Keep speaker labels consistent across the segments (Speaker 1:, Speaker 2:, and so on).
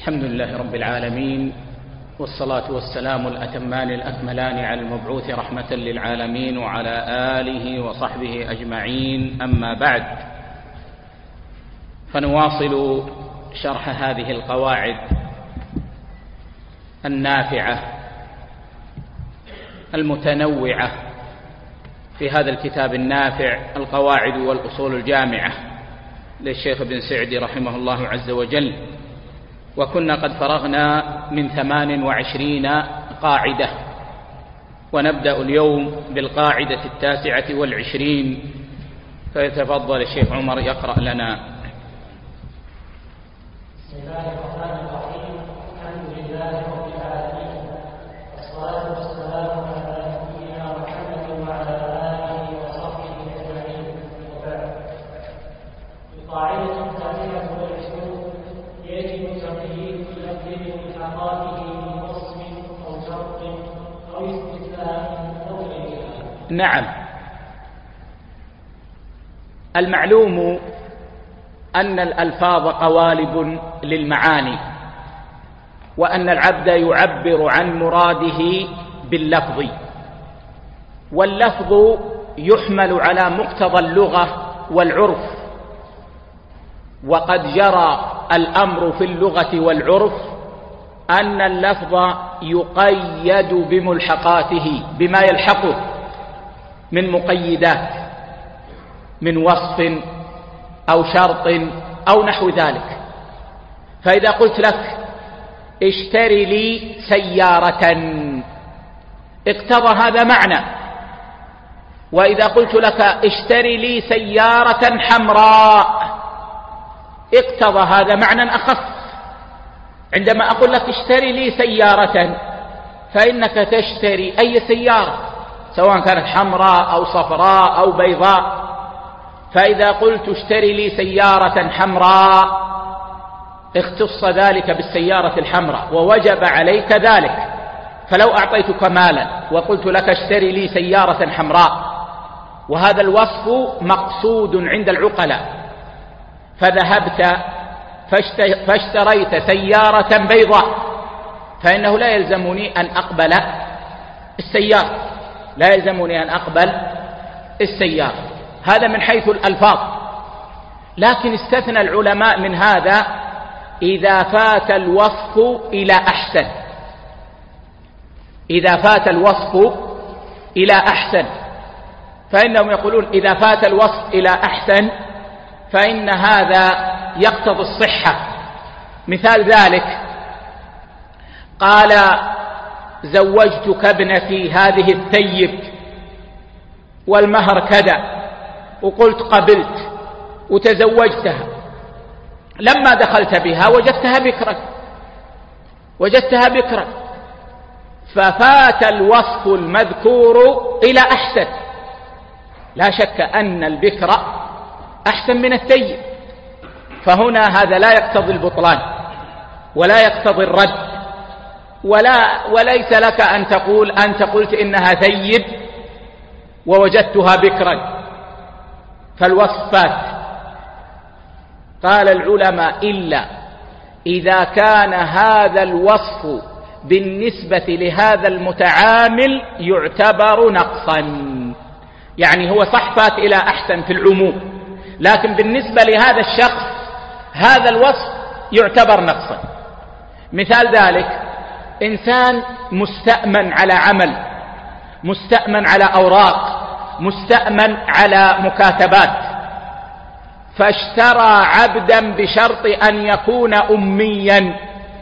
Speaker 1: الحمد لله رب العالمين، والصلاة والسلام الأتمان الأكملان على المبعوث رحمة للعالمين وعلى آله وصحبه أجمعين. أما بعد، فنواصل شرح هذه القواعد النافعة المتنوعة في هذا الكتاب النافع، القواعد والأصول الجامعة للشيخ ابن سعدي رحمه الله عز وجل. وكنا قد فرغنا من 28 قاعدة، ونبدأ اليوم بالقاعدة 29. فيتفضل الشيخ عمر يقرأ لنا.
Speaker 2: بسم الله الرحمن الرحيم. الحمد لله رب العالمين، والصلاة والسلام على نبينا محمد وعلى آله وصحبه أجمعين، وبعد. القاعدة 29: يجب تقييد اللفظ بملحقاته من وصف أو شرط أو استثناء أو غيرها.
Speaker 1: نعم، المعلوم أن الألفاظ قوالب للمعاني، وأن العبد يعبر عن مراده باللفظ، واللفظ يحمل على مقتضى اللغة والعرف. وقد جرى الأمر في اللغة والعرف أن اللفظ يقيد بملحقاته، بما يلحقه من مقيدات، من وصف أو شرط أو نحو ذلك. فإذا قلت لك اشتري لي سيارة، اقتضى هذا معنى. وإذا قلت لك اشتري لي سيارة حمراء، اقتضى هذا معنى أخف. عندما أقول لك اشتري لي سيارة، فإنك تشتري أي سيارة، سواء كانت حمراء أو صفراء أو بيضاء. فإذا قلت اشتري لي سيارة حمراء، اختص ذلك بالسيارة الحمراء ووجب عليك ذلك. فلو أعطيتك مالا وقلت لك اشتري لي سيارة حمراء، وهذا الوصف مقصود عند العقلاء، فذهبت فاشتريت سيارة بيضاء، فإنه لا يلزمني أن أقبل السيارة، لا يلزمني أن أقبل السيارة. هذا من حيث الألفاظ. لكن استثنى العلماء من هذا إذا فات الوصف إلى أحسن، إذا فات الوصف إلى أحسن، فإنهم يقولون إذا فات الوصف إلى أحسن فإن هذا يقتضي الصحة. مثال ذلك قال زوجتك ابنتي هذه الثيب والمهر كذا، وقلت قبلت وتزوجتها. لما دخلت بها وجدتها بكرا، ففات الوصف المذكور إلى أحسن. لا شك أن البكر أحسن من الثيب، فهنا هذا لا يقتضي البطلان ولا يقتضي الرد، وليس لك أن تقول أنت قلت إنها ثيب ووجدتها بكرا فالوصف فات. قال العلماء إلا إذا كان هذا الوصف بالنسبة لهذا المتعامل يعتبر نقصا، يعني هو صح فات إلى أحسن في العموم، لكن بالنسبة لهذا الشخص هذا الوصف يعتبر نقصا. مثال ذلك إنسان مستأمن على عمل، مستأمن على أوراق، مستأمن على مكاتبات، فاشترى عبدا بشرط أن يكون أميا،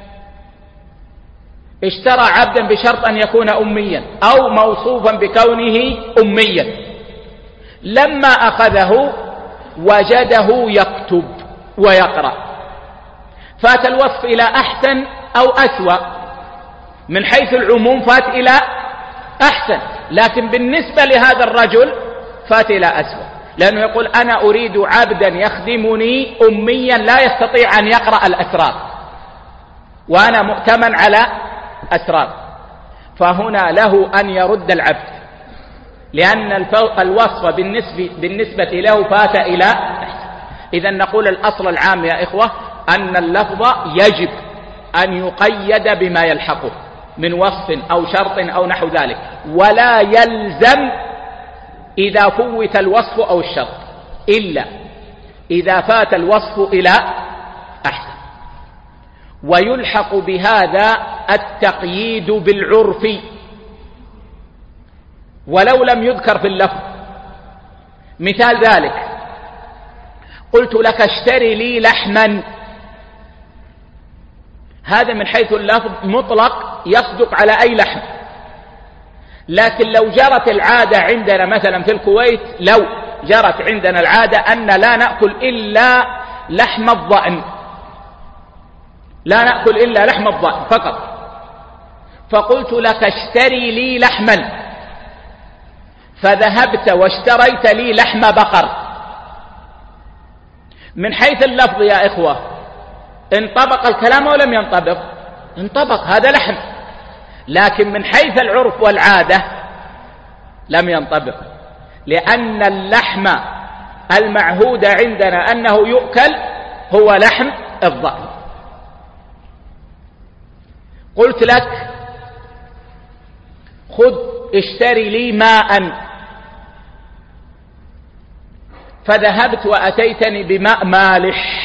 Speaker 1: اشترى عبدا بشرط أن يكون أميا أو موصوفا بكونه أميا. لما أخذه وجده يكتب ويقرأ، فات الوصف إلى أحسن أو أسوأ. من حيث العموم فات إلى أحسن، لكن بالنسبة لهذا الرجل فات إلى أسوأ، لأنه يقول أنا أريد عبدا يخدمني أميا لا يستطيع أن يقرأ الأسرار، وأنا مؤتمن على أسرار. فهنا له أن يرد العبد، لأن الوصف بالنسبة له فات إلى أحسن. إذن نقول الأصل العام يا إخوة أن اللفظ يجب أن يقيد بما يلحقه من وصف أو شرط أو نحو ذلك، ولا يلزم إذا فوت الوصف أو الشرط إلا إذا فات الوصف إلى أحسن. ويلحق بهذا التقييد بالعرف ولو لم يذكر في اللفظ. مثال ذلك: قلت لك اشتري لي لحما، هذا من حيث اللفظ مطلق يصدق على أي لحم، لكن لو جرت العادة عندنا مثلا في الكويت، لو جرت عندنا العادة أن لا نأكل إلا لحم الضأن، لا نأكل إلا لحم الضأن فقط، فقلت لك اشتري لي لحما، فذهبت واشتريت لي لحم بقر، من حيث اللفظ يا إخوة انطبق الكلام أو لم ينطبق؟ انطبق، هذا لحم، لكن من حيث العرف والعادة لم ينطبق، لأن اللحم المعهود عندنا أنه يؤكل هو لحم الضأن. قلت لك خذ اشتري لي ماء، فذهبت وأتيتني بماء مالح،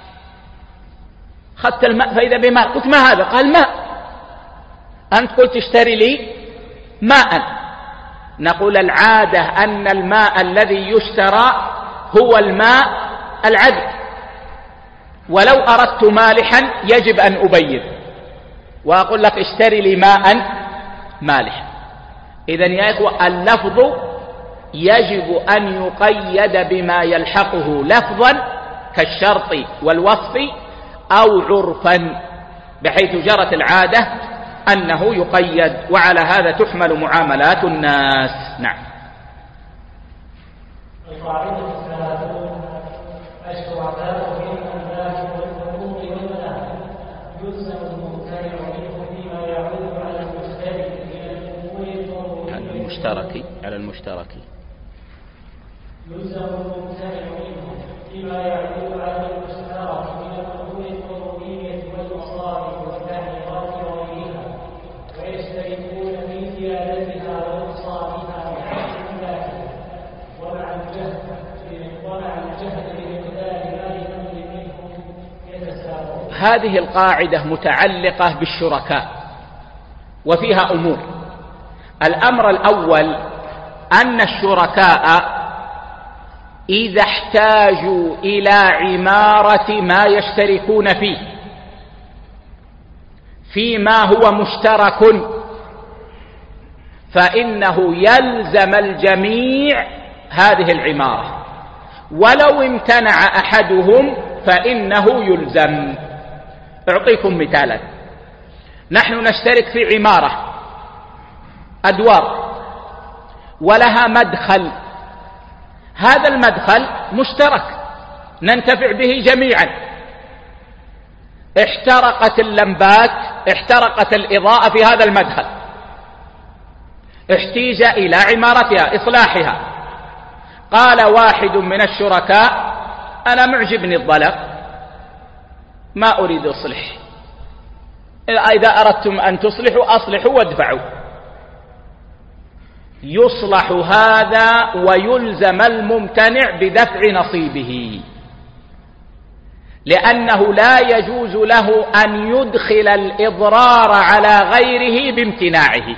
Speaker 1: أخذت الماء فإذا بماء، قلت ما هذا؟ قال ماء، أنت قلت اشتري لي ماء. نقول العادة أن الماء الذي يشترى هو الماء العذب، ولو أردت مالحا يجب أن أبين وأقول لك اشتري لي ماء مالح. إذن يا إخوة اللفظ يجب أن يقيد بما يلحقه لفظا كالشرط والوصف أو عرفا، بحيث جرت العادة أنه يقيد، وعلى هذا تحمل معاملات الناس. نعم.
Speaker 2: القاعدة الثلاثون: الشركاء في الأملاك والحقوق والمنافع يلزم الممتنع منه فيما يعود على المشترك من الأمور الضرورية
Speaker 1: على المشترك
Speaker 2: يلزم الممتنع منه فيما يعود على المشترك من الأمور الضرورية والمصالح والتعليقات وغيرها، ويشتركون في زيادتها ونقصانها مع الأملاك ومع الجهد بمقدار ما لكل منهم يتساوون.
Speaker 1: هذه القاعدة متعلقة بالشركاء وفيها أمور. الأمر الأول أن الشركاء إذا احتاجوا إلى عمارة ما يشتركون فيه فيما هو مشترك، فإنه يلزم الجميع هذه العمارة، ولو امتنع أحدهم فإنه يلزم. أعطيكم مثالا: نحن نشترك في عمارة أدوار ولها مدخل، هذا المدخل مشترك ننتفع به جميعا، احترقت اللمبات، احترقت الإضاءة في هذا المدخل، احتيج إلى عمارتها إصلاحها، قال واحد من الشركاء أنا معجبني الظلام ما أريد أصلح، إذا أردتم أن تصلحوا أصلحوا وادفعوا. يصلح هذا ويلزم الممتنع بدفع نصيبه، لأنه لا يجوز له أن يدخل الإضرار على غيره بامتناعه.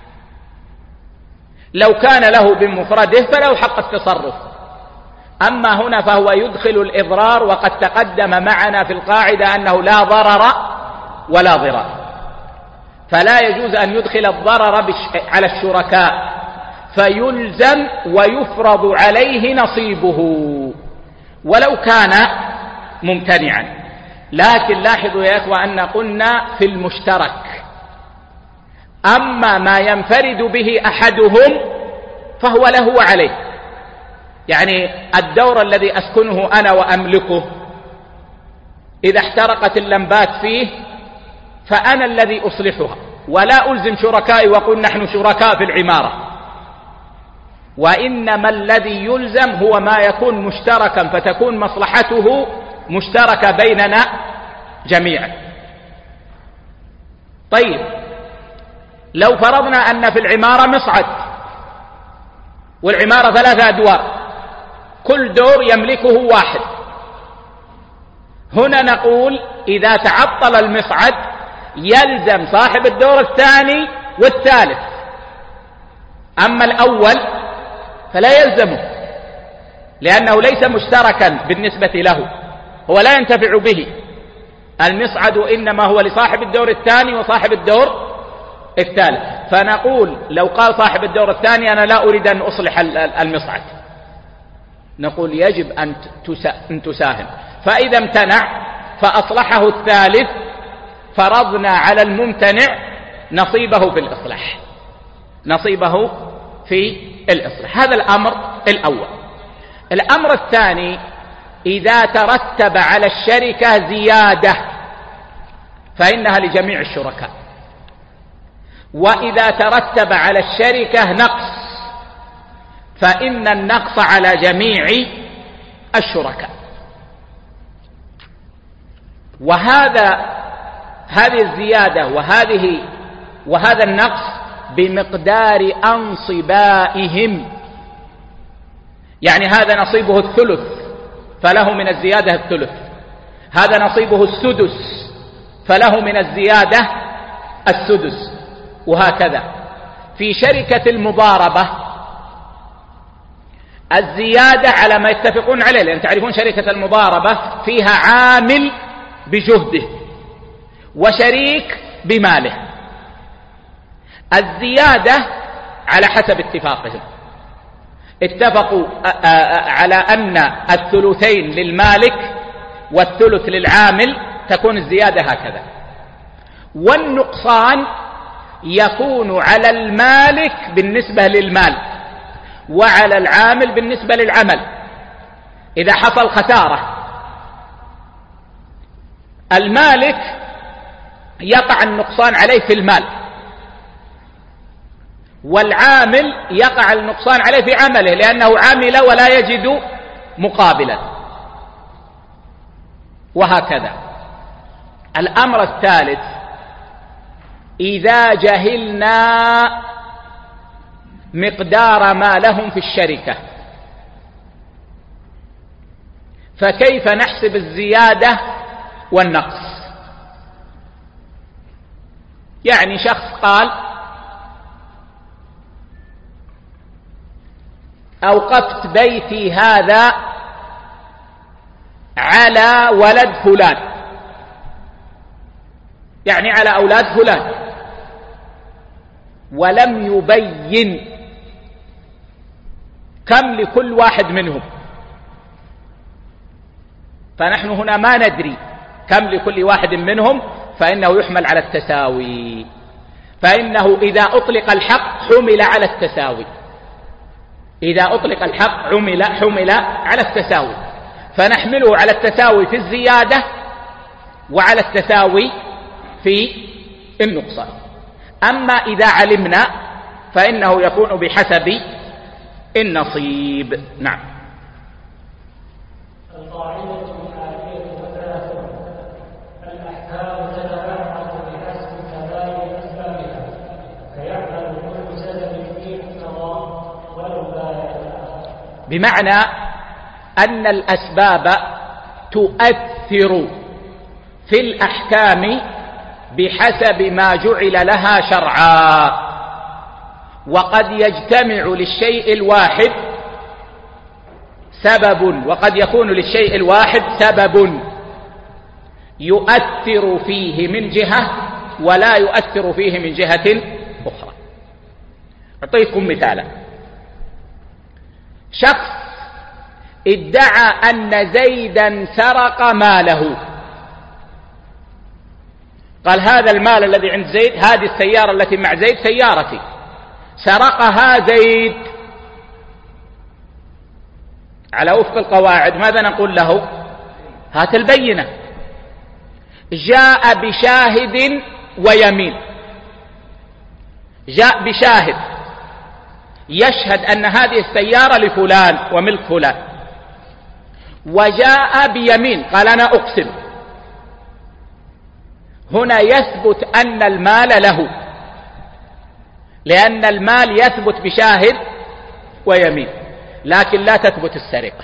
Speaker 1: لو كان له بمفرده فله حق التصرف، أما هنا فهو يدخل الإضرار، وقد تقدم معنا في القاعدة أنه لا ضرر ولا ضرار، فلا يجوز أن يدخل الضرر على الشركاء، فيلزم ويفرض عليه نصيبه ولو كان ممتنعا. لكن لاحظوا يا إخوة أن قلنا في المشترك، أما ما ينفرد به أحدهم فهو له وعليه، يعني الدور الذي أسكنه أنا وأملكه إذا احترقت اللمبات فيه فأنا الذي أصلحها، ولا ألزم شركائي وقل نحن شركاء في العمارة، وإنما الذي يلزم هو ما يكون مشتركا فتكون مصلحته مشتركة بيننا جميعا. طيب لو فرضنا أن في العمارة مصعد، والعمارة 3 أدوار، كل دور يملكه واحد، هنا نقول إذا تعطل المصعد يلزم صاحب الدور الثاني والثالث، أما الأول فلا يلزمه لأنه ليس مشتركا بالنسبة له، هو لا ينتفع به. المصعد إنما هو لصاحب الدور الثاني وصاحب الدور الثالث. فنقول لو قال صاحب الدور الثاني أنا لا أريد أن أصلح المصعد، نقول يجب أن تساهم، فإذا امتنع فأصلحه الثالث فرضنا على الممتنع نصيبه في الإصلاح، نصيبه في الإصلاح. هذا الأمر الأول. الأمر الثاني إذا ترتب على الشركة زيادة فإنها لجميع الشركاء، وإذا ترتب على الشركة نقص فإن النقص على جميع الشركاء. هذه الزيادة وهذا النقص بمقدار أنصبائهم، يعني هذا نصيبه الثلث فله من الزيادة الثلث، هذا نصيبه السدس فله من الزيادة السدس، وهكذا. في شركة المضاربة الزيادة على ما يتفقون عليه، لأن تعرفون شركة المضاربة فيها عامل بجهده وشريك بماله، الزيادة على حسب اتفاقهم، اتفقوا على أن الثلثين للمالك والثلث للعامل تكون الزيادة هكذا، والنقصان يكون على المالك بالنسبة للمال وعلى العامل بالنسبة للعمل. إذا حصل خسارة المالك يقع النقصان عليه في المال، والعامل يقع النقصان عليه في عمله لأنه عمل ولا يجد مقابلا، وهكذا. الأمر الثالث إذا جهلنا مقدار ما لهم في الشركة فكيف نحسب الزيادة والنقص؟ يعني شخص قال أوقفت بيتي هذا على ولد فلان، يعني على أولاد فلان، ولم يبين كم لكل واحد منهم، فنحن هنا ما ندري كم لكل واحد منهم، فإنه يحمل على التساوي، فإنه إذا أطلق الحق حمل على التساوي، إذا أطلق الحق حمل على التساوي، فنحمله على التساوي في الزيادة وعلى التساوي في النقصان. أما إذا علمنا فإنه يكون بحسب النصيب. نعم.
Speaker 2: القاعدة الآتية ثلاثة: الأحكام تتبعث بحسب كمال أسبابها، فيعمل كل سبب في مقتضى ولو بايع الآخر.
Speaker 1: بمعنى أن الأسباب تؤثر في الأحكام بحسب ما جعل لها شرعا، وقد يجتمع للشيء الواحد سبب، وقد يكون للشيء الواحد سبب يؤثر فيه من جهة ولا يؤثر فيه من جهة أخرى. أعطيكم مثالا: شخص ادعى أن زيدا سرق ماله، قال هذا المال الذي عند زيد، هذه السيارة التي مع زيد سيارتي، سرقها زيد. على وفق القواعد ماذا نقول له؟ هات البينة. جاء بشاهد ويمين، جاء بشاهد يشهد أن هذه السيارة لفلان وملك فلان، وجاء بيمين قال أنا أقسم، هنا يثبت أن المال له، لأن المال يثبت بشاهد ويمين، لكن لا تثبت السرقة،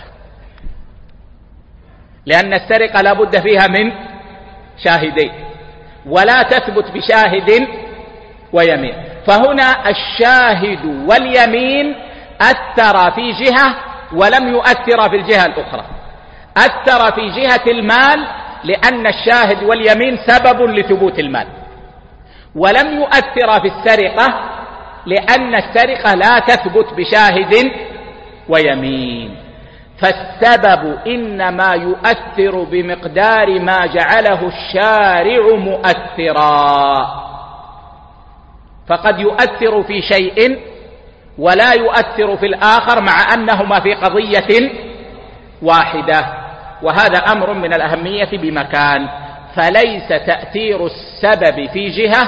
Speaker 1: لأن السرقة لا بد فيها من شاهدين، ولا تثبت بشاهد ويمين. فهنا الشاهد واليمين أثر في جهة ولم يؤثر في الجهة الأخرى. أثر في جهة المال لأن الشاهد واليمين سبب لثبوت المال، ولم يؤثر في السرقة لأن السرقة لا تثبت بشاهد ويمين. فالسبب إنما يؤثر بمقدار ما جعله الشارع مؤثرا، فقد يؤثر في شيء ولا يؤثر في الآخر مع أنهما في قضية واحدة، وهذا أمر من الأهمية بمكان. فليس تأثير السبب في جهة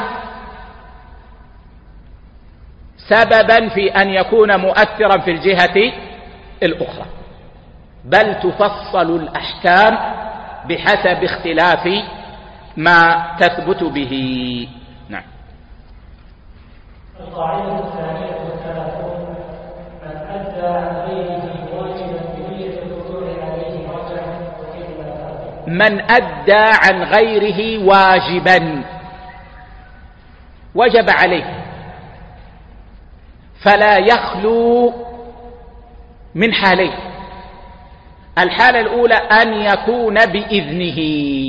Speaker 1: سببا في أن يكون مؤثرا في الجهة الأخرى، بل تفصل الأحكام بحسب اختلاف ما تثبت به. نعم.
Speaker 2: القاعدة الثانية والثلاثون: من أدى عن غيره واجبا بنية الرجوع عليه رجع وإلا.
Speaker 1: من أدى عن غيره واجبا، وجب عليه، فلا يخلو من حالين. الحالة الأولى أن يكون بإذنه،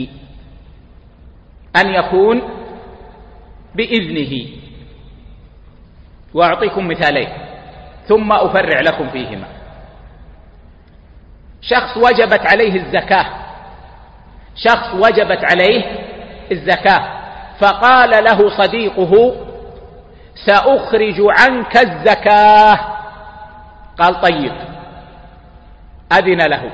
Speaker 1: أن يكون بإذنه، وأعطيكم مثالين ثم أفرع لكم فيهما. شخص وجبت عليه الزكاة، شخص وجبت عليه الزكاة، فقال له صديقه: سأخرج عنك الزكاة. قال: طيب. أذن له،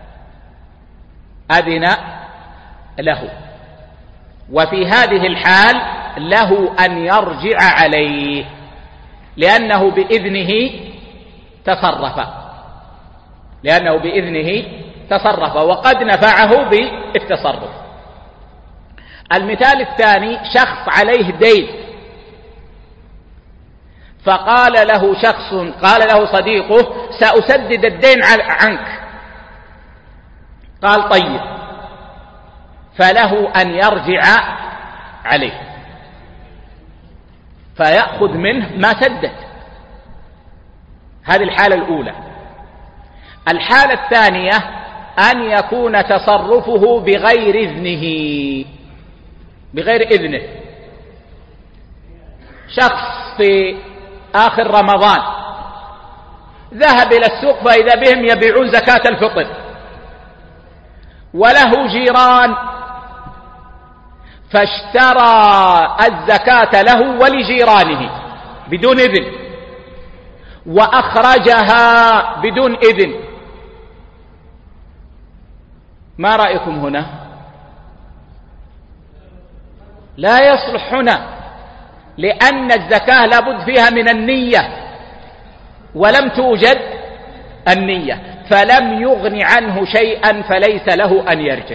Speaker 1: أذن له، وفي هذه الحال له أن يرجع عليه، لأنه بإذنه تصرف، لأنه بإذنه تصرف وقد نفعه بالتصرف. المثال الثاني: شخص عليه دين، فقال له شخص، قال له صديقه: سأسدد الدين عنك. قال: طيب. فله أن يرجع عليه فيأخذ منه ما سدد. هذه الحالة الأولى. الحالة الثانية أن يكون تصرفه بغير إذنه، بغير إذنه. شخص في آخر رمضان ذهب إلى السوق فإذا بهم يبيعون زكاة الفطر، وله جيران، فاشترى الزكاة له ولجيرانه بدون إذن، وأخرجها بدون إذن. ما رأيكم هنا؟ لا يصلح هنا، لأن الزكاة لابد فيها من النية، ولم توجد النية، فلم يغن عنه شيئا، فليس له أن يرجع.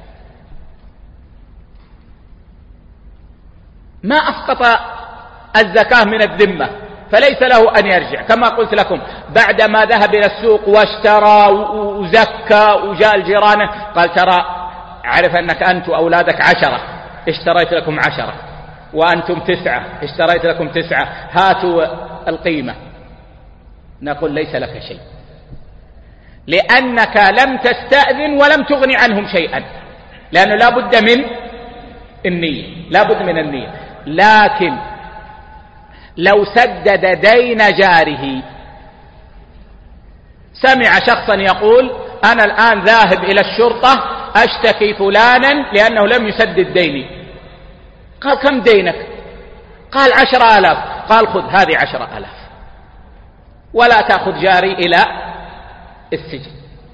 Speaker 1: ما أسقط الزكاة من الذمة، فليس له أن يرجع. كما قلت لكم، بعدما ذهب إلى السوق واشترى وزكى وجاء الجيران قال: ترى أعرف أنك أنت وأولادك 10، اشتريت لكم 10، وأنتم 9، اشتريت لكم 9، هاتوا القيمة. نقول: ليس لك شيء، لأنك لم تستأذن ولم تغني عنهم شيئا، لأنه لا بد من النية، لا بد من النية. لكن لو سدد دين جاره، سمع شخصا يقول: أنا الآن ذاهب إلى الشرطة أشتكي فلانا لأنه لم يسدد ديني. قال: كم دينك؟ قال: 10,000. قال: خذ هذه 10,000 ولا تأخذ جاري إلى السجن.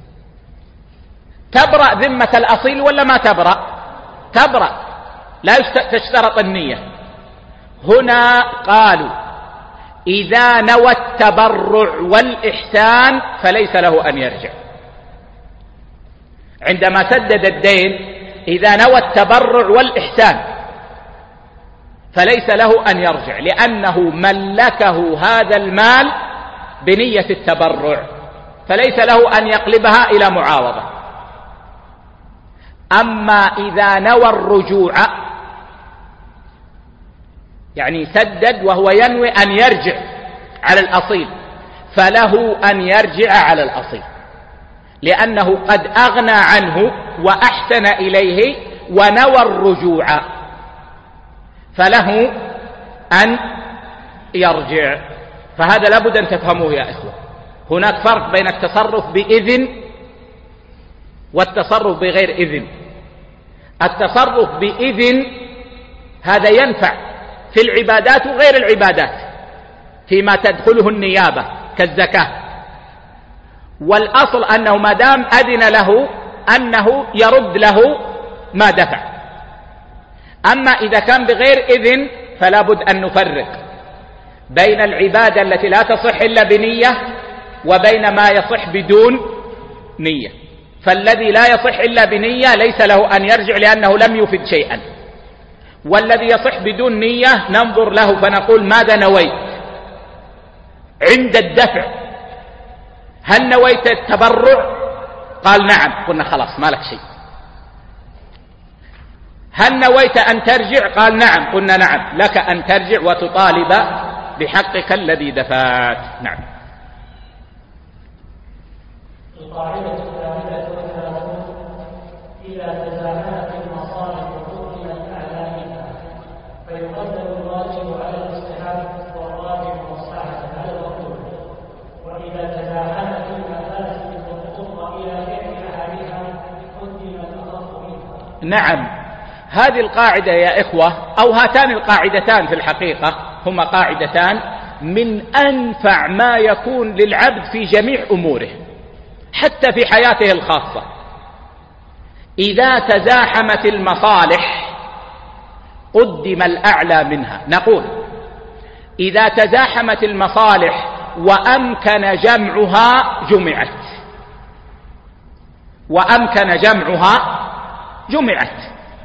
Speaker 1: تبرأ ذمة الأصيل ولا ما تبرأ؟ تبرأ، لا تشترط النية. هنا قالوا: إذا نوى التبرع والإحسان فليس له أن يرجع. عندما سدد الدين إذا نوى التبرع والإحسان فليس له أن يرجع، لأنه ملكه هذا المال بنية التبرع، فليس له أن يقلبها إلى معاوضة. أما إذا نوى الرجوع، يعني سدد وهو ينوي أن يرجع على الأصيل، فله أن يرجع على الأصيل، لأنه قد أغنى عنه وأحسن إليه ونوى الرجوع، فله أن يرجع. فهذا لابد أن تفهموه يا إخوة. هناك فرق بين التصرف بإذن والتصرف بغير إذن. التصرف بإذن هذا ينفع في العبادات وغير العبادات، فيما تدخله النيابة كالزكاة، والأصل أنه ما دام أذن له أنه يرد له ما دفع. أما إذا كان بغير إذن فلا بد أن نفرق بين العبادة التي لا تصح إلا بنية وبين ما يصح بدون نية. فالذي لا يصح إلا بنية ليس له أن يرجع لأنه لم يفد شيئا، والذي يصح بدون نية ننظر له فنقول ماذا نويت عند الدفع؟ هل نويت التبرع؟ قال نعم، قلنا خلاص ما لك شيء. هل نويت أن ترجع؟ قال نعم، قلنا نعم لك أن ترجع وتطالب بحقك الذي دفعت. نعم.
Speaker 2: القاعدة الثالثة والثلاثون: إذا تزاحمت المصالح قدمت أعلامها، فيقدم الواجب على المستحب والراجح مصلحة على المطلوب، وإذا تزاحمت المفاسد واضطر إلى فعل أحدها قدم الأخف منها.
Speaker 1: نعم، هذه القاعدة يا إخوة، أو هاتان القاعدتان في الحقيقة هما قاعدتان من أنفع ما يكون للعبد في جميع أموره، حتى في حياته الخاصة. إذا تزاحمت المصالح قدم الأعلى منها. نقول إذا تزاحمت المصالح وأمكن جمعها جمعت، وأمكن جمعها جمعت.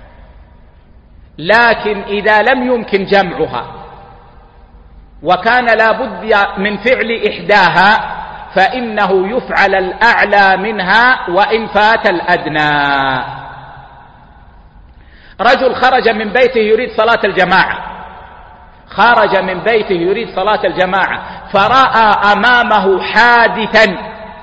Speaker 1: لكن إذا لم يمكن جمعها وكان لا بد من فعل إحداها فإنه يفعل الأعلى منها وإن فات الأدنى. رجل خرج من بيته يريد صلاة الجماعة، خرج من بيته يريد صلاة الجماعة فرأى أمامه حادثا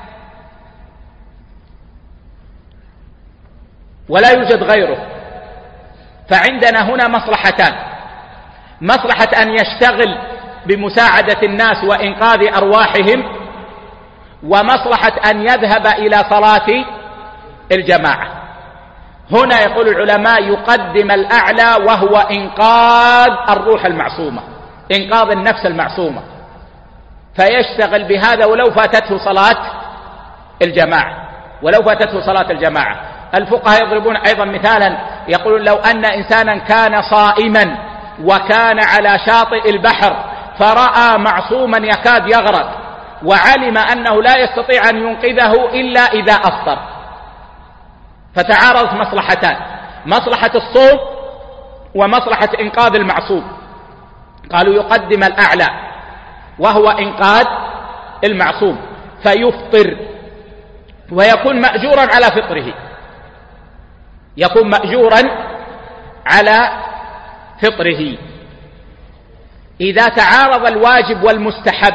Speaker 1: ولا يوجد غيره، فعندنا هنا مصلحتان: مصلحة أن يشتغل بمساعدة الناس وإنقاذ أرواحهم، ومصلحة أن يذهب إلى صلاة الجماعة. هنا يقول العلماء يقدم الأعلى وهو إنقاذ الروح المعصومة، إنقاذ النفس المعصومة، فيشتغل بهذا ولو فاتته صلاة الجماعة، ولو فاتته صلاة الجماعة. الفقهاء يضربون أيضا مثالا، يقولون لو أن إنسانا كان صائما وكان على شاطئ البحر فرأى معصوما يكاد يغرق وعلم أنه لا يستطيع أن ينقذه إلا إذا أفطر، فتعارضت مصلحتان: مصلحة الصوم ومصلحة إنقاذ المعصوم. قالوا يقدم الأعلى وهو إنقاذ المعصوم فيفطر ويكون مأجورا على فطره، يكون مأجورا على فطره. إذا تعارض الواجب والمستحب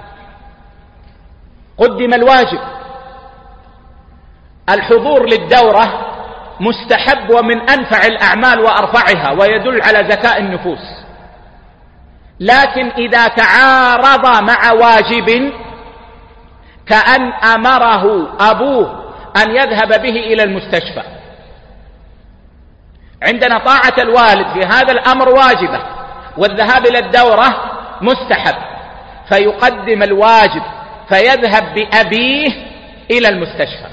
Speaker 1: قدم الواجب. الحضور للدورة مستحب ومن أنفع الأعمال وأرفعها ويدل على ذكاء النفوس، لكن إذا تعارض مع واجب كأن أمره أبوه أن يذهب به إلى المستشفى، عندنا طاعة الوالد في هذا الأمر واجبة والذهاب إلى الدورة مستحب، فيقدم الواجب فيذهب بأبيه إلى المستشفى.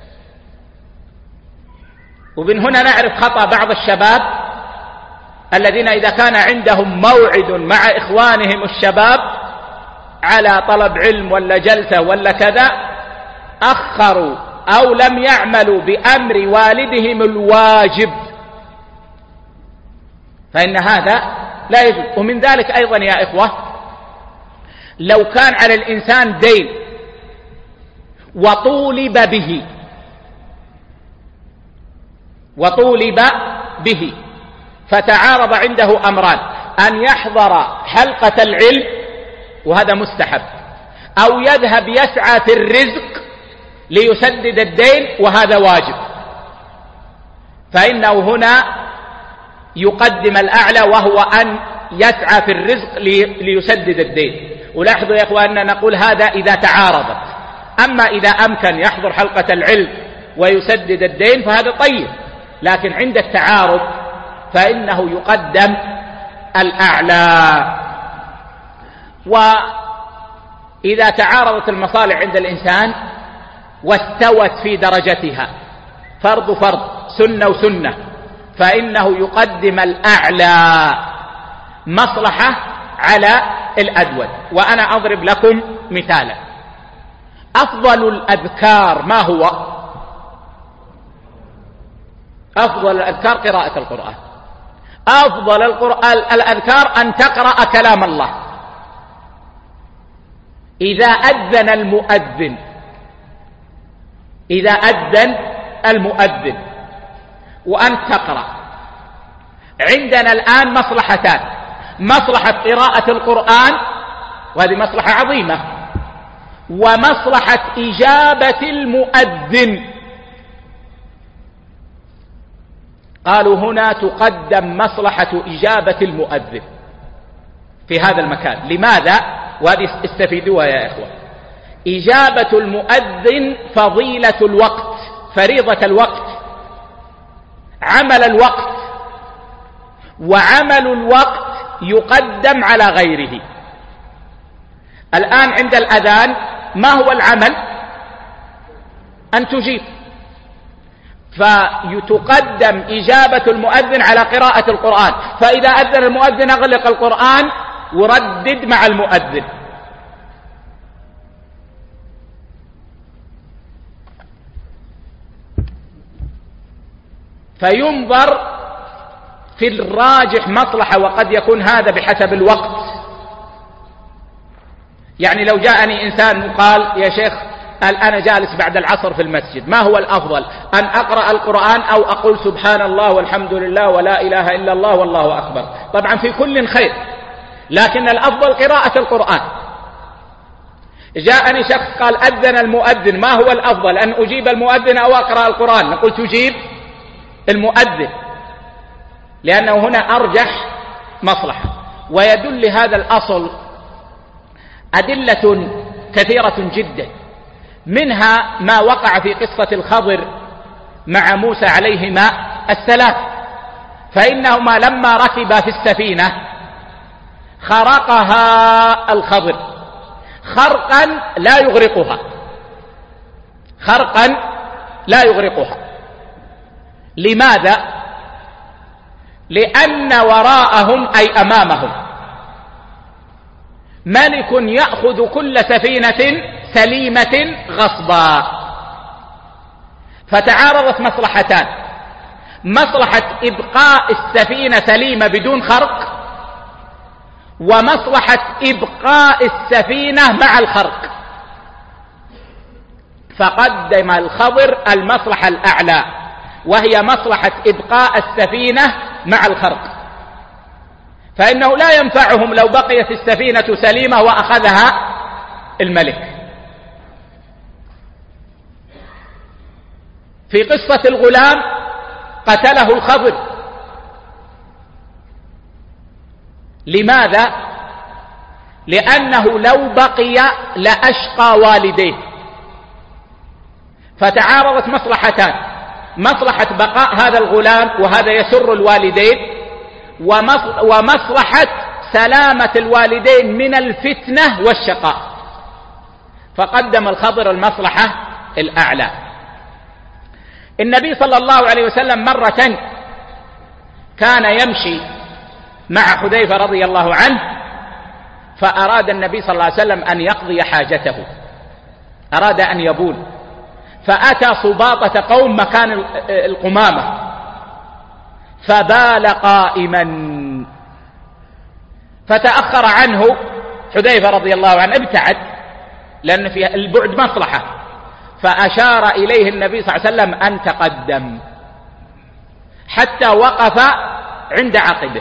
Speaker 1: ومن هنا نعرف خطأ بعض الشباب الذين إذا كان عندهم موعد مع إخوانهم الشباب على طلب علم ولا جلسة ولا كذا أخروا أو لم يعملوا بأمر والدهم الواجب، فإن هذا لا يجوز. ومن ذلك أيضا يا إخوة، لو كان على الإنسان دين وطولب به فتعارض عنده أمران: أن يحضر حلقة العلم وهذا مستحب، أو يذهب يسعى في الرزق ليسدد الدين وهذا واجب، فإنه هنا يقدم الأعلى وهو أن يسعى في الرزق ليسدد الدين. ولاحظوا يا إخواننا نقول هذا إذا تعارضت، أما إذا أمكن يحضر حلقة العلم ويسدد الدين فهذا طيب، لكن عند التعارض فإنه يقدم الأعلى. وإذا تعارضت المصالح عند الإنسان واستوت في درجتها، فرض سنة وسنة، فإنه يقدم الأعلى مصلحة على الأدود. وأنا أضرب لكم مثالا: أفضل الأذكار ما هو؟ أفضل الأذكار قراءة القرآن. أفضل الأذكار أن تقرأ كلام الله. إذا أذن المؤذن وأن تقرأ، عندنا الآن مصلحتان: مصلحة قراءة القرآن وهذه مصلحة عظيمة، ومصلحة إجابة المؤذن. قالوا هنا تقدم مصلحة إجابة المؤذن في هذا المكان. لماذا؟ وهذه استفيدوها يا إخوة. إجابة المؤذن فضيلة الوقت، فريضة الوقت، عمل الوقت، وعمل الوقت يقدم على غيره. الآن عند الأذان ما هو العمل؟ أن تجيب، فتقدم إجابة المؤذن على قراءة القرآن. فإذا أذن المؤذن أغلق القرآن وردد مع المؤذن. فينظر في الراجح مصلحة، وقد يكون هذا بحسب الوقت. يعني لو جاءني إنسان وقال: يا شيخ أنا جالس بعد العصر في المسجد، ما هو الأفضل، أن أقرأ القرآن أو أقول سبحان الله والحمد لله ولا إله إلا الله والله أكبر؟ طبعا في كل خير، لكن الأفضل قراءة القرآن. جاءني شخص قال: أذن المؤذن، ما هو الأفضل، أن أجيب المؤذن أو أقرأ القرآن؟ نقول تجيب المؤذن، لأنه هنا أرجح مصلحة. ويدل لهذا الأصل أدلة كثيرة جدا، منها ما وقع في قصة الخضر مع موسى عليهما السلام، فإنهما لما ركبا في السفينة خرقها الخضر خرقا لا يغرقها. لماذا؟ لأن وراءهم أي أمامهم ملك يأخذ كل سفينة سليمة غصبا. فتعارضت مصلحتان: مصلحة إبقاء السفينة سليمة بدون خرق، ومصلحة إبقاء السفينة مع الخرق. فقدم الخضر المصلحة الأعلى، وهي مصلحة إبقاء السفينة مع الخرق، فإنه لا ينفعهم لو بقيت السفينة سليمة وأخذها الملك. في قصة الغلام قتله الخضر. لماذا؟ لأنه لو بقي لأشقى والديه. فتعارضت مصلحتان: مصلحة بقاء هذا الغلام وهذا يسر الوالدين، ومصلحة سلامة الوالدين من الفتنة والشقاء. فقدم الخضر المصلحة الأعلى. النبي صلى الله عليه وسلم مرة كان يمشي مع حذيفة رضي الله عنه، فأراد النبي صلى الله عليه وسلم أن يقضي حاجته، أراد أن يبول، فأتى صباطة قوم مكان القمامة فبال قائما. فتأخر عنه حذيفة رضي الله عنه، ابتعد لأن في البعد مصلحة، فأشار إليه النبي صلى الله عليه وسلم أن تقدم حتى وقف عند عقبه.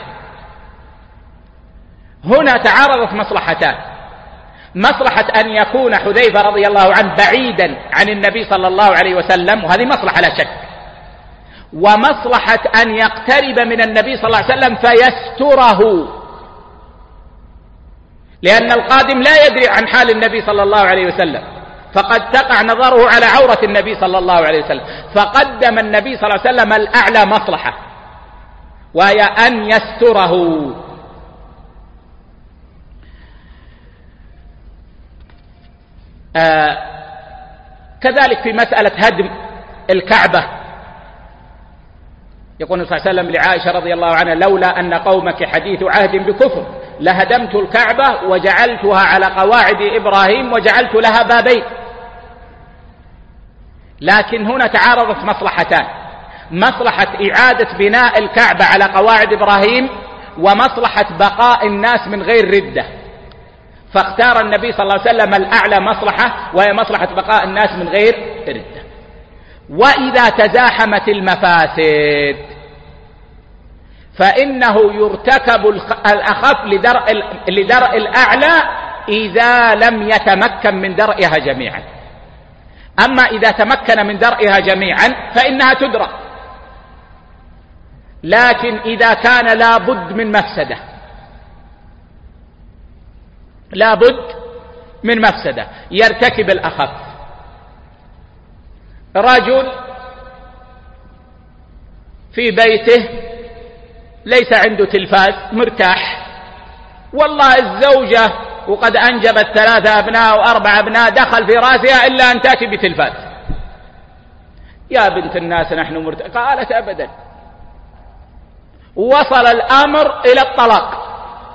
Speaker 1: هنا تعارضت مصلحتان: مصلحة أن يكون حذيفة رضي الله عنه بعيدا عن النبي صلى الله عليه وسلم، وهذه مصلحة لا شك، ومصلحة أن يقترب من النبي صلى الله عليه وسلم فيستره، لأن القادم لا يدري عن حال النبي صلى الله عليه وسلم، فقد تقع نظره على عورة النبي صلى الله عليه وسلم، فقدم النبي صلى الله عليه وسلم الأعلى مصلحة، وهي أن يستره. كذلك في مسألة هدم الكعبة، يقول صلى الله عليه وسلم لعائشة رضي الله عنها: لولا أن قومك حديث عهد بكفر لهدمت الكعبة وجعلتها على قواعد إبراهيم وجعلت لها بابين. لكن هنا تعارضت مصلحتان: مصلحة إعادة بناء الكعبة على قواعد إبراهيم، ومصلحة بقاء الناس من غير ردة، فاختار النبي صلى الله عليه وسلم الأعلى مصلحة، وهي مصلحة بقاء الناس من غير ردة. وإذا تزاحمت المفاسد فإنه يرتكب الأخف لدرء الأعلى إذا لم يتمكن من درئها جميعا. أما إذا تمكن من درئها جميعا فإنها تدرى، لكن إذا كان لابد من مفسدة، لابد من مفسدة، يرتكب الأخف. رجل في بيته ليس عنده تلفاز، مرتاح، والله الزوجة وقد أنجبت 3 أبناء و4 أبناء دخل في راسها إلا أن تأتي بتلفاز. يا بنت الناس نحن مرتاح. قالت أبدا. وصل الأمر إلى الطلاق،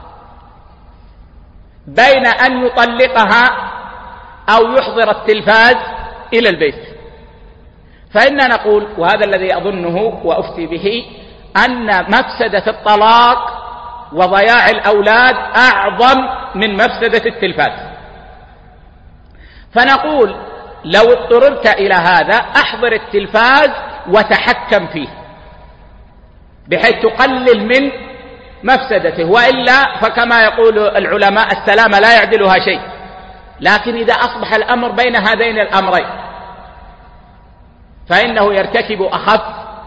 Speaker 1: بين أن يطلقها أو يحضر التلفاز إلى البيت. فإننا نقول، وهذا الذي أظنه وأفتي به، أن مفسدة الطلاق وضياع الأولاد أعظم من مفسدة التلفاز. فنقول لو اضطررت إلى هذا أحضر التلفاز وتحكم فيه بحيث تقلل من مفسدته، وإلا فكما يقول العلماء السلامة لا يعدلها شيء. لكن إذا أصبح الأمر بين هذين الأمرين فإنه يرتكب أخف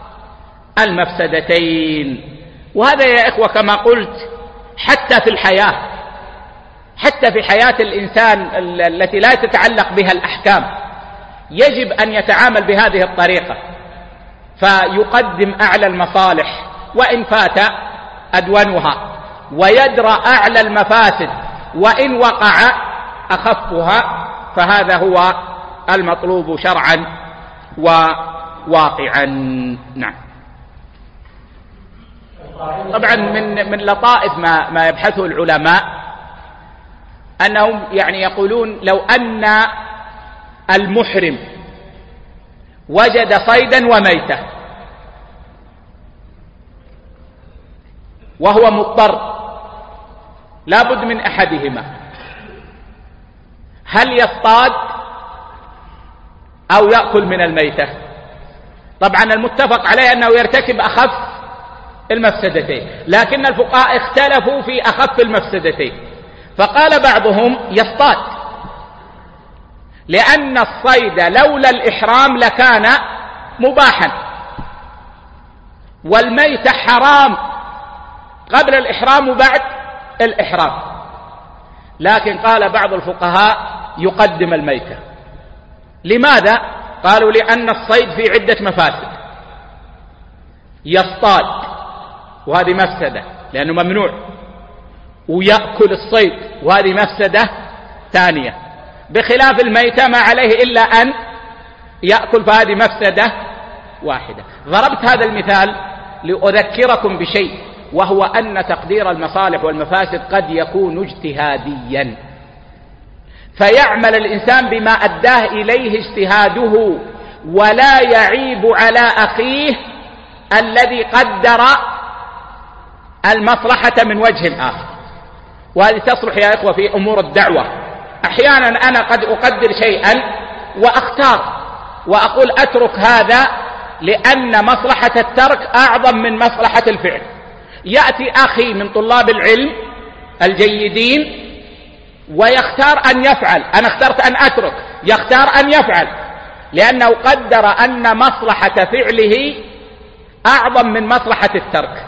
Speaker 1: المفسدتين. وهذا يا إخوة كما قلت حتى في الحياة، حتى في حياة الإنسان التي لا تتعلق بها الأحكام يجب أن يتعامل بهذه الطريقة، فيقدم أعلى المصالح وإن فات أدونها، ويدرى أعلى المفاسد وإن وقع أخفها، فهذا هو المطلوب شرعا وواقعا. نعم. طبعا من لطائف ما يبحثه العلماء أنهم يعني يقولون لو أن المحرم وجد صيدا وميتة وهو مضطر لابد من أحدهما، هل يصطاد أو يأكل من الميتة؟ طبعا المتفق عليه أنه يرتكب أخف المفسدتين، لكن الفقهاء اختلفوا في أخف المفسدتين، فقال بعضهم يصطاد، لأن الصيد لولا الإحرام لكان مباحا، والميتة حرام قبل الإحرام وبعد الإحرام. لكن قال بعض الفقهاء يقدم الميتة. لماذا؟ قالوا لأن الصيد في عدة مفاسد، يصطاد وهذه مفسدة لأنه ممنوع، ويأكل الصيد وهذه مفسدة ثانية، بخلاف الميتة ما عليه إلا أن يأكل، فهذه مفسدة واحدة. ضربت هذا المثال لأذكركم بشيء، وهو أن تقدير المصالح والمفاسد قد يكون اجتهاديا، فيعمل الإنسان بما أداه إليه اجتهاده، ولا يعيب على أخيه الذي قدر المصلحة من وجه آخر. وهذه تصلح يا إخوة في أمور الدعوة. أحيانا أنا قد أقدر شيئا وأختار وأقول أترك هذا لأن مصلحة الترك أعظم من مصلحة الفعل. يأتي أخي من طلاب العلم الجيدين ويختار أن يفعل، أنا اخترت أن أترك، يختار أن يفعل لأنه قدر أن مصلحة فعله أعظم من مصلحة الترك.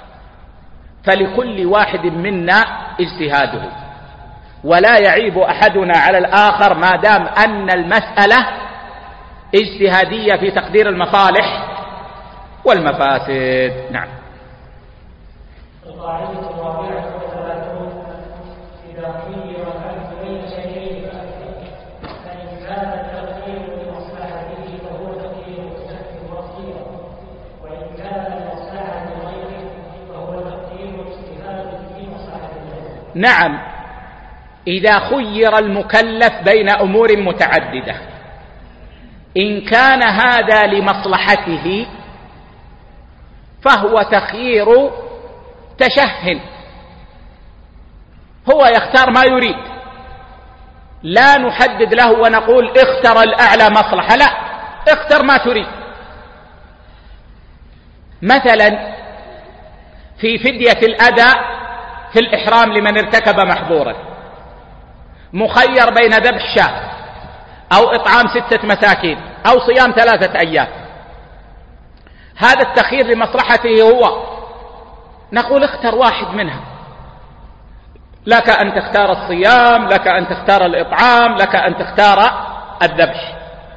Speaker 1: فلكل واحد منا اجتهاده، ولا يعيب أحدنا على الآخر ما دام أن المسألة اجتهادية في تقدير المصالح والمفاسد. نعم.
Speaker 2: القاعدة الرابعة والثلاثون: إذا خير العبد بين شيئين فإن كان التخيير لمصلحته فهو تخيير بصيرة، وإن كان لمصلحة غيره فهو تخيير اجتهاد في مصلحة غيره.
Speaker 1: نعم، إذا خير المكلف بين أمور متعددة، إن كان هذا لمصلحته فهو تخيير تشهن، هو يختار ما يريد، لا نحدد له ونقول اختر الأعلى مصلحة، لا، اختر ما تريد. مثلا في فدية الأذى في الإحرام لمن ارتكب محظورا، مخير بين ذبح شاة أو إطعام 6 مساكين أو صيام 3 أيام. هذا التخيير لمصلحته هو، نقول اختر واحد منها، لك أن تختار الصيام، لك أن تختار الإطعام، لك أن تختار الذبح،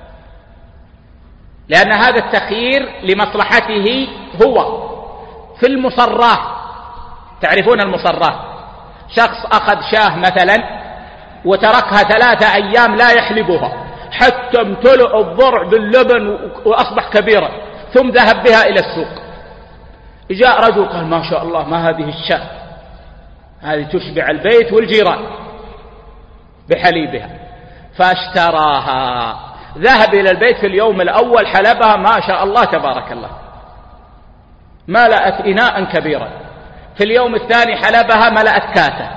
Speaker 1: لأن هذا التخيير لمصلحته هو. في المصرات، تعرفون المصرات، شخص أخذ شاه مثلا وتركها 3 أيام لا يحلبها حتى امتلئ الضرع باللبن وأصبح كبيرا، ثم ذهب بها إلى السوق. جاء رجل قال ما شاء الله، ما هذه الشاة، هذه تشبع البيت والجيران بحليبها، فاشتراها. ذهب إلى البيت في اليوم الأول حلبها ما شاء الله تبارك الله، ملأت إناء كبيرا. في اليوم الثاني حلبها ملأت كاسة.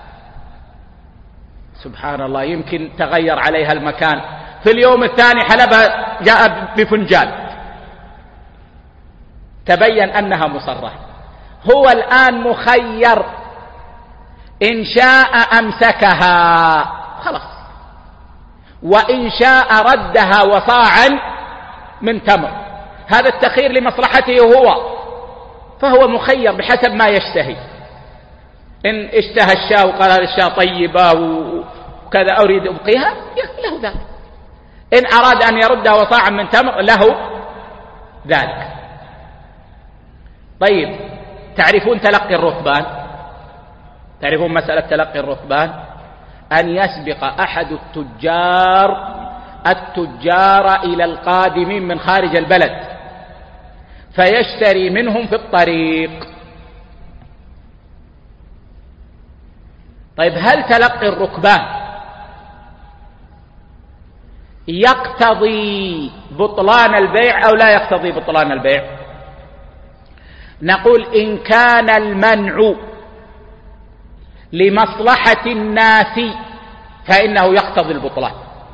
Speaker 1: سبحان الله، يمكن تغير عليها المكان. في اليوم الثاني حلبها جاء بفنجان، تبين أنها مصرة. هو الآن مخير، إن شاء أمسكها خلاص، وإن شاء ردها وصاعا من تمر. هذا التخيير لمصلحته هو، فهو مخير بحسب ما يشتهي. إن اشتهى الشاة وقال هذه الشاة طيبة وكذا أريد أبقيها له ذلك، إن أراد أن يردها وصاعا من تمر له ذلك. طيب، تعرفون تلقي الركبان؟ تعرفون مسألة تلقي الركبان؟ أن يسبق أحد التجار إلى القادمين من خارج البلد فيشتري منهم في الطريق. طيب، هل تلقي الركبان يقتضي بطلان البيع أو لا يقتضي بطلان البيع؟ نقول إن كان المنع لمصلحة الناس فإنه يقتضي البطلان.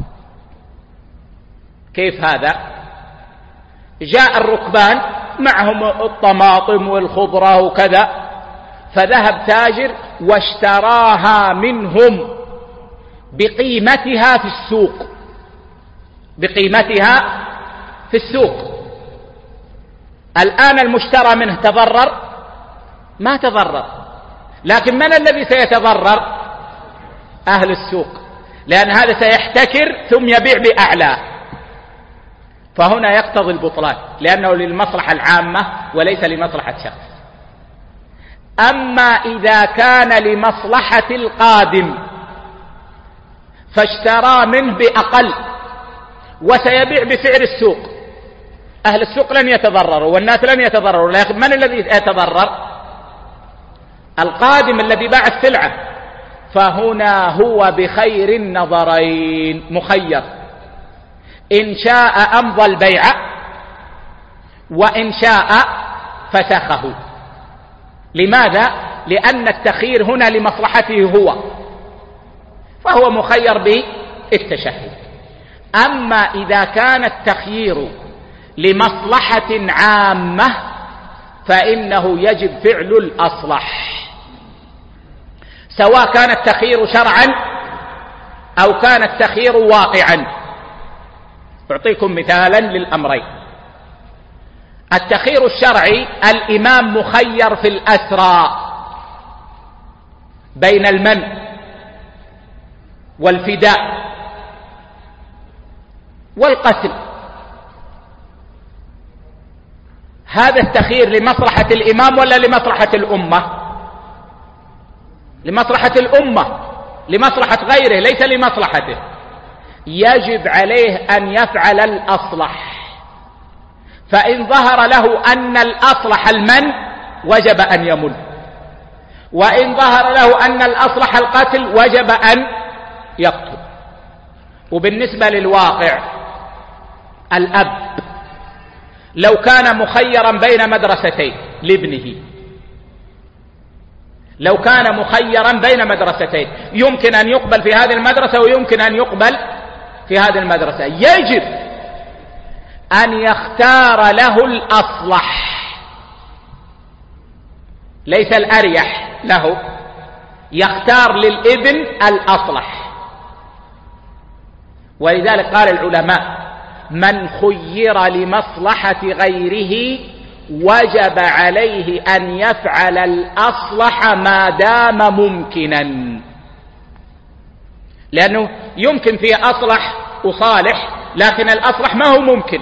Speaker 1: كيف هذا؟ جاء الركبان معهم الطماطم والخضرة وكذا، فذهب تاجر واشتراها منهم بقيمتها في السوق، بقيمتها في السوق. الآن المشترى منه تضرر؟ ما تضرر، لكن من الذي سيتضرر؟ أهل السوق، لأن هذا سيحتكر ثم يبيع بأعلى، فهنا يقتضي البطلان لأنه للمصلحة العامة وليس لمصلحة شخص. أما إذا كان لمصلحة القادم فاشترى منه بأقل وسيبيع بسعر السوق، أهل السوق لن يتضرروا والناس لن يتضرروا، لكن من الذي يتضرر؟ القادم الذي باع السلعة. فهنا هو بخير النظرين مخير، إن شاء أمضى البيع وإن شاء فسخه. لماذا؟ لأن التخيير هنا لمصلحته هو، فهو مخير بالتشهد. أما إذا كان التخيير لمصلحة عامة فإنه يجب فعل الأصلح، سواء كان التخيير شرعا أو كان التخيير واقعا. أعطيكم مثالا للأمرين. التخيير الشرعي: الإمام مخير في الأسرى بين المنع والفداء والقتل. هذا التخيير لمصلحة الإمام ولا لمصلحة الأمة؟ لمصلحة الأمة، لمصلحة غيره، ليس لمصلحته. يجب عليه أن يفعل الأصلح، فإن ظهر له أن الأصلح المنع وجب أن يمن، وإن ظهر له أن الأصلح القتل وجب أن يقتل. وبالنسبة للواقع، الأب لو كان مخيرا بين مدرستين لابنه، لو كان مخيرا بين مدرستين، يمكن أن يقبل في هذه المدرسة ويمكن أن يقبل في هذه المدرسة، يجب أن يختار له الأصلح، ليس الأريح له، يختار للابن الأصلح. ولذلك قال العلماء: من خير لمصلحة غيره وجب عليه أن يفعل الأصلح ما دام ممكنا، لأنه يمكن في أصلح وصالح، لكن الأصلح ما هو ممكن.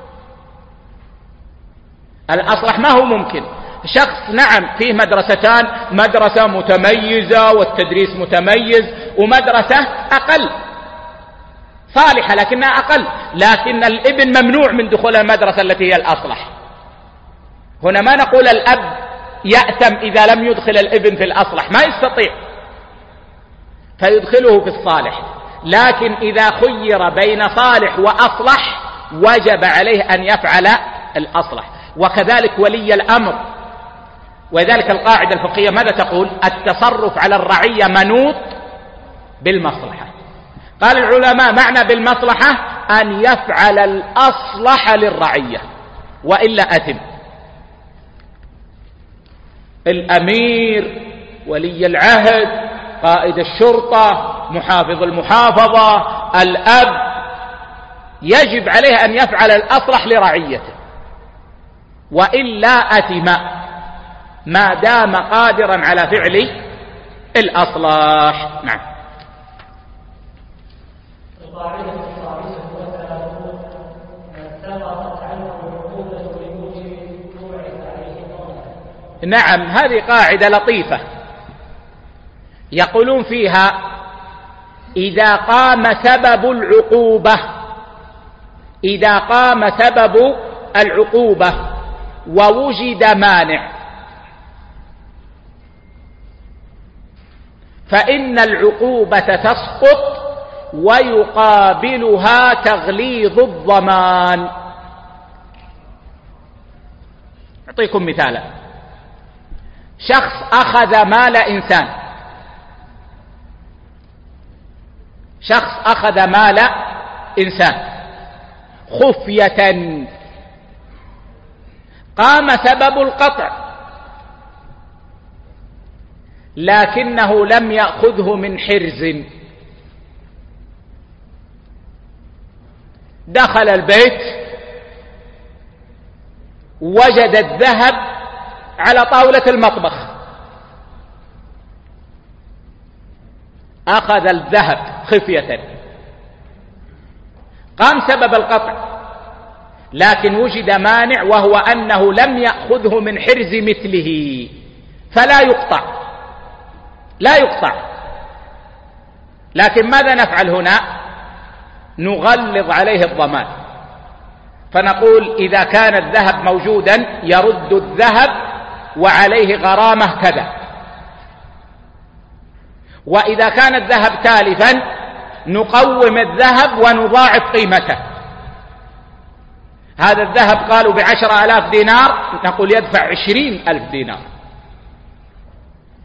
Speaker 1: الأصلح ما هو ممكن. شخص نعم فيه مدرستان، مدرسة متميزة والتدريس متميز، ومدرسة أقل صالحة لكنها أقل، لكن الابن ممنوع من دخول المدرسة التي هي الأصلح. هنا ما نقول الأب يأثم إذا لم يدخل الابن في الأصلح، ما يستطيع، فيدخله في الصالح. لكن إذا خير بين صالح وأصلح وجب عليه أن يفعل الأصلح. وكذلك ولي الأمر. وذلك القاعدة الفقهية ماذا تقول؟ التصرف على الرعية منوط بالمصلحة. قال العلماء: معنى بالمصلحة أن يفعل الأصلح للرعية، وإلا أثم. الأمير، ولي العهد، قائد الشرطة، محافظ المحافظة، الأب، يجب عليه أن يفعل الأصلح لرعيته، وإلا أثم ما دام قادرا على فعل الأصلاح. نعم.
Speaker 2: القاعدة الخامسة والثلاثون: من سقطت عنه العقوبة بموجب بعث عليه قوله.
Speaker 1: نعم، هذه قاعدة لطيفة يقولون فيها: إذا قام سبب العقوبة، إذا قام سبب العقوبة ووجد مانع، فإن العقوبة تسقط ويقابلها تغليظ الضمان. أعطيكم مثالا: شخص أخذ مال إنسان، شخص أخذ مال إنسان خفية، قام سبب القطع لكنه لم يأخذه من حرز، دخل البيت وجد الذهب على طاولة المطبخ، أخذ الذهب خفية، قام سبب القطع، لكن وجد مانع وهو أنه لم يأخذه من حرز مثله، فلا يقطع، لا يقطع. لكن ماذا نفعل هنا؟ نغلظ عليه الضمان، فنقول: إذا كان الذهب موجودا يرد الذهب وعليه غرامة كذا، وإذا كان الذهب تالفا نقوم الذهب ونضاعف قيمته. هذا الذهب قالوا ب10,000 دينار، نقول يدفع 20,000 دينار.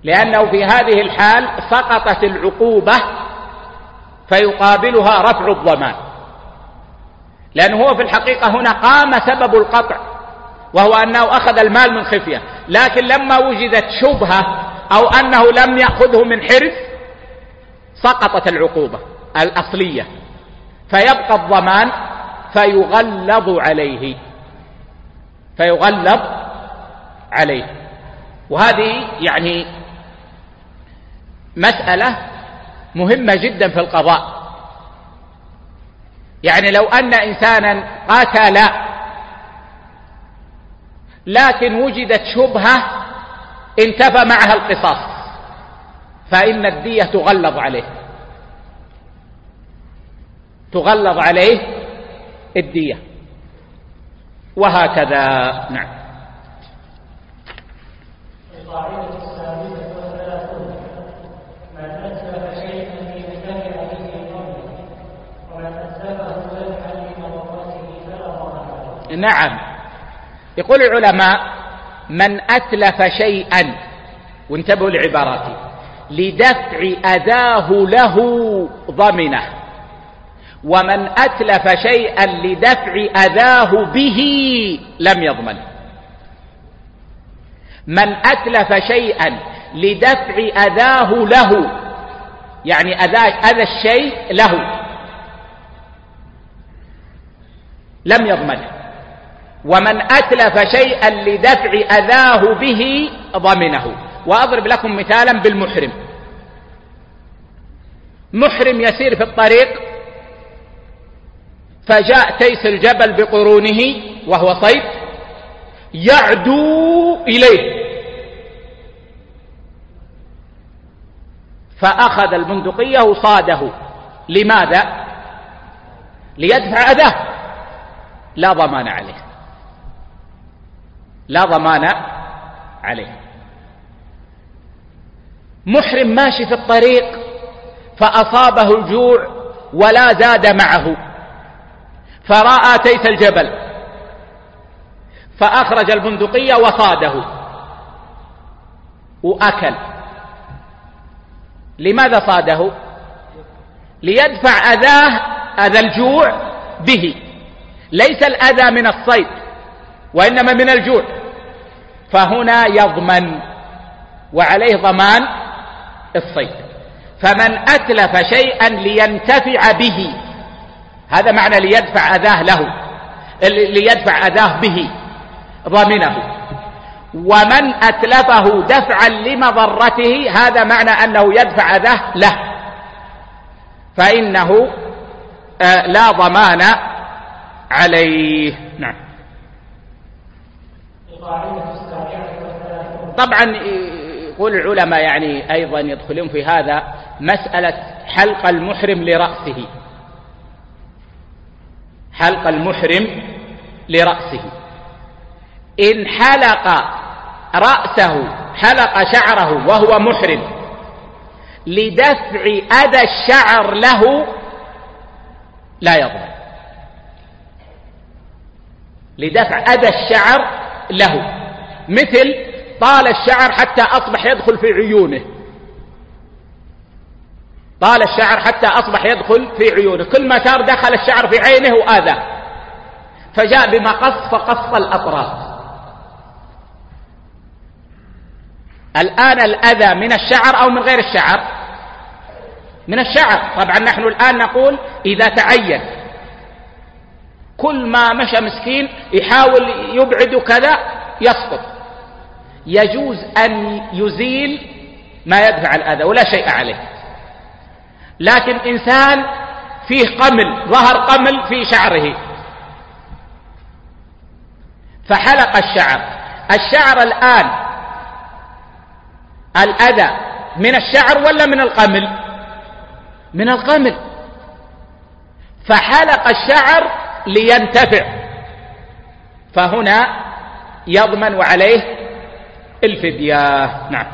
Speaker 1: لأنه في هذه الحال سقطت العقوبة فيقابلها رفع الضمان، لأنه هو في الحقيقة هنا قام سبب القطع وهو أنه أخذ المال من خفية، لكن لما وجدت شبهة أو أنه لم يأخذه من حرز سقطت العقوبة الأصلية فيبقى الضمان فيغلظ عليه. وهذه يعني مسألة مهمة جدا في القضاء. يعني لو أن إنسانا قاتل لكن وجدت شبهة انتفى معها القصاص فإن الدية تغلظ عليه الدية، وهكذا. نعم.
Speaker 2: القاعدة السادسة والثلاثون: من أتلف شيئا لينتفع به قبله ومن أتلفه دفعا لمضرته فلا ضمان عليه.
Speaker 1: نعم. يقول العلماء: من أتلف شيئا، وانتبهوا لعباراتي، لدفع أذاه له ضمنه، ومن أتلف شيئا لدفع أذاه به لم يضمن. من أتلف شيئا لدفع أذاه له، يعني أذى الشيء له، لم يضمنه. ومن أتلف شيئا لدفع أذاه به ضمنه. وأضرب لكم مثالا بالمحرم. محرم يسير في الطريق فجاء تيس الجبل بقرونه وهو صيد يعدو إليه، فأخذ البندقية وصاده. لماذا؟ ليدفع أذاه. لا ضمان عليه. محرم ماشي في الطريق فأصابه الجوع ولا زاد معه، فرأى تيس الجبل فأخرج البندقية وصاده وأكل. لماذا صاده؟ ليدفع أذى الجوع به، ليس الأذى من الصيد وإنما من الجوع، فهنا يضمن وعليه ضمان الصيد. فمن أتلف شيئا لينتفع به، هذا معنى ليدفع أذاه به ضمنه. ومن أتلفه دفعا لمضرته، هذا معنى أنه يدفع أذاه له، فإنه لا ضمان عليه. نعم. طبعا يقول العلماء يعني أيضا يدخلون في هذا مسألة حلق المحرم لرأسه. حلق المحرم لرأسه، إن حلق رأسه، حلق شعره وهو محرم لدفع أذى الشعر له لا يضمن. لدفع أذى الشعر له، مثل طال الشعر حتى أصبح يدخل في عيونه، طال الشعر حتى أصبح يدخل في عيونه، كل ما سار دخل الشعر في عينه وآذى، فجاء بمقص فقص الأطراف. الآن الأذى من الشعر أو من غير الشعر؟ من الشعر. طبعا نحن الآن نقول إذا تعين، كل ما مشى مسكين يحاول يبعد كذا يسقط، يجوز أن يزيل ما يدفع الأذى ولا شيء عليه. لكن إنسان فيه قمل، ظهر قمل في شعره فحلق الشعر الآن الأذى من الشعر ولا من القمل؟ من القمل، فحلق الشعر لينتفع، فهنا يضمن وعليه الفدية. نعم.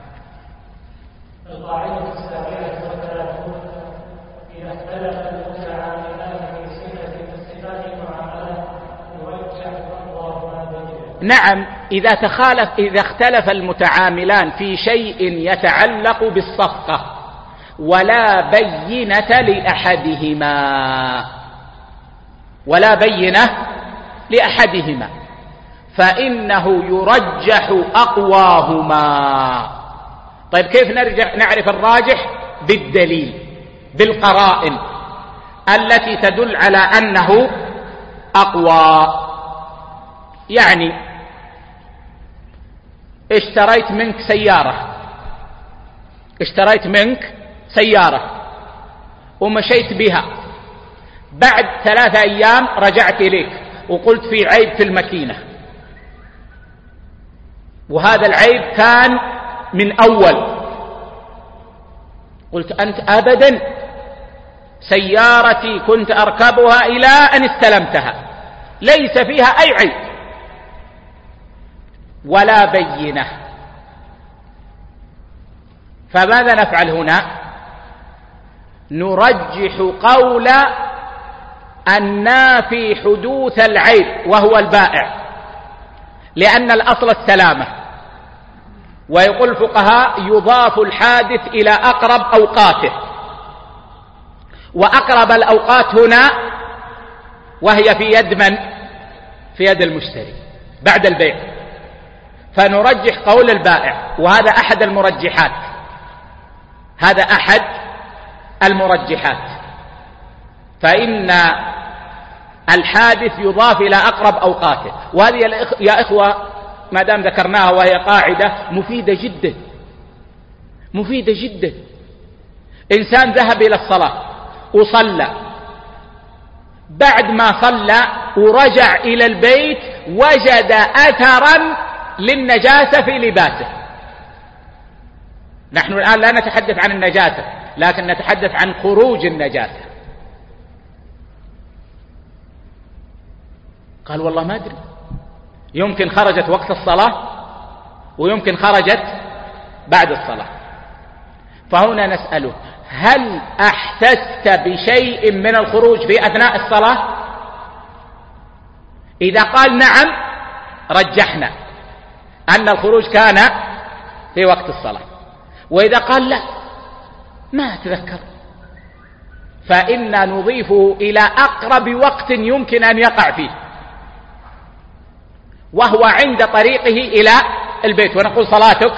Speaker 2: القاعدة السابعة والثلاثون: إذا اختلف المتعاملان في صفة من صفات المعاملة يرجح أقواهما بينهما.
Speaker 1: نعم، إذا اختلف المتعاملان في شيء يتعلق بالصفقة ولا بينة لأحدهما فإنه يرجح أقواهما. طيب كيف نعرف الراجح؟ بالدليل، بالقرائن التي تدل على أنه أقوى. يعني اشتريت منك سيارة ومشيت بها، بعد 3 أيام رجعت إليك وقلت في عيب في الماكينة، وهذا العيب كان من أول. قلت أنت أبدا، سيارتي كنت أركبها إلى أن استلمتها ليس فيها أي عيب ولا بينة. فماذا نفعل هنا؟ نرجح قول النافي حدوث العيب وهو البائع، لأن الأصل السلامة. ويقول الفقهاء يضاف الحادث إلى أقرب أوقاته، وأقرب الأوقات هنا وهي في يد من؟ في يد المشتري بعد البيع، فنرجح قول البائع، وهذا أحد المرجحات. فإن الحادث يضاف إلى أقرب أوقاته. وهذه يا إخوة ما دام ذكرناها وهي قاعدة مفيدة جدا. إنسان ذهب إلى الصلاة وصلى، بعد ما صلى ورجع إلى البيت وجد أثرا للنجاسة في لباسه. نحن الآن لا نتحدث عن النجاسة، لكن نتحدث عن خروج النجاسة. قال والله ما أدري، يمكن خرجت وقت الصلاة ويمكن خرجت بعد الصلاة. فهنا نسأله: هل أحسست بشيء من الخروج في أثناء الصلاة؟ إذا قال نعم رجحنا أن الخروج كان في وقت الصلاة، وإذا قال لا ما أتذكر فإن نضيفه إلى أقرب وقت يمكن أن يقع فيه، وهو عند طريقه إلى البيت، ونقول صلاتك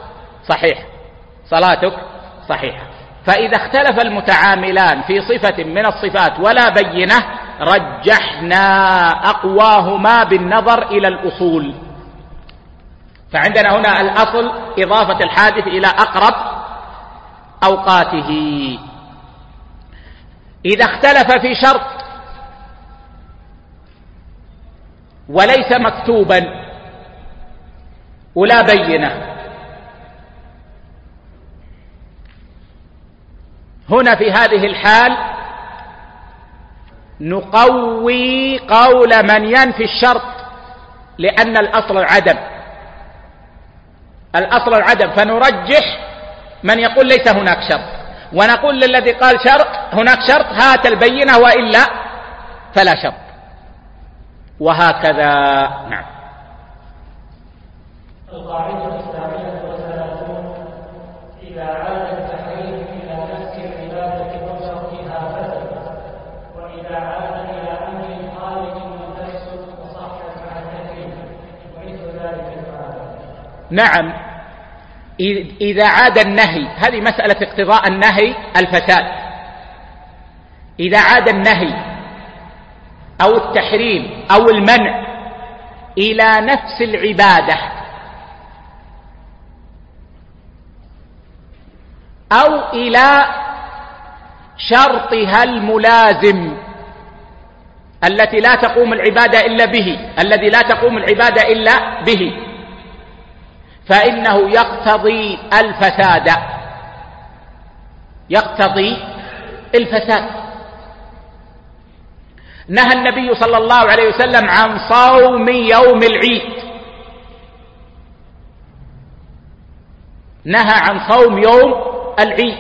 Speaker 1: صحيحة. فإذا اختلف المتعاملان في صفة من الصفات ولا بينة رجحنا أقواهما بالنظر إلى الأصول. فعندنا هنا الأصل إضافة الحادث إلى أقرب أوقاته. إذا اختلف في شرط وليس مكتوبا ولا بينة، هنا في هذه الحال نقوي قول من ينفي الشرط، لأن الأصل العدم، فنرجح من يقول ليس هناك شرط، ونقول للذي قال هناك شرط هات البينة وإلا فلا شرط، وهكذا. نعم.
Speaker 2: القاعدة 39 إذا عاد التحريم إلى نفس العبادة وشرطها فسد، وإذا عاد إلى أمر خارج تفسد وصحت مع التحريم، ومثل ذلك الفعل.
Speaker 1: نعم، إذا عاد النهي، هذه مسألة اقتضاء النهي الفساد. إذا عاد النهي أو التحريم أو المنع إلى نفس العبادة أو إلى شرطها الملازم الذي لا تقوم العبادة إلا به، فإنه يقتضي الفساد. نهى النبي صلى الله عليه وسلم عن صوم يوم العيد، نهى عن صوم يوم العيد،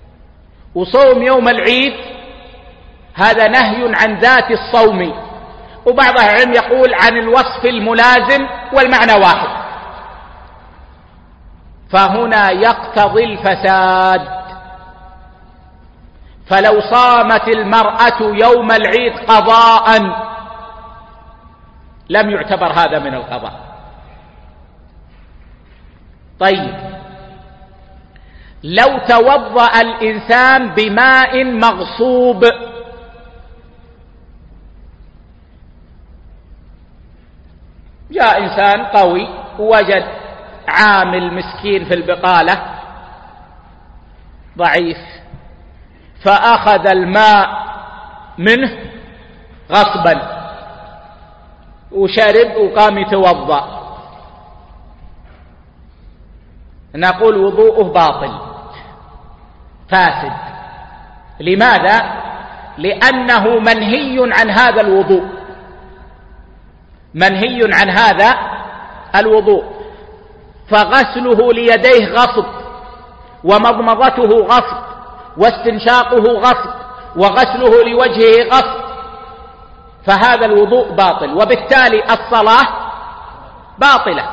Speaker 1: وصوم يوم العيد هذا نهي عن ذات الصوم، وبعض أهل العلم يقول عن الوصف الملازم والمعنى واحد، فهنا يقتضي الفساد. فلو صامت المرأة يوم العيد قضاء لم يعتبر هذا من القضاء. طيب، لو توضأ الإنسان بماء مغصوب، جاء إنسان قوي ووجد عامل مسكين في البقالة ضعيف، فأخذ الماء منه غصبا وشرب وقام يتوضأ، نقول وضوءه باطل فاسد. لماذا؟ لأنه منهي عن هذا الوضوء، منهي عن هذا الوضوء، فغسله ليديه غصب، ومضمضته غصب، واستنشاقه غصب، وغسله لوجهه غصب، فهذا الوضوء باطل، وبالتالي الصلاة باطلة.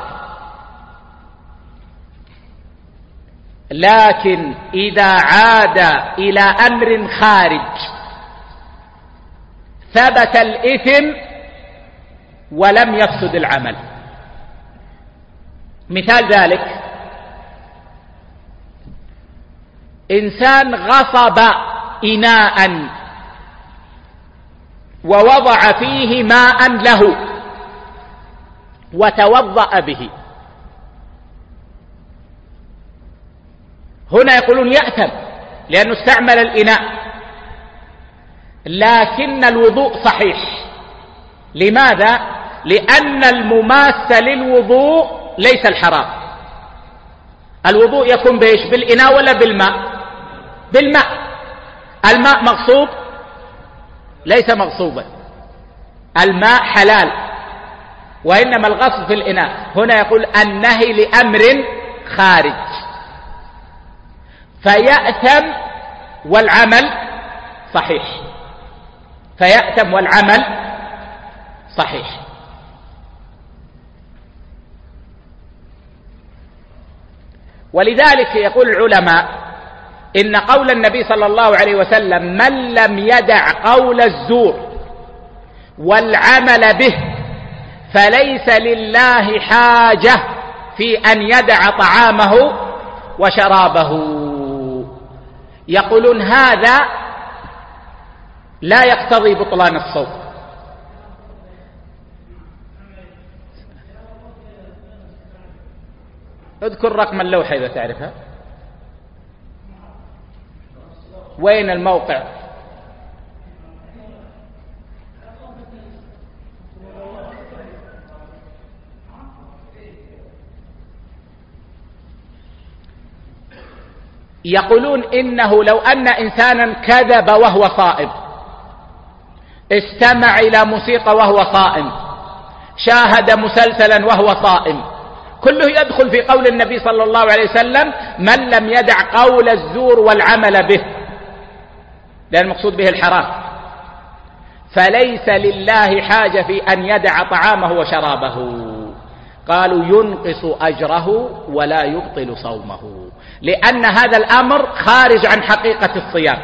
Speaker 1: لكن إذا عاد إلى أمر خارج ثبت الإثم ولم يفسد العمل. مثال ذلك إنسان غصب إناء ووضع فيه ماء له وتوضأ به، هنا يقولون يأثم لأنه استعمل الإناء، لكن الوضوء صحيح. لماذا؟ لأن المماس للوضوء ليس الحرام. الوضوء يكون بإيش؟ بالإناء ولا بالماء؟ بالماء. الماء مغصوب؟ ليس مغصوبا، الماء حلال، وإنما الغصب في الإناء. هنا يقول النهي لأمر خارج، فيأثم والعمل صحيح، فيأثم والعمل صحيح. ولذلك يقول العلماء إن قول النبي صلى الله عليه وسلم من لم يدع قول الزور والعمل به فليس لله حاجة في أن يدع طعامه وشرابه، يقولون هذا لا يقتضي بطلان الصوم. اذكر رقم اللوحة إذا تعرفها، وين الموقع؟ يقولون إنه لو أن إنسانا كذب وهو صائم، استمع إلى موسيقى وهو صائم، شاهد مسلسلا وهو صائم، كله يدخل في قول النبي صلى الله عليه وسلم من لم يدع قول الزور والعمل به، لأن المقصود به الحرام، فليس لله حاجة في أن يدع طعامه وشرابه. قالوا ينقص أجره ولا يبطل صومه، لأن هذا الأمر خارج عن حقيقة الصيام،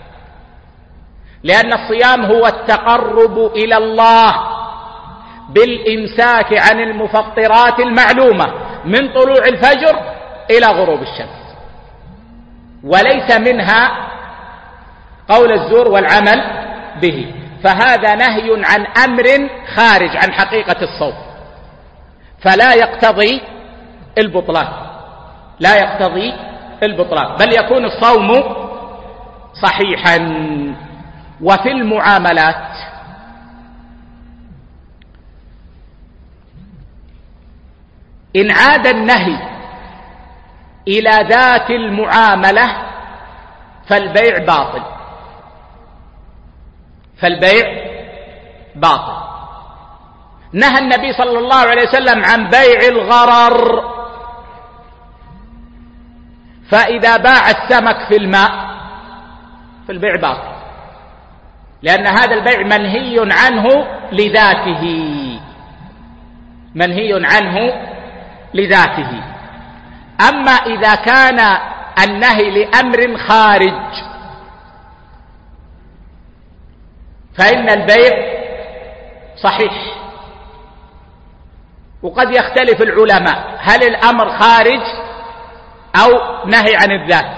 Speaker 1: لأن الصيام هو التقرب إلى الله بالإمساك عن المفطرات المعلومة من طلوع الفجر إلى غروب الشمس، وليس منها قول الزور والعمل به، فهذا نهي عن أمر خارج عن حقيقة الصوم، فلا يقتضي البطلان، لا يقتضي البطلان، بل يكون الصوم صحيحا. وفي المعاملات إن عاد النهي إلى ذات المعاملة فالبيع باطل، فالبيع باطل. نهى النبي صلى الله عليه وسلم عن بيع الغرر، فإذا باع السمك في الماء فالبيع باطل، لأن هذا البيع منهي عنه لذاته، منهي عنه لذاته. أما إذا كان النهي لأمر خارج فإن البيع صحيح. وقد يختلف العلماء هل الأمر خارج أو نهي عن الذات.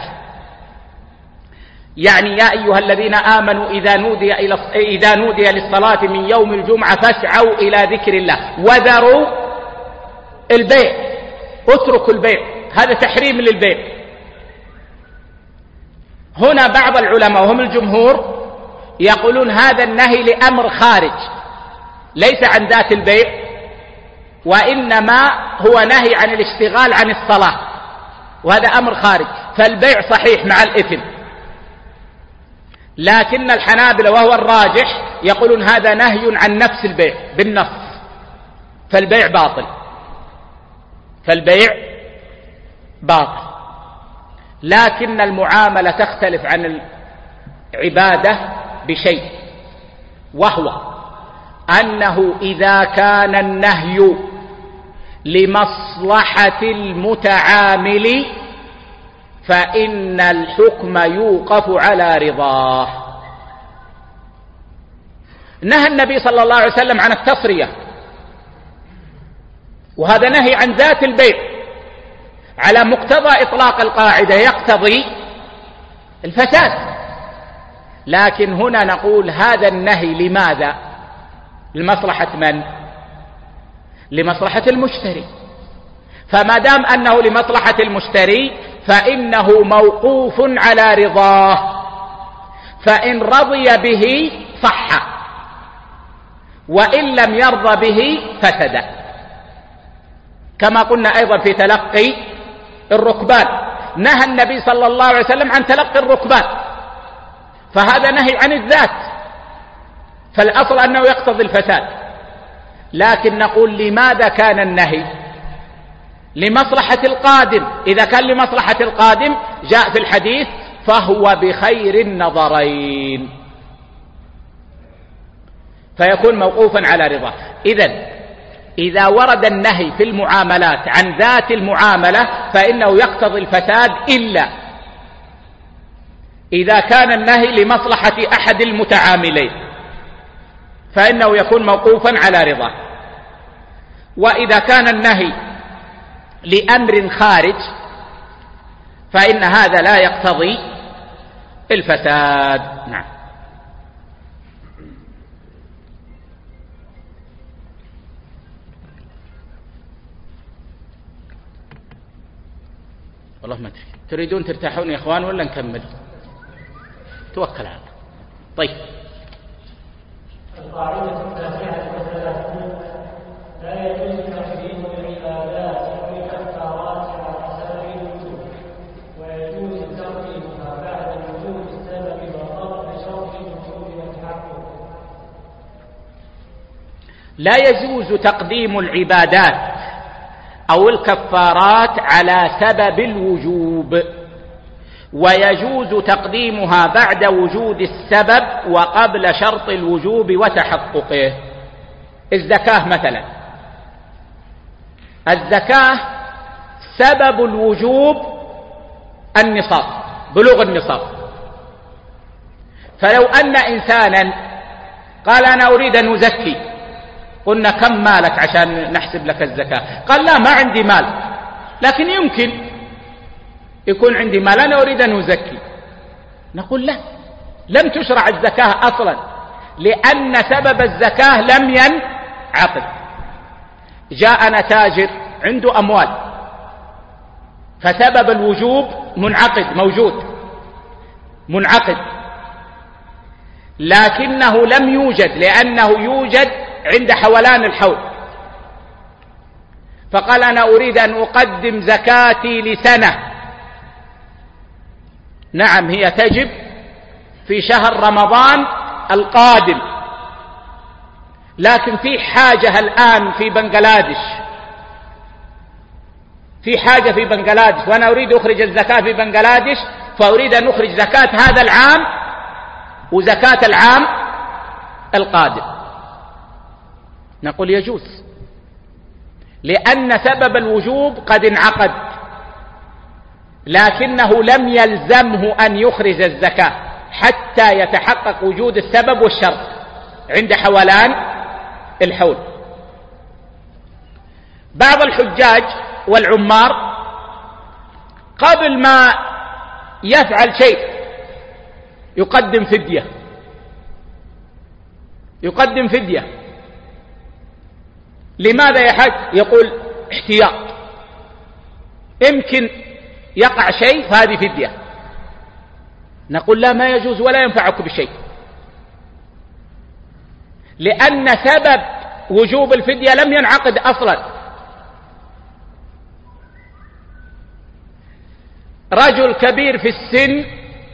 Speaker 1: يعني يا أيها الذين آمنوا إذا نودي للصلاة من يوم الجمعة فاسعوا إلى ذكر الله وذروا البيع، اتركوا البيع، هذا تحريم للبيع. هنا بعض العلماء وهم الجمهور يقولون هذا النهي لأمر خارج ليس عن ذات البيع، وإنما هو نهي عن الاشتغال عن الصلاة، وهذا أمر خارج، فالبيع صحيح مع الإثم. لكن الحنابلة وهو الراجح يقولون هذا نهي عن نفس البيع بالنص، فالبيع باطل، فالبيع باطل. لكن المعاملة تختلف عن العبادة بشيء، وهو أنه إذا كان النهي لمصلحة المتعامل فإن الحكم يوقف على رضاه. نهى النبي صلى الله عليه وسلم عن التصرية، وهذا نهي عن ذات البيع على مقتضى إطلاق القاعدة يقتضي الفساد. لكن هنا نقول هذا النهي لماذا؟ لمصلحة من؟ لمصلحة المشتري. فما دام أنه لمصلحة المشتري فإنه موقوف على رضاه، فإن رضي به صح، وإن لم يرضى به فسد. كما قلنا أيضا في تلقي الركبان، نهى النبي صلى الله عليه وسلم عن تلقي الركبان، فهذا نهي عن الذات، فالأصل أنه يقتضي الفساد. لكن نقول لماذا كان النهي؟ لمصلحة القادم. إذا كان لمصلحة القادم جاء في الحديث فهو بخير النظرين، فيكون موقوفا على رضاه. إذا ورد النهي في المعاملات عن ذات المعاملة فإنه يقتضي الفساد، إلا إذا كان النهي لمصلحة أحد المتعاملين فإنه يكون موقوفا على رضاه. وإذا كان النهي لأمر خارج فإن هذا لا يقتضي الفساد. نعم. والله ما أدري، تريدون ترتاحون يا إخوان ولا نكمل؟ توكل على الله. طيب.
Speaker 2: القاعدة التاسعة والثلاثون: لا يجوز تقديم العبادات بكفارات على سبب الوجوب، ويجوز تقديمها بعد وجود السبب وقبل شرط الوجوب والتحقق.
Speaker 1: لا يجوز تقديم العبادات أو الكفارات على سبب الوجوب، ويجوز تقديمها بعد وجود السبب وقبل شرط الوجوب وتحققه. الزكاة مثلا، الزكاة سبب الوجوب النصاب، بلوغ النصاب. فلو أن إنسانا قال أنا أريد أن أزكي، قلنا كم مالك عشان نحسب لك الزكاة؟ قال لا، ما عندي مال، لكن يمكن يكون عندي مال، أنا أريد أن أزكي. نقول لا، لم تشرع الزكاة أصلا، لأن سبب الزكاة لم ينعقد. جاءنا تاجر عنده أموال، فسبب الوجوب منعقد، موجود منعقد، لكنه لم يوجد، لأنه يوجد عند حولان الحول. فقال أنا أريد أن أقدم زكاتي لسنة. نعم، هي تجب في شهر رمضان القادم، لكن في حاجة الآن في بنغلاديش، في حاجة في بنغلاديش، وأنا أريد أخرج الزكاة في بنغلاديش، فأريد أن أخرج زكاة هذا العام وزكاة العام القادم. نقول يجوز، لأن سبب الوجوب قد انعقد، لكنه لم يلزمه أن يخرج الزكاة حتى يتحقق وجود السبب والشرط عند حولان الحول. بعض الحجاج والعمار قبل ما يفعل شيء يقدم فدية. لماذا يا حج؟ يقول احتياط، يمكن يقع شيء فهذه فدية. نقول لا، ما يجوز ولا ينفعك بشيء، لأن سبب وجوب الفدية لم ينعقد أصلا. رجل كبير في السن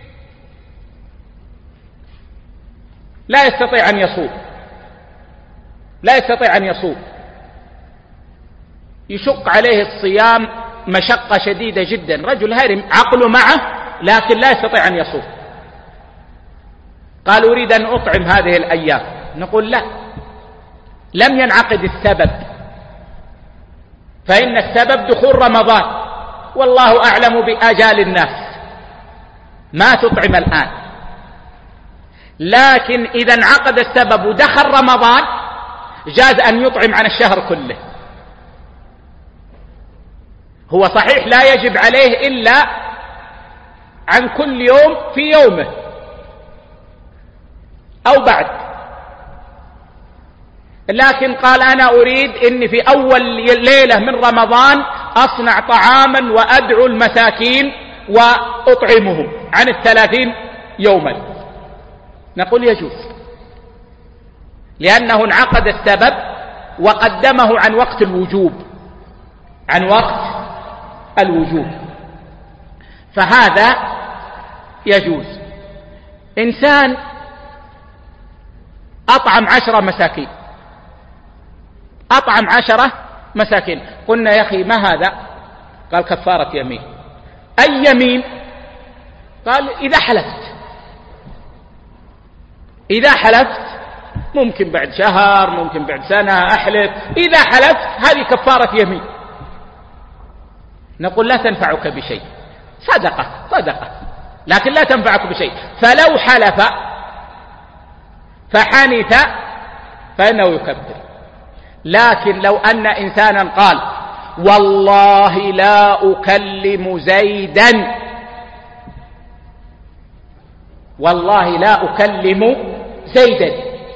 Speaker 1: لا يستطيع أن يصوم، يشق عليه الصيام مشقة شديدة جدا، رجل هارم عقله معه لكن لا يستطيع أن يصوم. قال أريد أن أطعم هذه الأيام. نقول لا، لم ينعقد السبب، فإن السبب دخول رمضان، والله أعلم بآجال الناس، ما تطعم الآن. لكن إذا انعقد السبب ودخل رمضان جاز أن يطعم عن الشهر كله. هو صحيح لا يجب عليه إلا عن كل يوم في يومه أو بعد، لكن قال أنا أريد إني في أول ليلة من رمضان أصنع طعاما وأدعو المساكين وأطعمهم عن 30 يوما. نقول يجوز، لأنه انعقد السبب وقدمه عن وقت الوجوب، فهذا يجوز. إنسان أطعم 10 مساكين، قلنا يا أخي ما هذا؟ قال كفارة يمين. أي يمين؟ قال إذا حلفت ممكن بعد شهر، ممكن بعد سنة أحلف، إذا حلفت هذه كفارة يمين. نقول لا تنفعك بشيء، صدقة لكن لا تنفعك بشيء. فلو حلف فحنث فإنه يكفر. لكن لو أن إنسانا قال والله لا أكلم زيدا،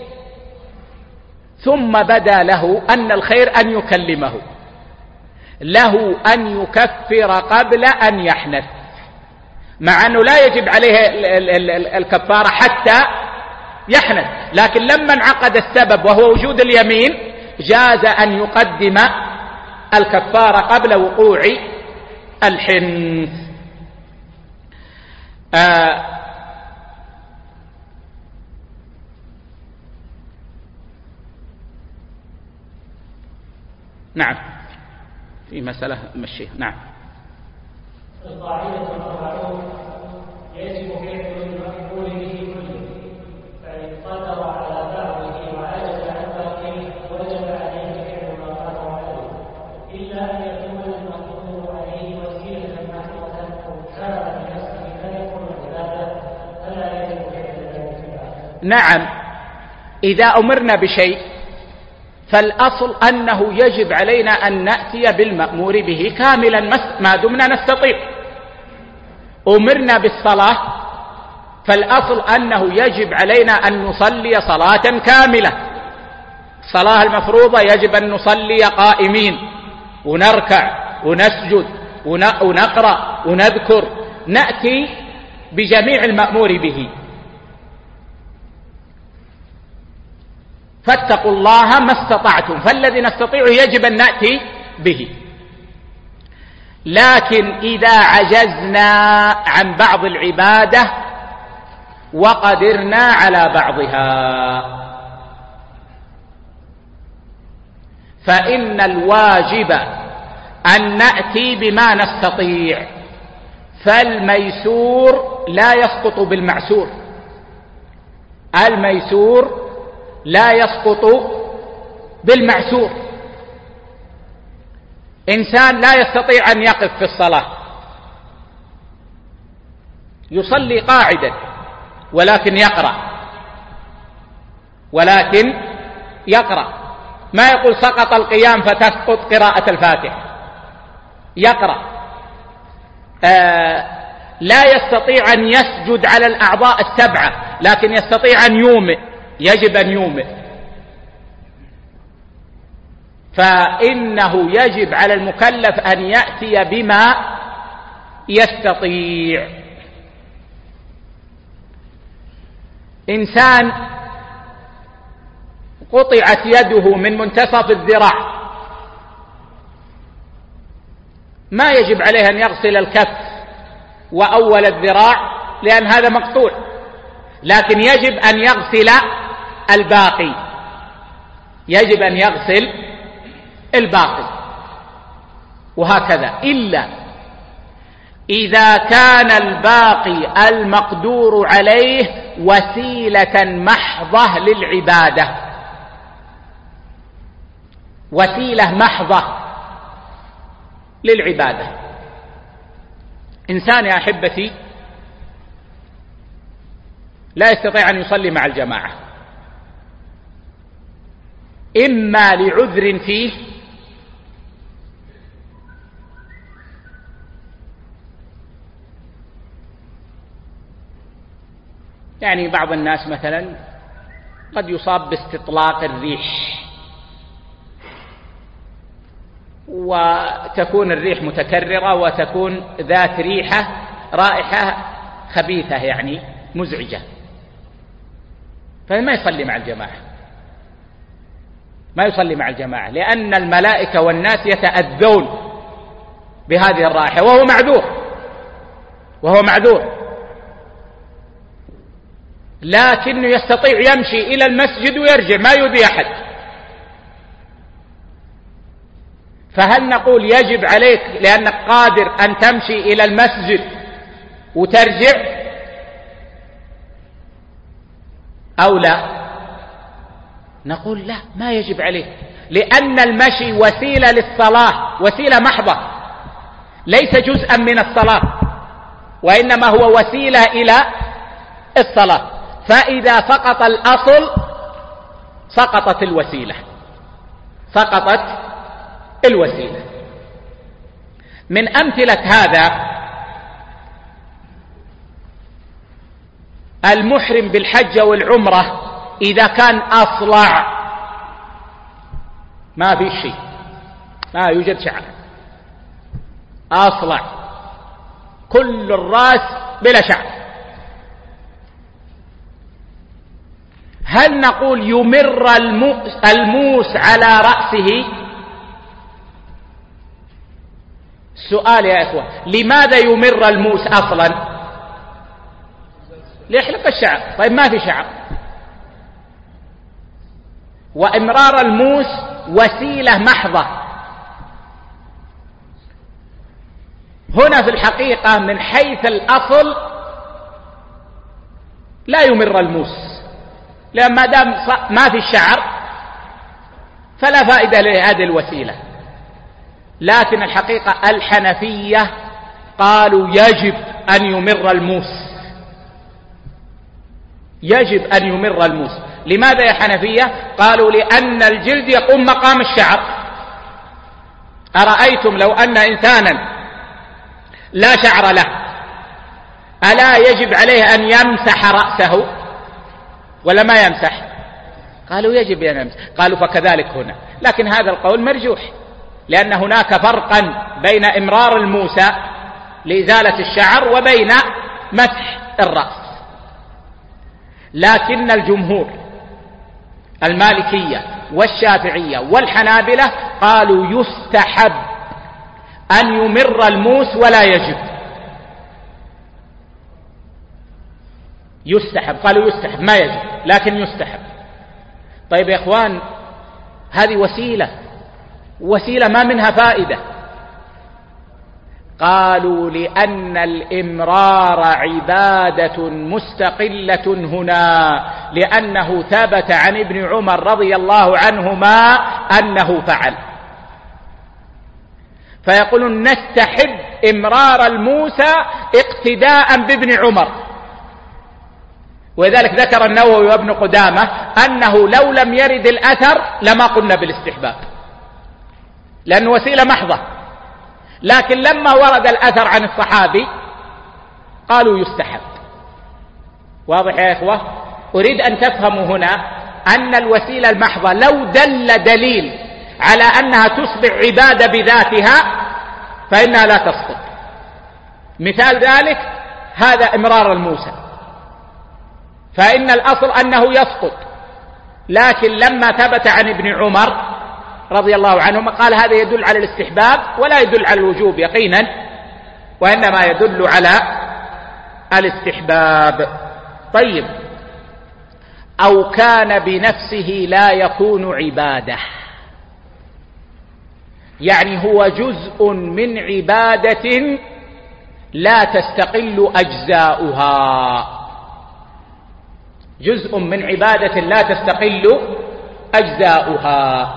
Speaker 1: ثم بدا له أن الخير أن يكلمه، له أن يكفر قبل أن يحنث، مع أنه لا يجب عليه الكفارة حتى يحنث، لكن لما انعقد السبب وهو وجود اليمين جاز أن يقدم الكفارة قبل وقوع الحنث. نعم، في مسألة مشيها. نعم.
Speaker 2: القاعدة المعروف يجب فعل المأمور به كله، فإن قدر على بعضه وعجز عن باقيه وجب عليه فعل ما قدر عليه، إلا أن يكون المأمور عليه وسيلة محضة أو شرع بنفسه لا يكون عبادة فلا يجب فعل ذلك.
Speaker 1: نعم، إذا أمرنا بشيء فالأصل أنه يجب علينا أن نأتي بالمأمور به كاملا ما دمنا نستطيع. أمرنا بالصلاة فالأصل أنه يجب علينا أن نصلي صلاة كاملة. الصلاة المفروضة يجب أن نصلي قائمين ونركع ونسجد ونقرأ ونذكر، نأتي بجميع المأمور به. فاتقوا الله ما استطعتم، فالذي نستطيعه يجب أن نأتي به. لكن إذا عجزنا عن بعض العبادة وقدرنا على بعضها فإن الواجب أن نأتي بما نستطيع، فالميسور لا يسقط بالمعسور، الميسور لا يسقط بالمعسور. إنسان لا يستطيع أن يقف في الصلاة، يصلي قاعدا ولكن يقرأ، ما يقول سقط القيام فتسقط قراءة الفاتحة، يقرأ. لا يستطيع أن يسجد على الأعضاء السبعة لكن يستطيع أن يومئ، يجب أن يومئ، فإنه يجب على المكلف أن يأتي بما يستطيع. إنسان قطعت يده من منتصف الذراع، ما يجب عليه أن يغسل الكف وأول الذراع لأن هذا مقطوع، لكن يجب أن يغسل الباقي، يجب أن يغسل الباقي، وهكذا، إلا إذا كان الباقي المقدور عليه وسيلة محضة للعبادة، وسيلة محضة للعبادة. إنسان يا أحبتي لا يستطيع أن يصلي مع الجماعة، إما لعذر فيه يعني بعض الناس مثلا قد يصاب باستطلاق الريح، وتكون الريح متكررة وتكون ذات رائحة خبيثة يعني مزعجة، فما يصلي مع الجماعة، ما يصلي مع الجماعة، لأن الملائكة والناس يتأذون بهذه الرائحة، وهو معذور، لكنه يستطيع يمشي إلى المسجد ويرجع ما يؤذي أحد. فهل نقول يجب عليك لأنك قادر أن تمشي إلى المسجد وترجع أو لا؟ نقول لا، ما يجب عليك، لأن المشي وسيلة للصلاة، وسيلة محضة، ليس جزءا من الصلاة، وإنما هو وسيلة إلى الصلاة، فإذا سقط الأصل سقطت الوسيلة. من أمثلة هذا المحرم بالحج والعمرة إذا كان أصلع، ما في شيء، ما يوجد شعر، أصلع كل الرأس بلا شعر، هل نقول يمر الموس على رأسه؟ السؤال يا إخوة، لماذا يمر الموس أصلا؟ ليحلق الشعر، طيب ما في شعر، وإمرار الموس وسيلة محضة. هنا في الحقيقة من حيث الأصل لا يمر الموس، لأن ما دام ما في الشعر فلا فائدة لهذه الوسيلة، لكن الحقيقة الحنفية قالوا يجب أن يمر الموس، يجب أن يمر الموس. لماذا يا حنفية؟ قالوا لأن الجلد يقوم مقام الشعر. أرأيتم لو أن إنسانا لا شعر له ألا يجب عليه أن يمسح رأسه ولا ما يمسح؟ قالوا يجب أن يمسح. قالوا فكذلك هنا، لكن هذا القول مرجوح، لأن هناك فرقا بين إمرار الموسى لإزالة الشعر وبين مسح الرأس. لكن الجمهور المالكية والشافعية والحنابلة قالوا يستحب أن يمر الموس ولا يجب، يستحب، قالوا يستحب ما يجب لكن يستحب. طيب يا إخوان، هذه وسيلة ما منها فائدة، قالوا لأن الإمرار عبادة مستقلة هنا، لأنه ثبت عن ابن عمر رضي الله عنهما أنه فعل، فيقولون نستحب إمرار الموسى اقتداء بابن عمر. ولذلك ذكر النووي وابن قدامة أنه لو لم يرد الأثر لما قلنا بالاستحباب، لأنه وسيلة محضة، لكن لما ورد الأثر عن الصحابي قالوا يستحب. واضح يا إخوة؟ أريد أن تفهموا هنا أن الوسيلة المحضة لو دل دليل على أنها تصبح عبادة بذاتها فإنها لا تسقط. مثال ذلك هذا إمرار الموسى، فإن الأصل أنه يسقط، لكن لما ثبت عن ابن عمر رضي الله عنهما قال هذا يدل على الاستحباب ولا يدل على الوجوب يقينا، وإنما يدل على الاستحباب. طيب، أو كان بنفسه لا يكون عبادة، يعني هو جزء من عبادة لا تستقل أجزاؤها، جزء من عبادة لا تستقل أجزاؤها.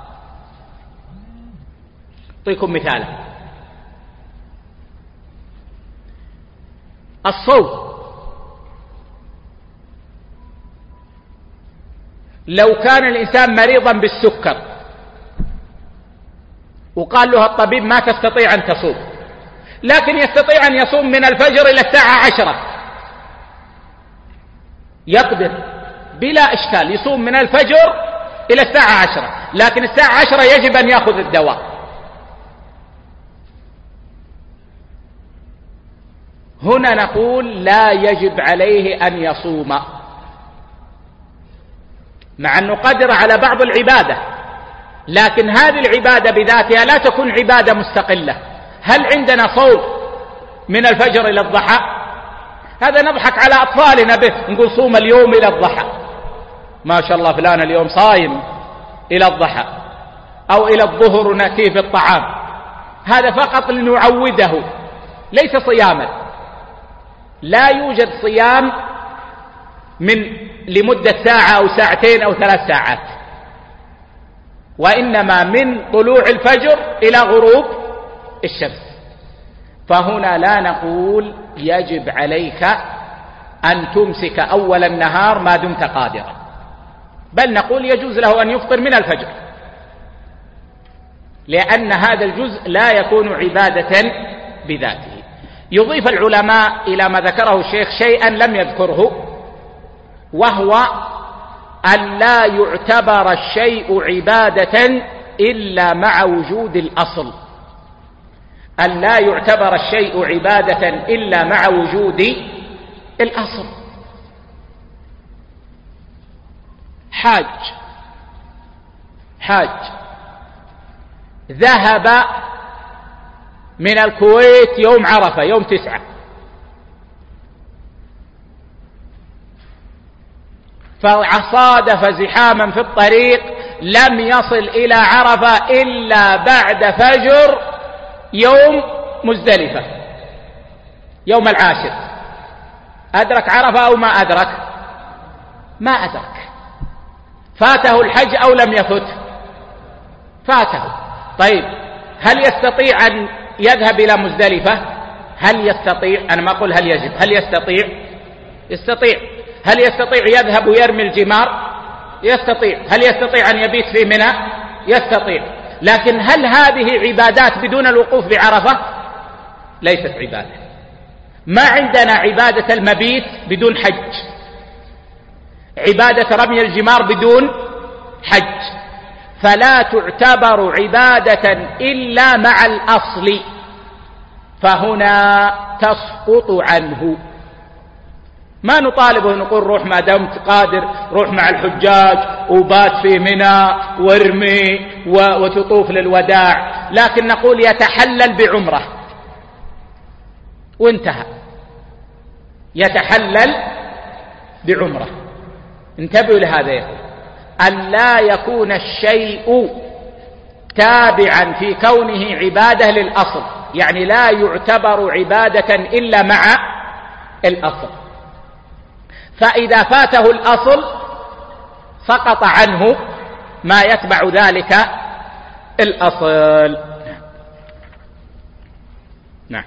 Speaker 1: أعطيكم مثالا، الصوم لو كان الإنسان مريضا بالسكر وقال له الطبيب ما تستطيع أن تصوم، لكن يستطيع أن يصوم من الفجر إلى الساعة 10، يقدر بلا إشكال يصوم من الفجر إلى الساعة 10، لكن الساعة 10 يجب أن يأخذ الدواء. هنا نقول لا يجب عليه أن يصوم، مع أنه قدر على بعض العبادة، لكن هذه العبادة بذاتها لا تكون عبادة مستقلة. هل عندنا صوم من الفجر إلى الضحى؟ هذا نضحك على أطفالنا به، نقول صوم اليوم إلى الضحى، ما شاء الله فلان اليوم صايم إلى الضحى، أو إلى الظهر ونأتيه بالطعام. هذا فقط لنعوده، ليس صياما. لا يوجد صيام لمدة ساعة أو ساعتين أو 3 ساعات، وإنما من طلوع الفجر إلى غروب الشمس. فهنا لا نقول يجب عليك أن تمسك أول النهار ما دمت قادرا، بل نقول يجوز له أن يفطر من الفجر، لأن هذا الجزء لا يكون عبادة بذاته. يضيف العلماء إلى ما ذكره الشيخ شيئا لم يذكره، وهو أن لا يعتبر الشيء عبادة إلا مع وجود الأصل، أن لا يعتبر الشيء عبادة إلا مع وجود الأصل. حاج ذهب من الكويت يوم عرفة يوم 9، فصادف زحاما في الطريق، لم يصل إلى عرفة إلا بعد فجر يوم مزدلفة يوم 10. أدرك عرفة أو ما أدرك؟ ما أدرك. فاته الحج أو لم يفت؟ فاته. طيب، هل يستطيع أن يذهب إلى مزدلفة؟ هل يستطيع؟ أنا ما أقول هل يجب، هل يستطيع؟ يستطيع. هل يستطيع يذهب ويرمي الجمار؟ يستطيع. هل يستطيع أن يبيت في منى؟ يستطيع. لكن هل هذه عبادات بدون الوقوف بعرفة؟ ليست عبادة. ما عندنا عبادة المبيت بدون حج، عبادة رمي الجمار بدون حج، فلا تعتبر عبادة إلا مع الأصل، فهنا تسقط عنه. ما نطالبه نقول روح ما دمت قادر، روح مع الحجاج وبات في منى وارمي وتطوف للوداع، لكن نقول يتحلل بعمرة وانتهى، يتحلل بعمرة. انتبهوا لهذا يقول أن لا يكون الشيء تابعا في كونه عبادة للأصل، يعني لا يعتبر عبادة إلا مع الأصل. فإذا فاته الأصل سقط عنه ما يتبع ذلك الأصل. نعم.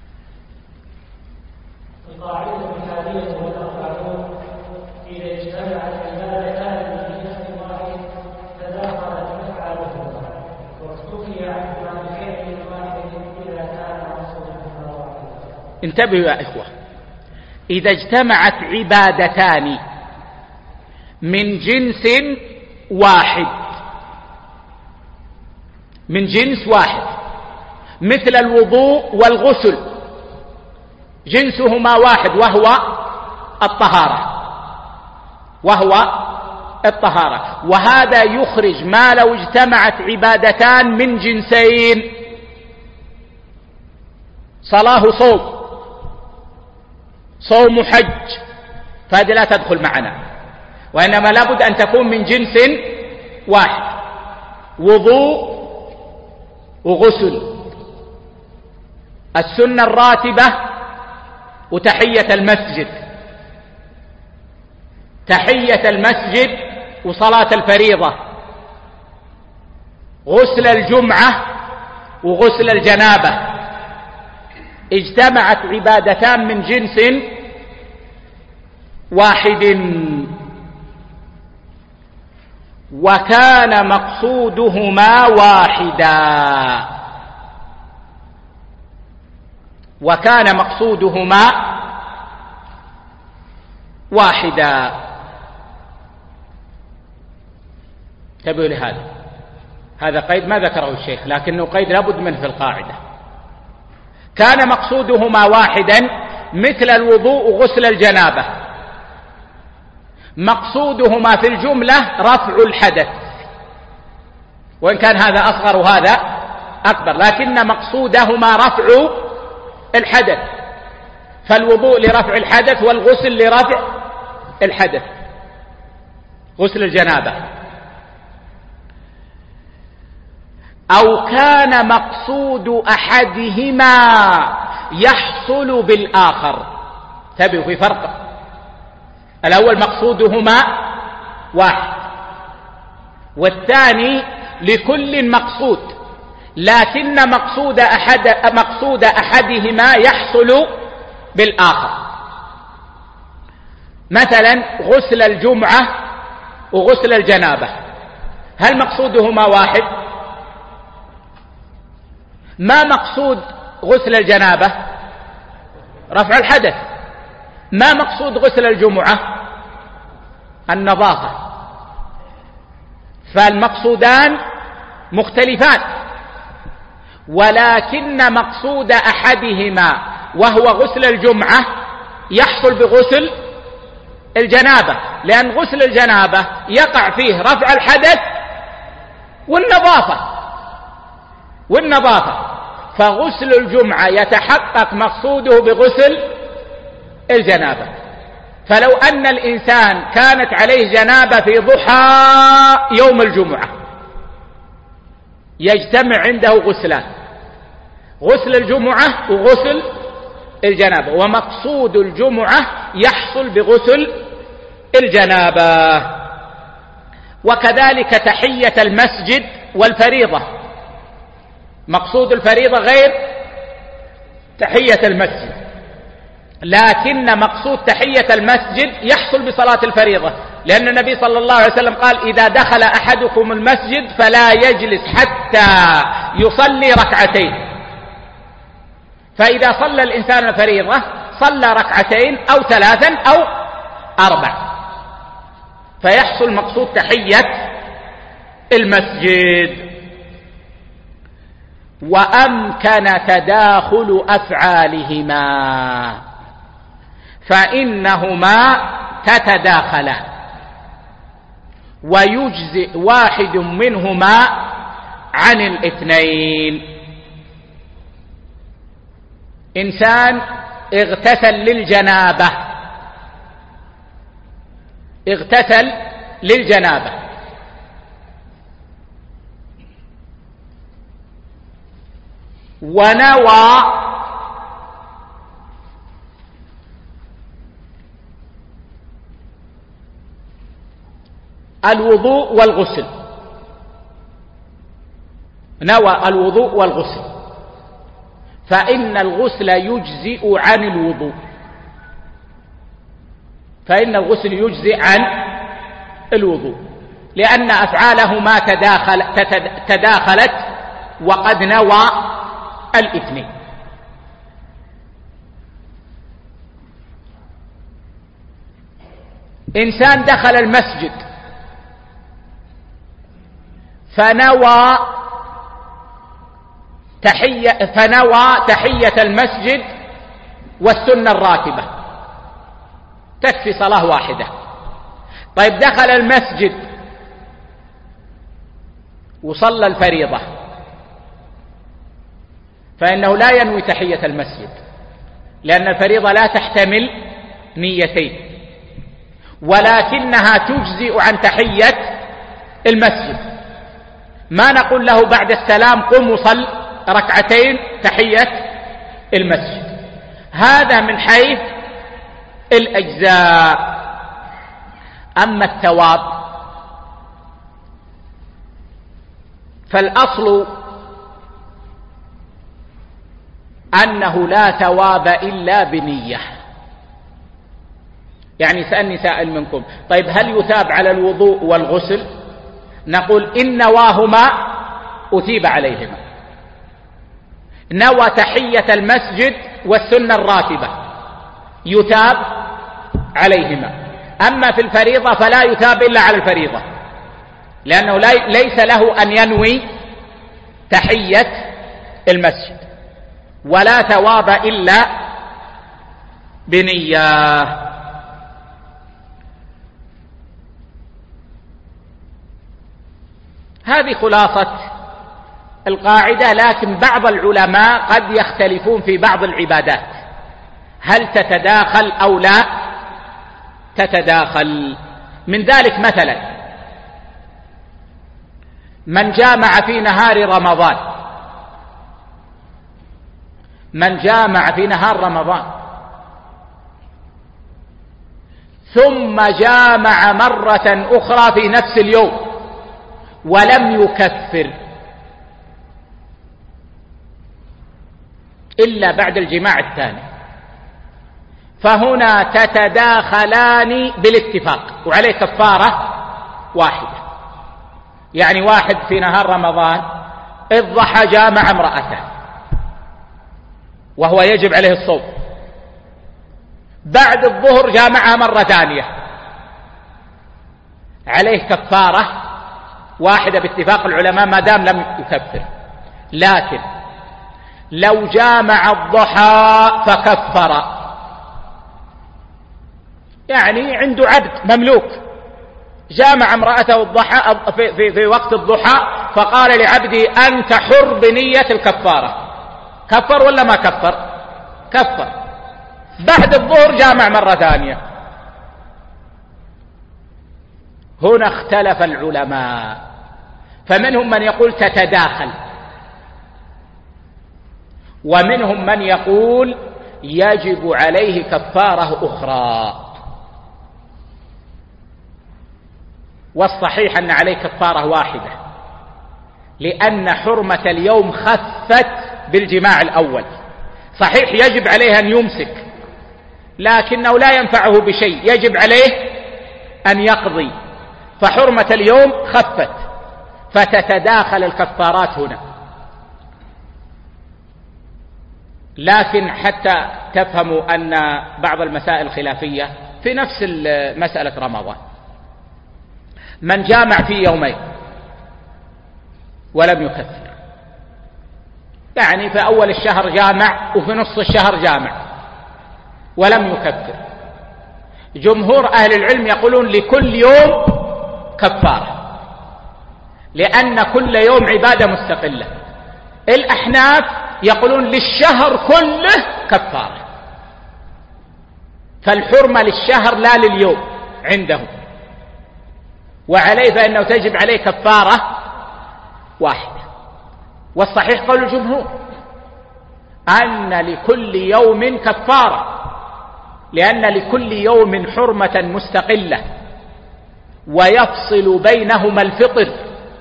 Speaker 2: القاعدة الحادية والأربعون: إذا اجتمعت عبادتان من جنس واحد تداخلت أفعالهما واختفي عنهما بفعل واحد إذا كان مقصودهما واحدا.
Speaker 1: انتبهوا يا إخوة، إذا اجتمعت عبادتان من جنس واحد، من جنس واحد، مثل الوضوء والغسل، جنسهما واحد وهو الطهارة، وهذا يخرج ما لو اجتمعت عبادتان من جنسين، صلاة صوم حج، فهذه لا تدخل معنا، وإنما لابد أن تكون من جنس واحد، وضوء وغسل، السنة الراتبة وتحية المسجد وصلاة الفريضة، غسل الجمعة وغسل الجنابة، اجتمعت عبادتان من جنس واحد وكان مقصودهما واحدا. انتبهوا لهذا، هذا قيد ما ذكره الشيخ لكنه قيد لابد منه في القاعدة. كان مقصودهما واحدا مثل الوضوء وغسل الجنابة، مقصودهما في الجملة رفع الحدث، وإن كان هذا أصغر وهذا أكبر، لكن مقصودهما رفع الحدث، فالوضوء لرفع الحدث والغسل لرفع الحدث، غسل الجنابة. أو كان مقصود أحدهما يحصل بالآخر. انتبهوا في فرق، الأول مقصودهما واحد، والثاني لكل مقصود، لكن مقصود أحدهما يحصل بالآخر. مثلا غسل الجمعة وغسل الجنابة، هل مقصودهما واحد؟ ما مقصود غسل الجنابة؟ رفع الحدث. ما مقصود غسل الجمعة؟ النظافة. فالمقصودان مختلفان، ولكن مقصود أحدهما وهو غسل الجمعة يحصل بغسل الجنابة، لأن غسل الجنابة يقع فيه رفع الحدث والنظافة، فغسل الجمعة يتحقق مقصوده بغسل الجنابة. فلو أن الإنسان كانت عليه جنابة في ضحى يوم الجمعة يجتمع عنده غسلان، غسل الجمعة وغسل الجنابة، ومقصود الجمعة يحصل بغسل الجنابة. وكذلك تحية المسجد والفريضة، مقصود الفريضة غير تحية المسجد، لكن مقصود تحية المسجد يحصل بصلاة الفريضة، لأن النبي صلى الله عليه وسلم قال: إذا دخل أحدكم المسجد فلا يجلس حتى يصلي ركعتين. فإذا صلى الإنسان الفريضة صلى ركعتين أو ثلاثا أو أربع، فيحصل مقصود تحية المسجد. وأمكن تداخل أفعالهما فإنهما تتداخلان، ويجزئ واحد منهما عن الاثنين. إنسان اغتسل للجنابة، ونوى الوضوء والغسل، نوى الوضوء والغسل، فإن الغسل يجزئ عن الوضوء، فإن الغسل يجزئ عن الوضوء، لأن أفعالهما تداخلت وقد نوى الاثنين. إنسان دخل المسجد فنوى تحية المسجد والسنة الراتبة، تكفي صلاة واحدة. طيب دخل المسجد وصلى الفريضة، فإنه لا ينوي تحية المسجد، لأن الفريضة لا تحتمل نيتين، ولكنها تجزئ عن تحية المسجد. ما نقول له بعد السلام قم وصل ركعتين تحية المسجد، هذا من حيث الأجزاء. أما الثواب فالأصل أنه لا ثواب إلا بنية. يعني سألني سائل منكم: طيب هل يثاب على الوضوء والغسل؟ نقول إن نواهما أثيب عليهما، نوى تحية المسجد والسنة الراتبة يثاب عليهما. أما في الفريضة فلا يثاب إلا على الفريضة، لأنه ليس له أن ينوي تحية المسجد، ولا ثواب إلا بنية. هذه خلاصة القاعدة. لكن بعض العلماء قد يختلفون في بعض العبادات، هل تتداخل أو لا تتداخل. من ذلك مثلا من جامع في نهار رمضان، من جامع في نهار رمضان ثم جامع مرة أخرى في نفس اليوم ولم يكفر إلا بعد الجماع الثاني، فهنا تتداخلان بالاتفاق وعليه كفارة واحدة. يعني واحد في نهار رمضان الضحى جامع امرأته وهو يجب عليه الصوم، بعد الظهر جامعها مرة ثانية، عليه كفارة واحدة باتفاق العلماء ما دام لم يكفر. لكن لو جامع الضحى فكفر، يعني عنده عبد مملوك جامع امرأته الضحى في وقت الضحى، فقال لعبده أنت حر بنية الكفارة، كفر ولا ما كفر؟ كفر. بعد الظهر جامع مرة ثانية. هنا اختلف العلماء، فمنهم من يقول تتداخل، ومنهم من يقول يجب عليه كفارة أخرى. والصحيح أن عليه كفارة واحدة، لأن حرمة اليوم خفت بالجماع الأول. صحيح يجب عليه أن يمسك، لكنه لا ينفعه بشيء، يجب عليه أن يقضي، فحرمة اليوم خفت، فتتداخل الكفارات هنا. لكن حتى تفهموا أن بعض المسائل الخلافية في نفس مسألة رمضان، من جامع في يومين ولم يكفر، يعني في أول الشهر جامع وفي نصف الشهر جامع ولم يكفر، جمهور أهل العلم يقولون لكل يوم كفارة، لأن كل يوم عبادة مستقلة. الأحناف يقولون للشهر كله كفارة، فالحرمة للشهر لا لليوم عندهم، وعليه فإنه تجب عليه كفارة واحدة. والصحيح قول الجمهور أن لكل يوم كفارة، لأن لكل يوم حرمة مستقلة ويفصل بينهما الفطر،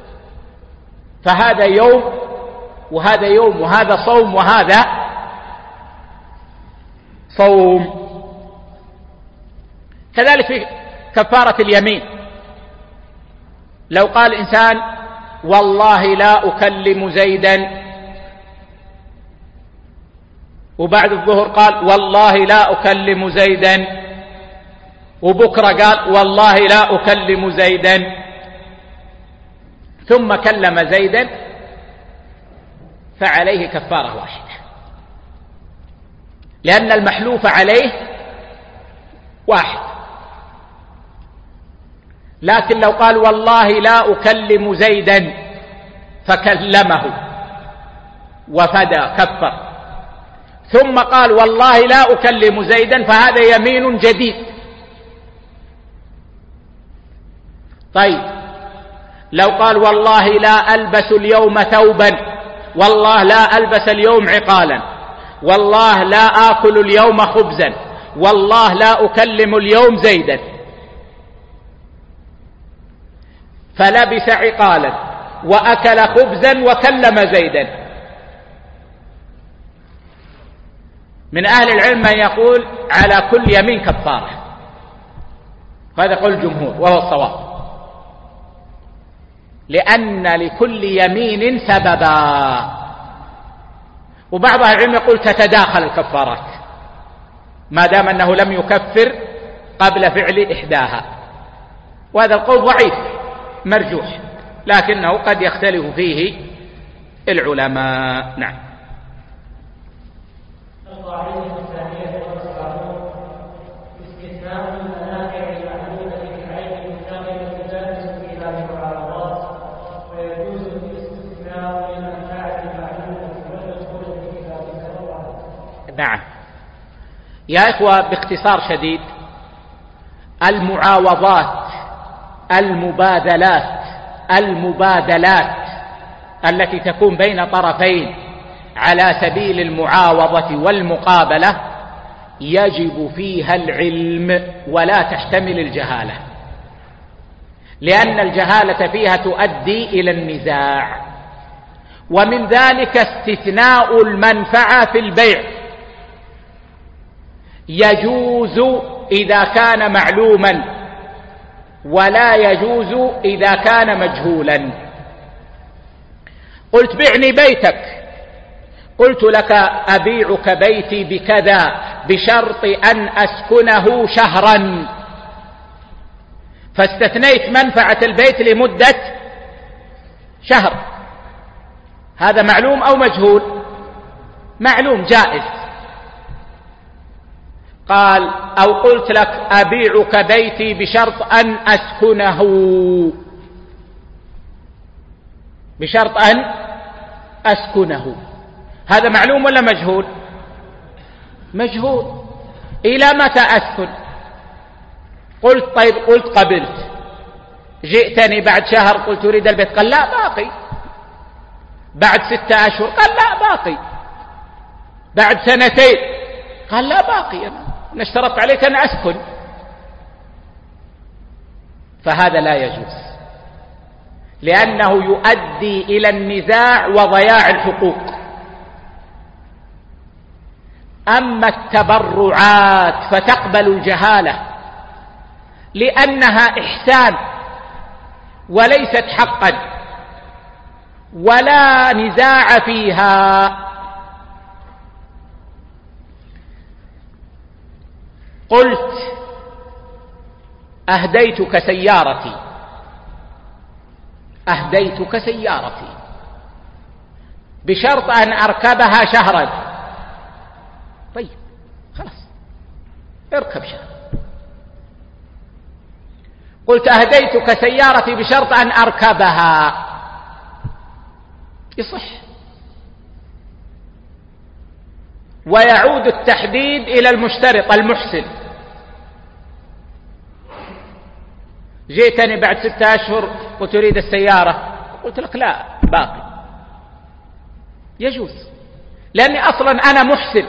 Speaker 1: فهذا يوم وهذا يوم، وهذا صوم وهذا صوم. كذلك في كفارة اليمين، لو قال إنسان والله لا أكلم زيدا، وبعد الظهر قال والله لا أكلم زيدا، وبكرة قال والله لا أكلم زيدا، ثم كلم زيدا، فعليه كفارة واحدة، لأن المحلوف عليه واحد. لكن لو قال والله لا أكلم زيدا فكلمه وفدى كفر، ثم قال والله لا أكلم زيدا، فهذا يمين جديد. طيب لو قال والله لا ألبس اليوم ثوبا، والله لا ألبس اليوم عقالا، والله لا آكل اليوم خبزا، والله لا أكلم اليوم زيدا، فلبس عقالا وأكل خبزا وكلم زيدا. من أهل العلم من يقول على كل يمين كفارة، هذا قول الجمهور وهو الصواب، لأن لكل يمين سببا. وبعض أهل العلم يقول تتداخل الكفارات ما دام أنه لم يكفر قبل فعل إحداها، وهذا القول ضعيف مرجوح، لكنه قد يختلف فيه العلماء. نعم.
Speaker 2: القاعدة الثانية والسبعون: استثناء المنافع المعلومة في العين المنتقلة جائز في باب المعارضات، ويجوز الاستثناء للمنفعة المعلومة والمدخول في باب التبرعات.
Speaker 1: نعم يا إخوة، باختصار شديد، المعاوضات، المبادلات التي تكون بين طرفين على سبيل المعاوضة والمقابلة يجب فيها العلم ولا تحتمل الجهالة، لأن الجهالة فيها تؤدي إلى النزاع. ومن ذلك استثناء المنفعة في البيع، يجوز إذا كان معلوما ولا يجوز إذا كان مجهولا. قلت بعني بيتك، قلت لك أبيعك بيتي بكذا بشرط أن أسكنه شهرا، فاستثنيت منفعة البيت لمدة شهر، هذا معلوم أو مجهول؟ معلوم، جائز. قال أو قلت لك أبيعك بيتي بشرط أن أسكنه، بشرط أن أسكنه، هذا معلوم ولا مجهول؟ مجهول. إلى متى أسكن؟ قلت طيب، قلت قبلت، جئتني بعد شهر قلت أريد البيت، قال لا باقي. بعد 6 أشهر قال لا باقي. بعد 2 سنين قال لا باقي، أنا اشترطت عليك أن أسكن، فهذا لا يجوز، لأنه يؤدي إلى النزاع وضياع الحقوق. أما التبرعات فتقبل الجهالة، لأنها إحسان وليست حقا ولا نزاع فيها. قلت أهديتك سيارتي، أهديتك سيارتي بشرط أن أركبها شهرا. طيب خلاص اركب شهر. قلت أهديتك سيارتي بشرط أن أركبها، يصح، ويعود التحديد إلى المشترط المحسن. جئتني بعد 6 أشهر قلت أريد السيارة، قلت لك لا باقي، يجوز، لأني أصلا أنا محسن،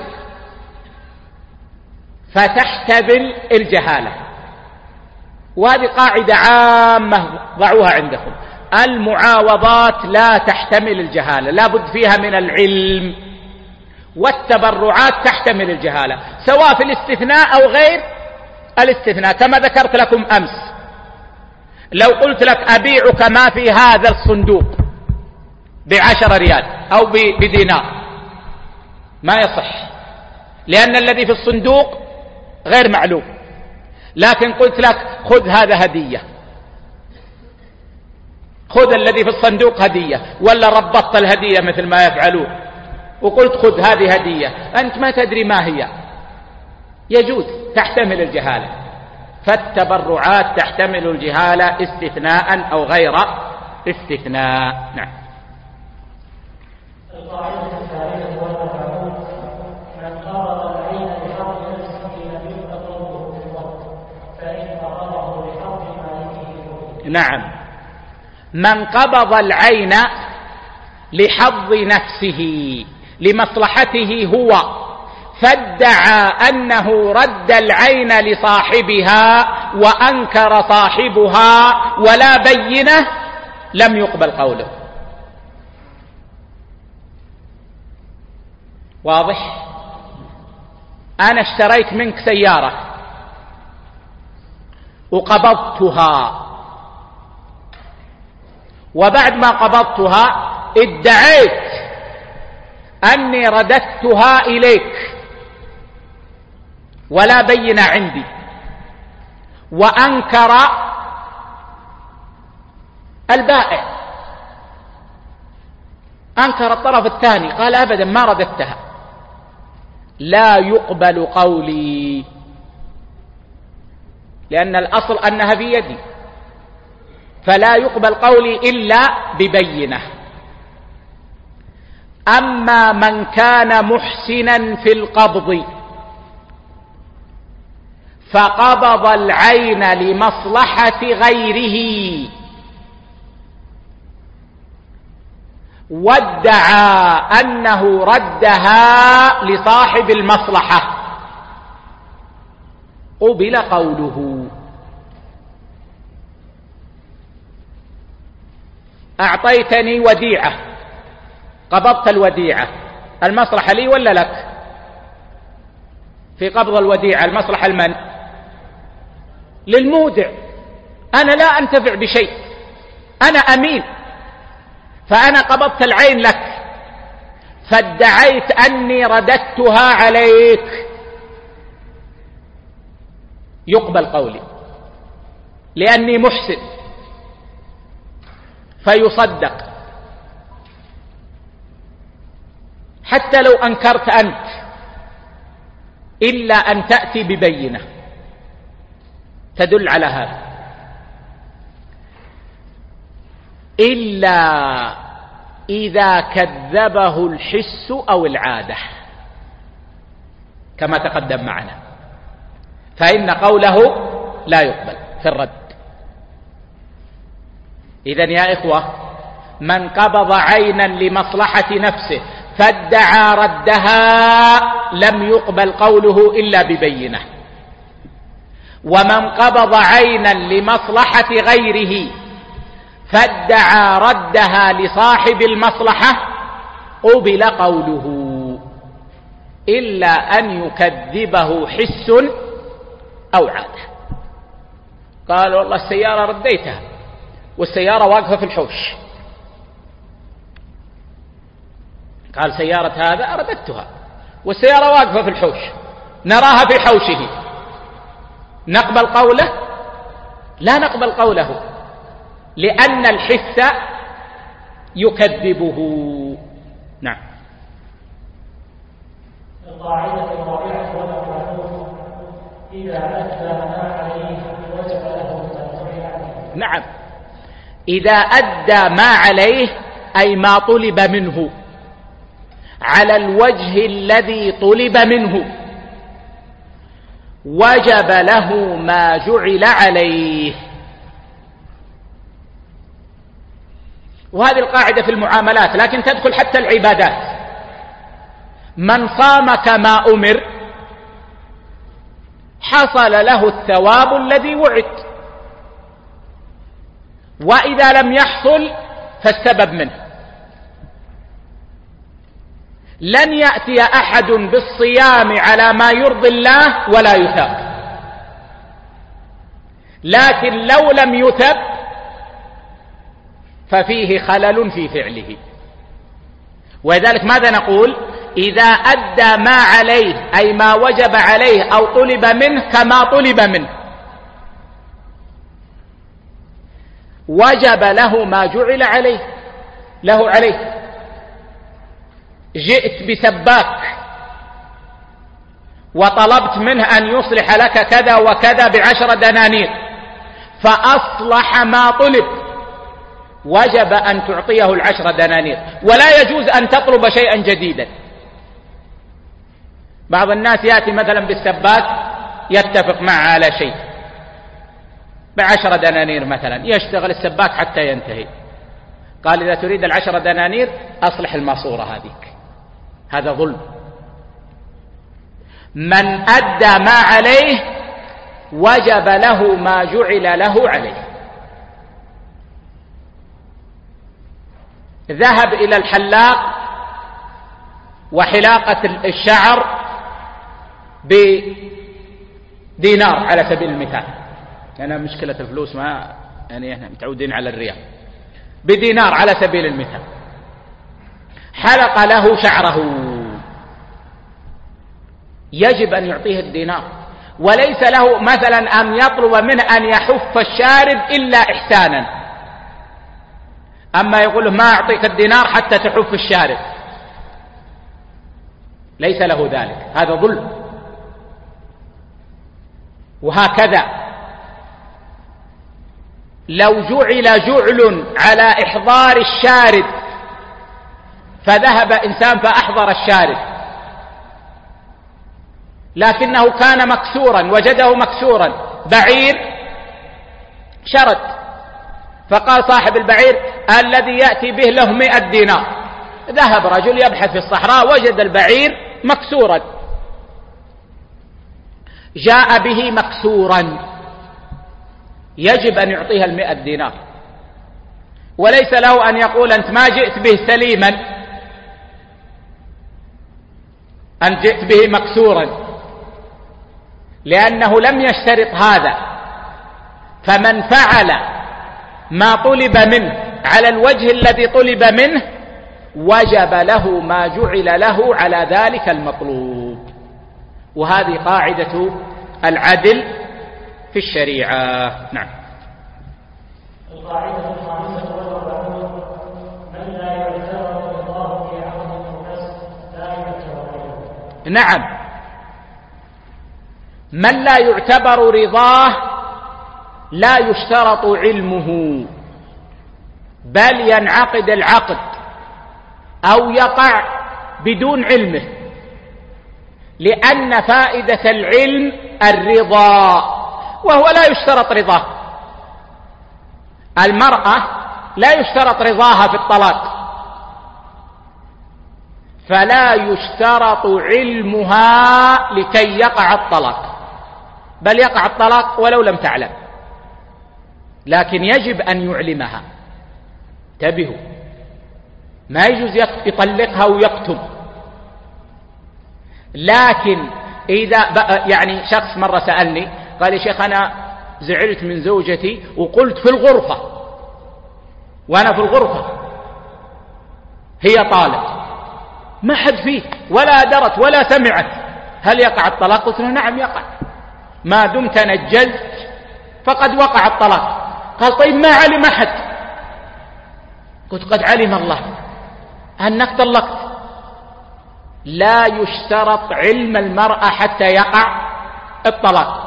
Speaker 1: فتحتمل الجهالة. وهذه قاعدة عامة ضعوها عندكم، المعاوضات لا تحتمل الجهالة، لا بد فيها من العلم، والتبرعات تحتمل الجهالة سواء في الاستثناء أو غير الاستثناء. كما ذكرت لكم أمس، لو قلت لك أبيعك ما في هذا الصندوق ب10 ريال أو بدينار ما يصح، لأن الذي في الصندوق غير معلوم. لكن قلت لك خذ هذا هدية، خذ الذي في الصندوق هدية، ولا ربطت الهدية مثل ما يفعلون وقلت خذ هذه هدية، أنت ما تدري ما هي، يجوز، تحتمل الجهالة. فالتبرعات تحتمل الجهالة استثناء أو غير استثناء. نعم.
Speaker 2: القاعدة الثالثة والمعروف من قرض العين بحق نفسه لم يبق قوله في الوقت، فإن قرضه بحق مالكه.
Speaker 1: نعم، من قبض العين لحظ نفسه لمصلحته هو، فادعى أنه رد العين لصاحبها وأنكر صاحبها ولا بينة، لم يقبل قوله. واضح؟ أنا اشتريت منك سيارة وقبضتها، وبعد ما قبضتها ادعيت أني رددتها إليك ولا بينة عندي، وأنكر البائع، أنكر الطرف الثاني، قال أبدا ما رددتها، لا يقبل قولي، لأن الأصل أنها في يدي، فلا يقبل قولي إلا ببينة. أما من كان محسنا في القبض فقبض العين لمصلحة غيره وادعى أنه ردها لصاحب المصلحة، قبل قوله. أعطيتني وديعة، قبضت الوديعة، المصلحة لي ولا لك؟ في قبض الوديعة المصلحة لمن؟ للمودع، أنا لا أنتفع بشيء، أنا أمين، فأنا قبضت العين لك، فادعيت أني رددتها عليك، يقبل قولي لأني محسن فيصدق، حتى لو أنكرت أنت، إلا أن تأتي ببينة تدل على هذا، إلا إذا كذبه الحس أو العادة كما تقدم معنا، فإن قوله لا يقبل في الرد. إذن يا إخوة، من قبض عينا لمصلحة نفسه فادعى ردها لم يقبل قوله إلا ببينة، ومن قبض عينا لمصلحة غيره فادعى ردها لصاحب المصلحة قبل قوله، إلا أن يكذبه حس أو عادة. قال والله السيارة رديتها والسيارة واقفة في الحوش، قال سيارة هذا رددتها والسيارة واقفة في الحوش، نراها في حوشه، نقبل قوله؟ لا نقبل قوله، لأن الحس يكذبه. نعم.
Speaker 2: القاعدة الرابعة والمعروف إذا أدى ما عليه وجب له التنزع عنه.
Speaker 1: نعم، إذا أدى ما عليه أي ما طلب منه على الوجه الذي طلب منه وجب له ما جعل عليه. وهذه القاعدة في المعاملات، لكن تدخل حتى العبادات. من صام كما أمر حصل له الثواب الذي وعد، وإذا لم يحصل فالسبب منه. لن يأتي أحد بالصيام على ما يرضي الله ولا يثاب، لكن لو لم يثب ففيه خلل في فعله. ولذلك ماذا نقول؟ إذا أدى ما عليه أي ما وجب عليه أو طلب منه كما طلب منه وجب له ما جعل عليه. جئت بسباك وطلبت منه أن يصلح لك كذا وكذا ب10 دنانير، فأصلح ما طلب، وجب أن تعطيه 10 دنانير، ولا يجوز أن تطلب شيئا جديدا. بعض الناس يأتي مثلا بالسباك يتفق معه على شيء ب10 دنانير مثلا، يشتغل السباك حتى ينتهي، قال إذا تريد 10 دنانير أصلح الماسورة هذيك. هذا ظلم. من أدى ما عليه وجب له ما جعل له عليه. ذهب إلى الحلاق وحلاقة الشعر بدينار على سبيل المثال، أنا مشكلة الفلوس ما يعني احنا متعودين على الريال، بدينار على سبيل المثال، حلق له شعره، يجب أن يعطيه الدينار، وليس له مثلا أن يطلب منه أن يحف الشارب إلا إحسانا، أما يقول له ما أعطيك الدينار حتى تحف الشارب، ليس له ذلك، هذا ظلم. وهكذا لو جعل جعل على إحضار الشارب، فذهب إنسان فأحضر الشارب لكنه كان مكسورا، وجده مكسورا، بعير شرد، فقال صاحب البعير الذي يأتي به له 100 دينار. ذهب رجل يبحث في الصحراء وجد البعير مكسورا، جاء به مكسورا، يجب أن يعطيها 100 دينار، وليس له أن يقول أنت ما جئت به سليما، أنت جئت به مكسورا، لأنه لم يشترط هذا. فمن فعل ما طلب منه على الوجه الذي طلب منه وجب له ما جعل له على ذلك المطلوب. وهذه قاعدة العدل في الشريعة. نعم.
Speaker 2: القاعدة الخامسة والأربعون: من لا يعتبر الله في عون الناس لا يعتبر.
Speaker 1: نعم، من لا يعتبر رضاه لا يشترط علمه، بل ينعقد العقد أو يقع بدون علمه، لأن فائدة العلم الرضا، وهو لا يشترط رضاه. المرأة لا يشترط رضاها في الطلاق، فلا يشترط علمها لكي يقع الطلاق، بل يقع الطلاق ولو لم تعلم، لكن يجب أن يعلمها. انتبهوا، ما يجوز يطلقها ويكتم. لكن إذا يعني شخص مرة سألني قال: يا شيخ أنا زعلت من زوجتي وقلت في الغرفة، وأنا في الغرفة هي طالق، ما حد فيه ولا درت ولا سمعت، هل يقع الطلاق؟ قلت له: نعم يقع، ما دمت نجلت فقد وقع الطلاق. قال: طيب ما علم أحد؟ قلت: قد علم الله أنك طلقت. لا يشترط علم المرأة حتى يقع الطلاق،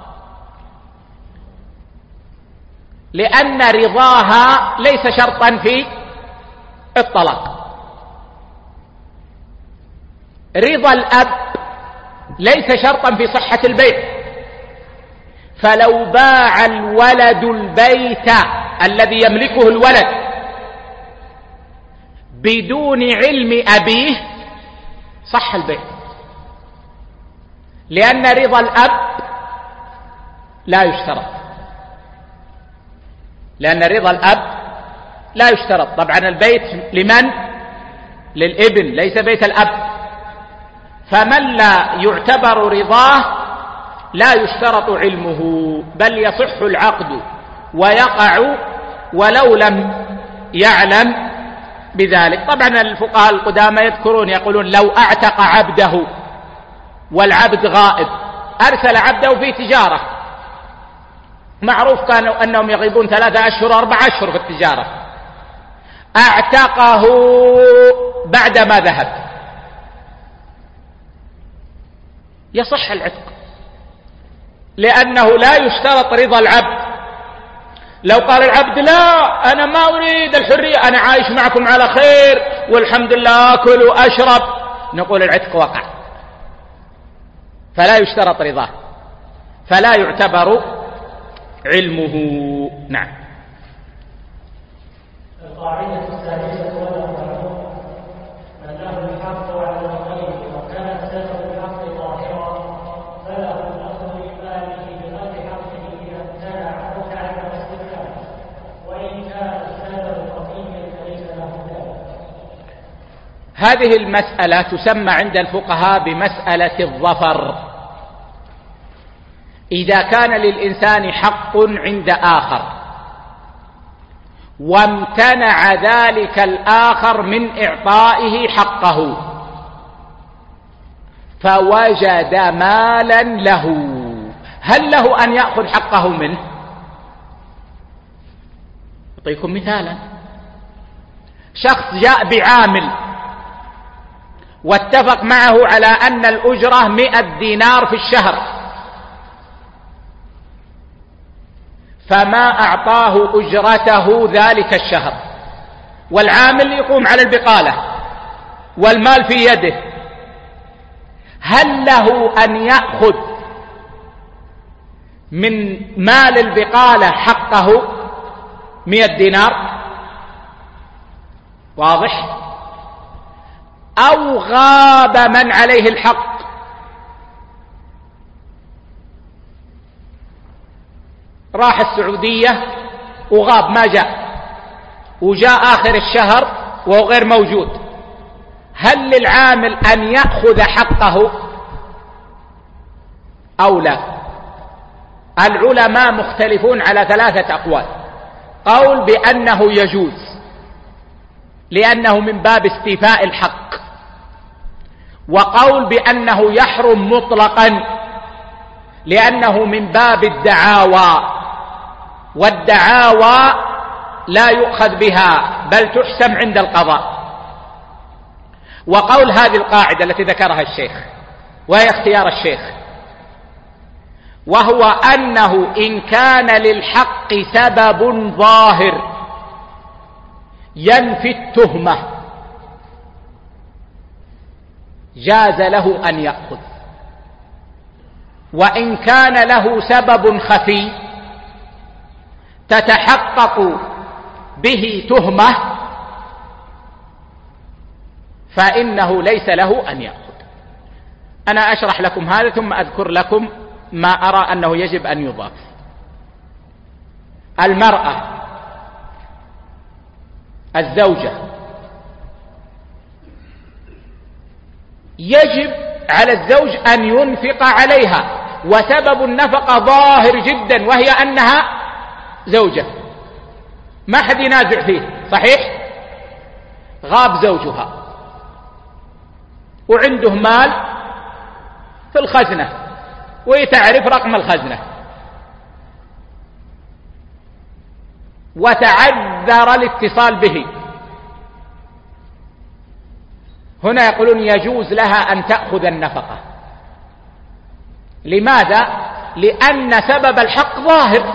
Speaker 1: لأن رضاها ليس شرطا في الطلاق. رضا الأب ليس شرطا في صحة البيع، فلو باع الولد البيت الذي يملكه الولد بدون علم أبيه صح البيع، لأن رضا الأب لا يشترط، لأن رضا الأب لا يشترط. طبعا البيت لمن؟ للابن، ليس بيت الأب. فمن لا يعتبر رضاه لا يشترط علمه، بل يصح العقد ويقع ولو لم يعلم بذلك. طبعا الفقهاء القدامى يذكرون يقولون لو اعتق عبده والعبد غائب، أرسل عبده في تجارة، معروف كانوا أنهم يغيبون 3 أشهر 4 أشهر في التجارة، اعتقه بعدما ذهب، يصح العتق، لأنه لا يشترط رضا العبد. لو قال العبد لا أنا ما أريد الحرية، أنا عايش معكم على خير والحمد لله أكل وأشرب، نقول العتق وقع، فلا يشترط رضاه، فلا يعتبر علمه. نعم.
Speaker 2: القاعدة السادسة والأربعون: من له الحق على الغير وكان سبب الحق ظاهرا فله الأخذ بماله بغير حقه إذا امتنع أو تعلم استمتاعه، وإن كان السبب خفيا فليس له ذلك.
Speaker 1: هذه المسألة تسمى عند الفقهاء بمسألة الظفر. إذا كان للإنسان حق عند آخر وامتنع ذلك الآخر من إعطائه حقه فوجد مالا له، هل له أن يأخذ حقه منه؟ أعطيكم مثالا: شخص جاء بعامل واتفق معه على أن الأجرة 100 دينار في الشهر، فما أعطاه أجرته ذلك الشهر، والعامل يقوم على البقالة والمال في يده، هل له أن يأخذ من مال البقالة حقه 100 دينار؟ واضح؟ أو غاب من عليه الحق، راح السعودية وغاب ما جاء، وجاء آخر الشهر وهو غير موجود، هل للعامل أن يأخذ حقه أو لا؟ العلماء مختلفون على 3 أقوال: قول بأنه يجوز لأنه من باب استيفاء الحق، وقول بأنه يحرم مطلقا لأنه من باب الدعاوى، والدعاوى لا يؤخذ بها بل تحسم عند القضاء. وقول هذه القاعدة التي ذكرها الشيخ وهي اختيار الشيخ، وهو أنه إن كان للحق سبب ظاهر ينفي التهمة جاز له أن يأخذ، وإن كان له سبب خفي تتحقق به تهمة فإنه ليس له أن يأخذ. أنا أشرح لكم هذا ثم أذكر لكم ما أرى أنه يجب أن يضاف. المرأة الزوجة يجب على الزوج أن ينفق عليها، وسبب النفقة ظاهر جدا وهي أنها زوجة، ما حد ينازع فيه، صحيح؟ غاب زوجها وعنده مال في الخزنة ويتعرف رقم الخزنة، وتعذر الاتصال به، هنا يقولون يجوز لها أن تأخذ النفقة. لماذا؟ لأن سبب الحق ظاهر،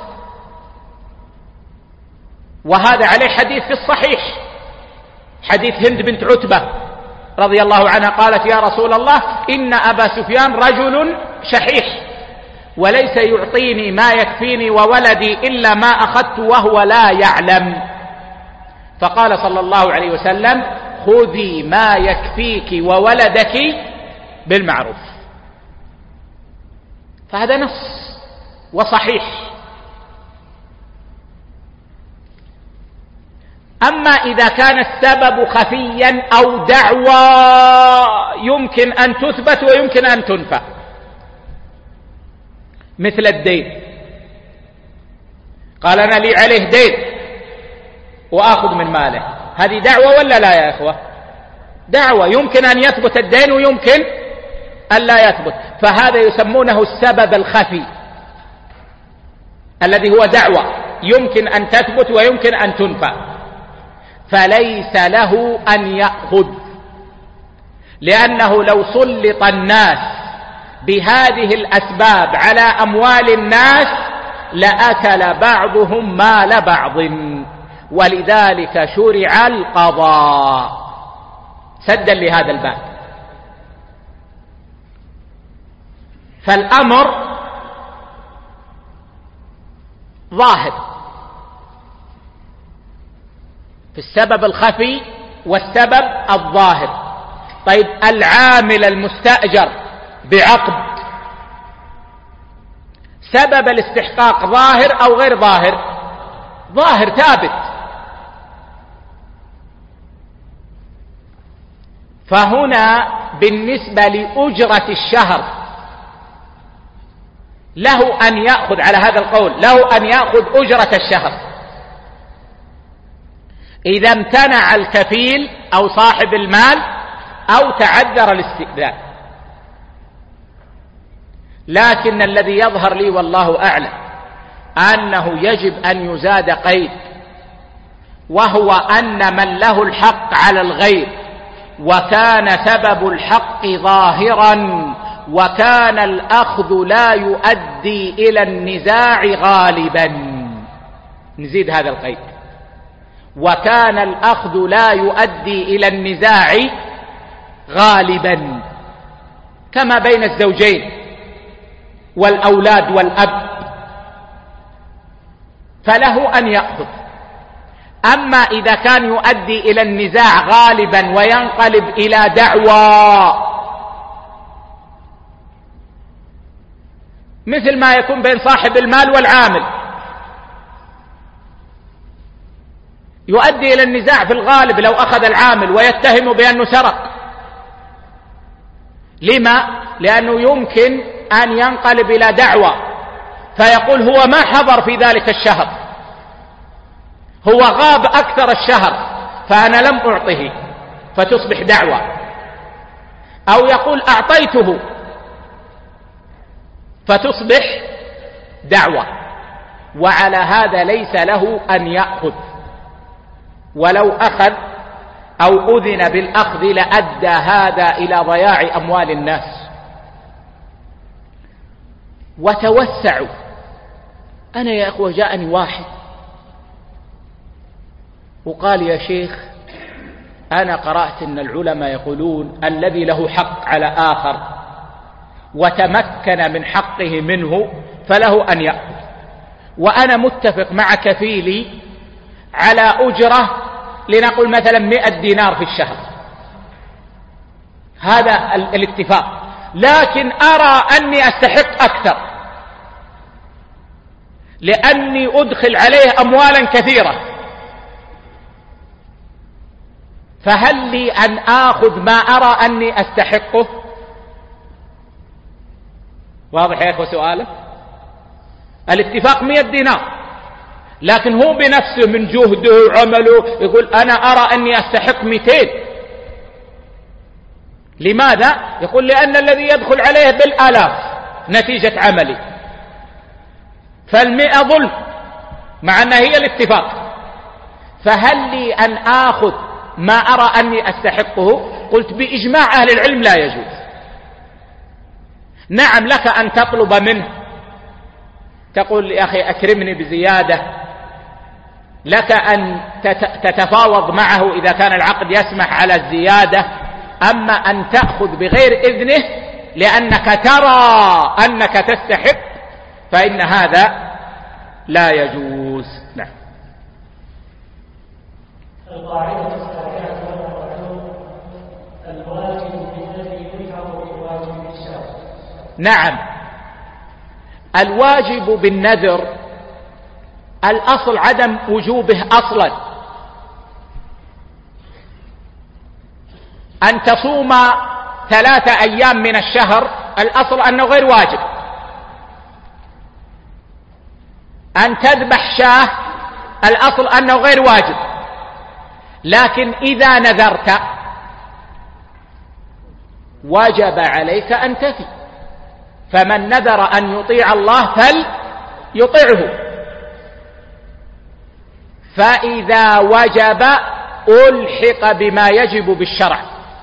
Speaker 1: وهذا عليه حديث في الصحيح، حديث هند بنت عتبة رضي الله عنها قالت: يا رسول الله إن أبا سفيان رجل شحيح وليس يعطيني ما يكفيني وولدي إلا ما أخذت وهو لا يعلم. فقال صلى الله عليه وسلم: خذي ما يكفيك وولدك بالمعروف. فهذا نص وصحيح. أما إذا كان السبب خفيا أو دعوى يمكن أن تثبت ويمكن أن تنفى، مثل الدين، قال أنا لي عليه دين وآخذ من ماله، هذه دعوة ولا لا يا إخوة؟ دعوة، يمكن أن يثبت الدين ويمكن أن لا يثبت، فهذا يسمونه السبب الخفي الذي هو دعوة يمكن أن تثبت ويمكن أن تنفى، فليس له أن يأخذ، لأنه لو سلط الناس بهذه الأسباب على أموال الناس لأكل بعضهم مال بعض، ولذلك شرع القضاء سدا لهذا الباب. فالأمر ظاهر في السبب الخفي والسبب الظاهر. طيب العامل المستأجر بعقد سبب الاستحقاق ظاهر أو غير ظاهر؟ ظاهر ثابت. فهنا بالنسبة لأجرة الشهر له أن يأخذ، على هذا القول له أن يأخذ أجرة الشهر إذا امتنع الكفيل أو صاحب المال أو تعذر الاستئذان. لكن الذي يظهر لي والله أعلم أنه يجب أن يزاد قيد، وهو أن من له الحق على الغير وكان سبب الحق ظاهرا وكان الأخذ لا يؤدي إلى النزاع غالبا، نزيد هذا القيد، وكان الأخذ لا يؤدي إلى النزاع غالبا، كما بين الزوجين والأولاد والأب، فله أن يأخذ. أما إذا كان يؤدي إلى النزاع غالبا وينقلب إلى دعوى، مثل ما يكون بين صاحب المال والعامل، يؤدي إلى النزاع في الغالب لو أخذ العامل ويتهم بأنه سرق. لما؟ لأنه يمكن أن ينقلب إلى دعوى، فيقول هو ما حضر في ذلك الشهر، هو غاب أكثر الشهر فأنا لم أعطه، فتصبح دعوى. أو يقول أعطيته فتصبح دعوى. وعلى هذا ليس له أن يأخذ، ولو أخذ أو أذن بالأخذ لأدى هذا إلى ضياع أموال الناس. وتوسعوا. أنا يا أخوة جاءني واحد وقال يا شيخ أنا قرأت أن العلماء يقولون الذي له حق على آخر وتمكن من حقه منه فله أن يأخذ، وأنا متفق مع كفيلي على أجرة لنقول مثلا 100 دينار في الشهر، هذا الاتفاق، لكن أرى أني أستحق أكثر لأني أدخل عليه أموالا كثيرة، فهل لي أن آخذ ما أرى أني أستحقه؟ واضح يا أخوة سؤاله؟ الاتفاق 100 دينار، لكن هو بنفسه من جهده وعمله يقول أنا أرى أني أستحق 200. لماذا؟ يقول لأن الذي يدخل عليه بالآلاف نتيجة عملي، فال100 ظلم مع أنها هي الاتفاق، فهل لي أن آخذ ما أرى أني أستحقه؟ قلت بإجماع أهل العلم لا يجوز. نعم لك أن تطلب منه، تقول يا أخي أكرمني بزيادة، لك أن تتفاوض معه إذا كان العقد يسمح على الزيادة، أما أن تأخذ بغير إذنه لأنك ترى أنك تستحق فإن هذا لا يجوز. نعم.
Speaker 2: القاعدة السابعة والأربعون الواجب بالذي يلحق بالواجب الشرعي.
Speaker 1: نعم، الواجب بالنذر الأصل عدم وجوبه أصلا. أن تصوم 3 أيام من الشهر الأصل أنه غير واجب. أن تذبح شاة الأصل أنه غير واجب، لكن إذا نذرت وجب عليك أن تفي. فمن نذر أن يطيع الله فليطعه، فإذا وجب ألحق بما يجب بالشرع،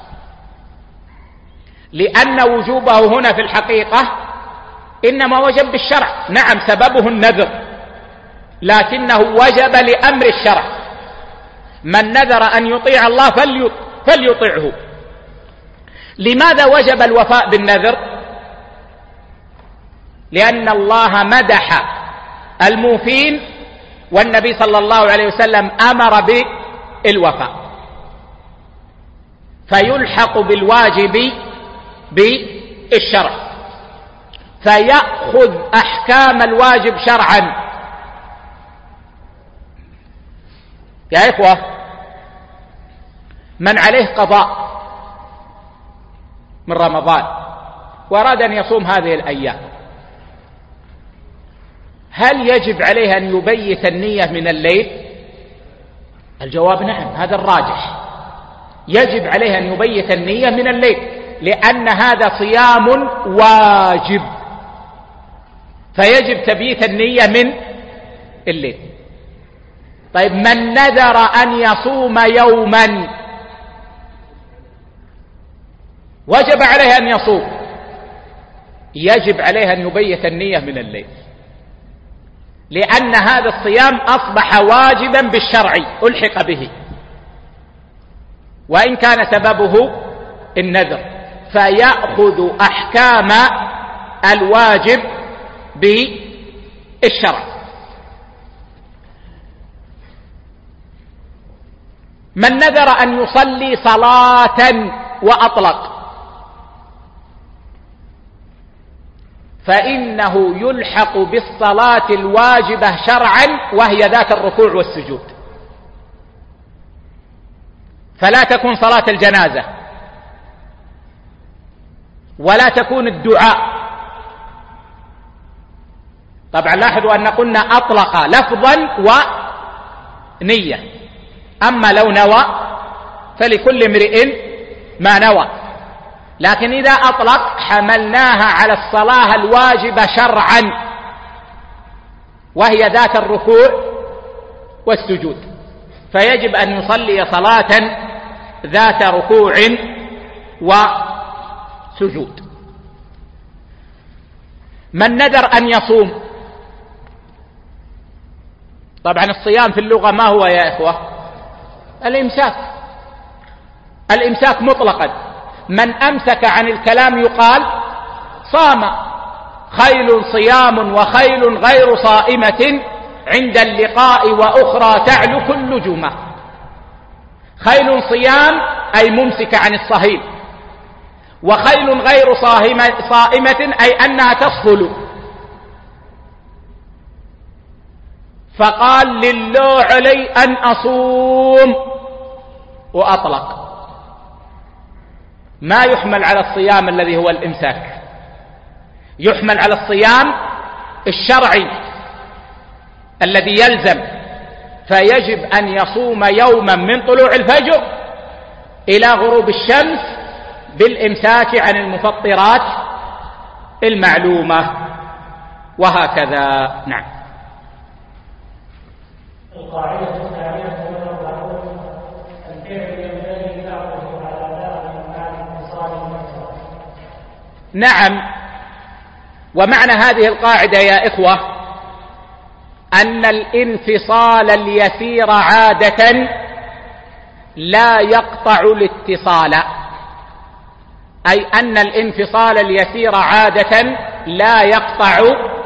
Speaker 1: لأن وجوبه هنا في الحقيقة إنما وجب بالشرع. نعم سببه النذر، لكنه وجب لأمر الشرع. من نذر أن يطيع الله فليطيعه. لماذا وجب الوفاء بالنذر؟ لأن الله مدح الموفين، والنبي صلى الله عليه وسلم أمر بالوفاء، فيلحق بالواجب بالشرع، فيأخذ أحكام الواجب شرعا. يا إخوة، من عليه قضاء من رمضان وأراد أن يصوم هذه الأيام، هل يجب عليه أن يبيت النية من الليل؟ الجواب نعم، هذا الراجح، يجب عليه أن يبيت النية من الليل، لأن هذا صيام واجب، فيجب تبييت النية من الليل. طيب، من نذر أن يصوم يوما وجب عليه أن يصوم، يجب عليه أن يبيت النية من الليل، لأن هذا الصيام أصبح واجبا بالشرع ألحق به، وإن كان سببه النذر، فيأخذ أحكام الواجب بالشرع. من نذر أن يصلي صلاة وأطلق فإنه يلحق بالصلاة الواجبة شرعا، وهي ذات الركوع والسجود، فلا تكون صلاة الجنازة، ولا تكون الدعاء. طبعا لاحظوا أن قلنا أطلق لفظا ونية، أما لو نوى فلكل امرئ ما نوى، لكن إذا أطلق حملناها على الصلاة الواجبة شرعا، وهي ذات الركوع والسجود، فيجب أن يصلي صلاة ذات ركوع وسجود. من نذر أن يصوم، طبعا الصيام في اللغة ما هو يا إخوة؟ الإمساك مطلقا. من أمسك عن الكلام يقال صام. خيل صيام وخيل غير صائمة عند اللقاء وأخرى تعلو كل جمة. خيل صيام أي ممسك عن الصهيل، وخيل غير صائمة أي أنها تصفل. فقال لله علي أن أصوم وأطلق، ما يحمل على الصيام الذي هو الإمساك، يحمل على الصيام الشرعي الذي يلزم، فيجب أن يصوم يوما من طلوع الفجر إلى غروب الشمس بالإمساك عن المفطرات المعلومة، وهكذا. نعم.
Speaker 2: القاعدة الثانية والأربعون: الفعل ينبغي بعضه على بعض مع الاتصال المكسر.
Speaker 1: نعم، ومعنى هذه القاعدة يا إخوة أن الانفصال اليسير عادة لا يقطع الاتصال، أي أن الانفصال اليسير عادة لا يقطع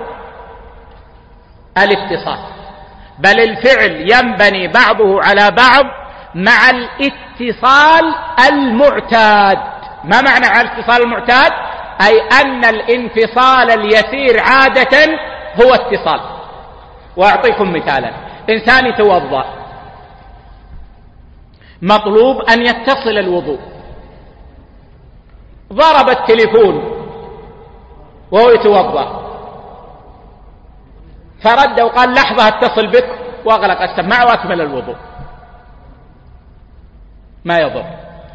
Speaker 1: الاتصال، بل الفعل ينبني بعضه على بعض مع الاتصال المعتاد. ما معنى على الاتصال المعتاد؟ أي أن الانفصال اليسير عادة هو اتصال. وأعطيكم مثالا: إنسان يتوضأ، مطلوب أن يتصل الوضوء، ضرب التليفون وهو يتوضأ، فرد وقال لحظة اتصل بك، وأغلق السماعة وأكمل الوضوء، ما يضر،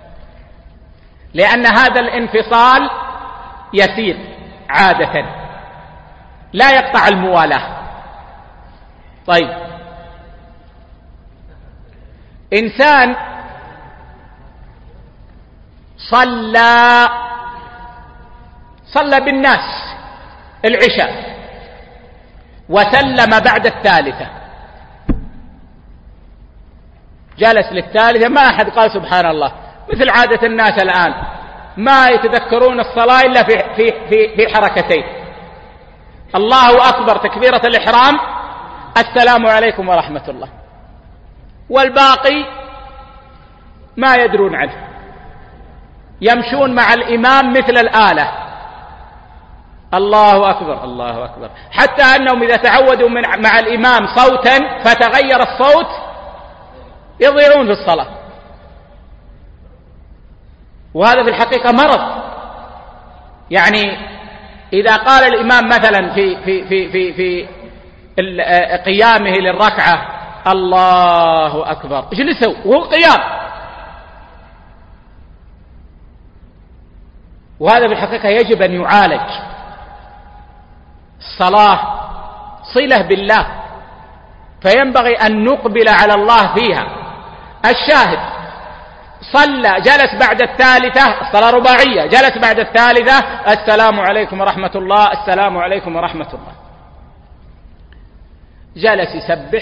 Speaker 1: لأن هذا الانفصال يسير عادة لا يقطع الموالاة. طيب، إنسان صلى بالناس العشاء وسلم بعد الثالثة، جلس للثالثة، ما أحد قال سبحان الله، مثل عادة الناس الآن ما يتذكرون الصلاة إلا في حركتين: الله أكبر تكبيرة الإحرام، السلام عليكم ورحمة الله، والباقي ما يدرون عنه، يمشون مع الإمام مثل الآلة، الله أكبر الله أكبر، حتى أنهم إذا تعودوا مع الإمام صوتا فتغير الصوت يضيعون في الصلاة. وهذا في الحقيقة مرض. يعني إذا قال الإمام مثلا في قيامه للركعة الله أكبر، اجلسوا وهو قيام، وهذا في الحقيقة يجب أن يعالج. الصلاة صلة بالله، فينبغي أن نقبل على الله فيها. الشاهد: صلى، جلس بعد الثالثة، الصلاة رباعية، جلس بعد الثالثة، السلام عليكم ورحمة الله، السلام عليكم ورحمة الله، جلس يسبح،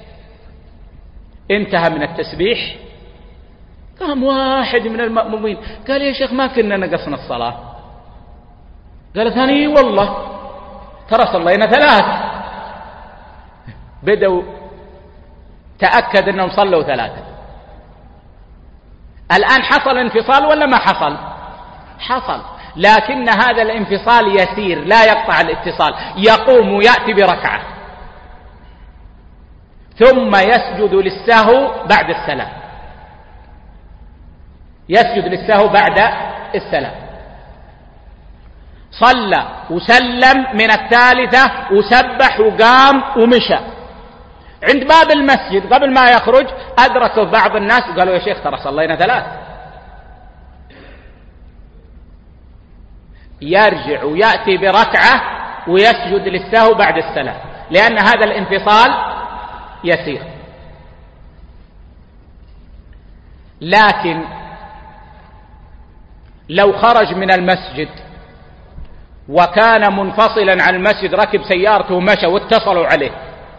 Speaker 1: انتهى من التسبيح، قام واحد من المأمومين قال: يا شيخ ما كنا نقصنا الصلاة. قال ثاني: والله ترى صلينا 3. بدأوا تأكد أنهم صلوا 3. الآن حصل انفصال ولا ما حصل؟ حصل، لكن هذا الانفصال يسير لا يقطع الاتصال. يقوم ويأتي بركعة ثم يسجد للسهو بعد السلام، يسجد للسهو بعد السلام. صلى وسلم من الثالثة وسبح وقام ومشى، عند باب المسجد قبل ما يخرج أدركه بعض الناس وقالوا: يا شيخ ترى صلينا 3. يرجع ويأتي بركعة ويسجد للسهو بعد السلام، لأن هذا الانفصال يسير. لكن لو خرج من المسجد وكان منفصلا عن المسجد، ركب سيارته ومشى واتصلوا عليه،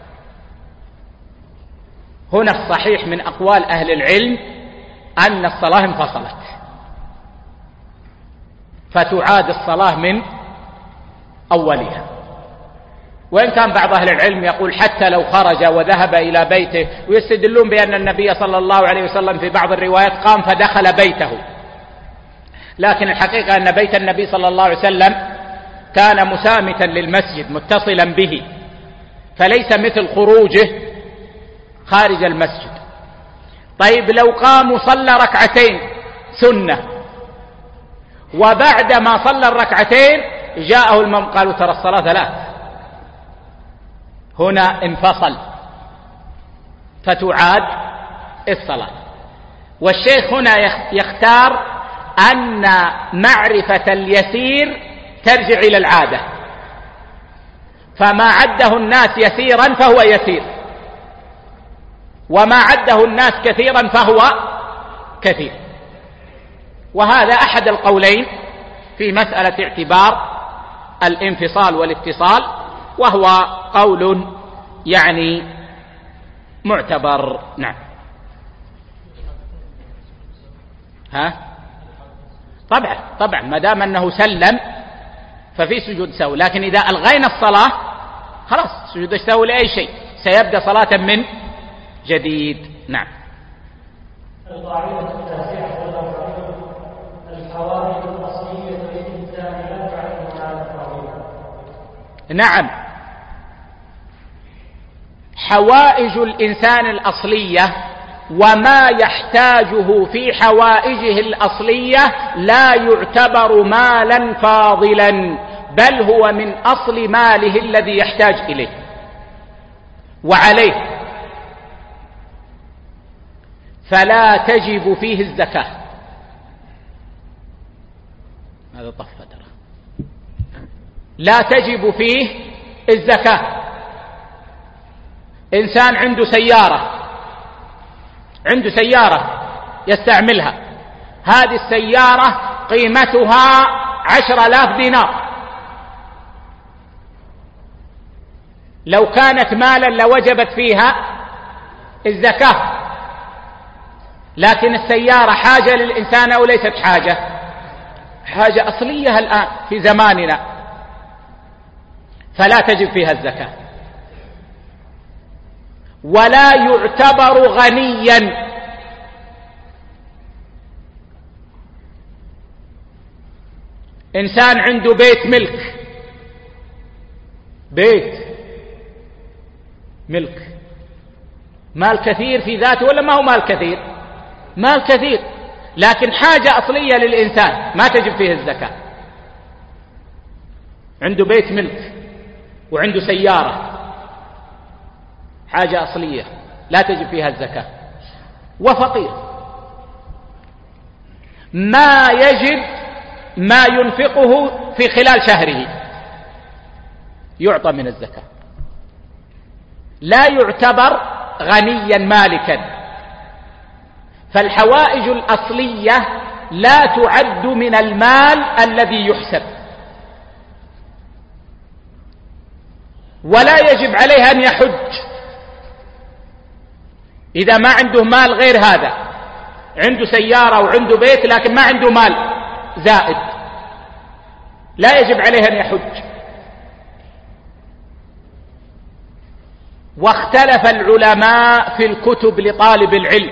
Speaker 1: هنا الصحيح من أقوال أهل العلم أن الصلاة انفصلت، فتعاد الصلاة من أولها. وإن كان بعض أهل العلم يقول حتى لو خرج وذهب إلى بيته، ويستدلون بأن النبي صلى الله عليه وسلم في بعض الروايات قام فدخل بيته، لكن الحقيقة أن بيت النبي صلى الله عليه وسلم كان مسامتا للمسجد متصلا به، فليس مثل خروجه خارج المسجد. طيب، لو قام وصلى ركعتين سنة، وبعد ما صلى الركعتين جاءه المأموم قالوا: ترى الصلاة 3، هنا انفصل، فتعاد الصلاة. والشيخ هنا يختار أن معرفة اليسير ترجع إلى العادة، فما عده الناس يسيرا فهو يسير، وما عده الناس كثيرا فهو كثير. وهذا أحد القولين في مسألة اعتبار الانفصال والاتصال، وهو قول يعني معتبر. نعم. طبعا ما دام أنه سلم ففي سجود سهو، لكن إذا ألغينا الصلاة خلاص سجود السهو لأي شيء، سيبدأ صلاة من جديد. نعم.
Speaker 2: القاعدة التاسعة: الحوادث
Speaker 1: نعم، حوائج الإنسان الأصلية وما يحتاجه في حوائجه الأصلية لا يعتبر مالا فاضلا، بل هو من أصل ماله الذي يحتاج إليه وعليه، فلا تجب فيه الزكاة. هذا طف ترى. لا تجب فيه الزكاة. إنسان عنده سيارة يستعملها، هذه السيارة قيمتها 10,000 دينار، لو كانت مالا لوجبت فيها الزكاة، لكن السيارة حاجة للإنسان أو ليست حاجة أصلية الآن في زماننا، فلا تجب فيها الزكاة. ولا يعتبر غنيا. إنسان عنده بيت ملك، مال كثير في ذاته ولا ما هو مال كثير؟ مال كثير، لكن حاجة أصلية للإنسان ما تجب فيه الزكاة. عنده بيت ملك وعنده سيارة، حاجة أصلية لا تجب فيها الزكاة. وفقير ما يجب ما ينفقه في خلال شهره يعطى من الزكاة، لا يعتبر غنيا مالكا. فالحوائج الأصلية لا تعد من المال الذي يحسب، ولا يجب عليه أن يحج إذا ما عنده مال غير هذا، عنده سيارة وعنده بيت لكن ما عنده مال زائد، لا يجب عليه أن يحج. واختلف العلماء في الكتب لطالب العلم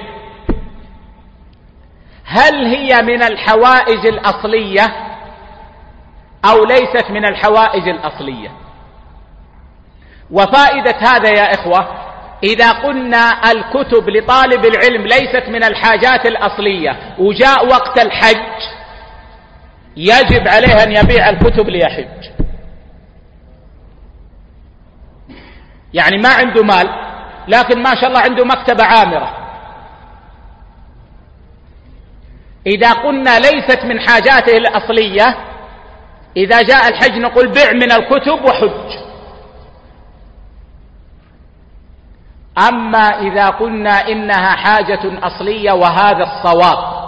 Speaker 1: هل هي من الحوائج الأصلية أو ليست من الحوائج الأصلية. وفائدة هذا يا إخوة، إذا قلنا الكتب لطالب العلم ليست من الحاجات الأصلية وجاء وقت الحج يجب عليه أن يبيع الكتب ليحج، يعني ما عنده مال لكن ما شاء الله عنده مكتبة عامرة. إذا قلنا ليست من حاجاته الأصلية، إذا جاء الحج نقول بيع من الكتب وحج. أما إذا قلنا إنها حاجة أصلية وهذا الصواب،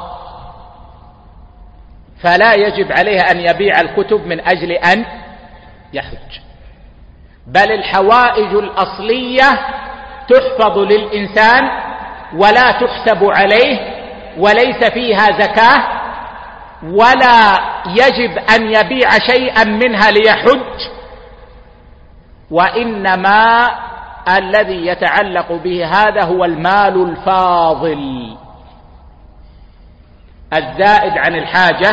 Speaker 1: فلا يجب عليه أن يبيع الكتب من أجل أن يحج، بل الحوائج الأصلية تحفظ للإنسان ولا تحسب عليه وليس فيها زكاة، ولا يجب أن يبيع شيئا منها ليحج، وإنما الذي يتعلق به هذا هو المال الفاضل الزائد عن الحاجة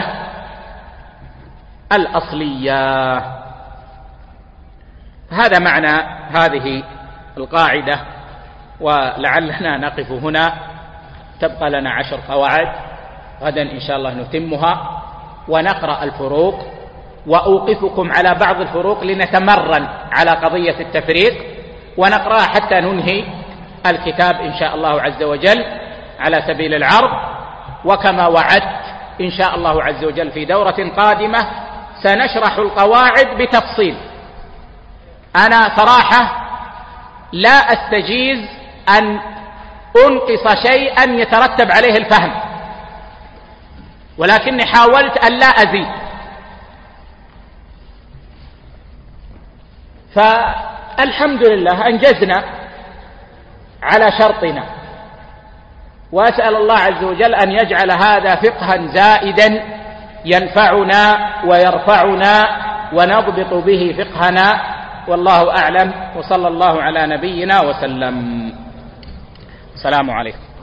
Speaker 1: الأصلية. هذا معنى هذه القاعدة، ولعلنا نقف هنا، تبقى لنا 10 قواعد غدا إن شاء الله نتمها ونقرأ الفروق، وأوقفكم على بعض الفروق لنتمرن على قضية التفريق ونقرأها حتى ننهي الكتاب إن شاء الله عز وجل على سبيل العرض. وكما وعدت إن شاء الله عز وجل في دورة قادمة سنشرح القواعد بتفصيل. أنا صراحة لا أستجيز أن أنقص شيئا يترتب عليه الفهم، ولكني حاولت أن لا أزيد. فالحمد لله أنجزنا على شرطنا، وأسأل الله عز وجل أن يجعل هذا فقها زائدا ينفعنا ويرفعنا ونضبط به فقهنا، والله أعلم، وصلى الله على نبينا وسلم. السلام عليكم.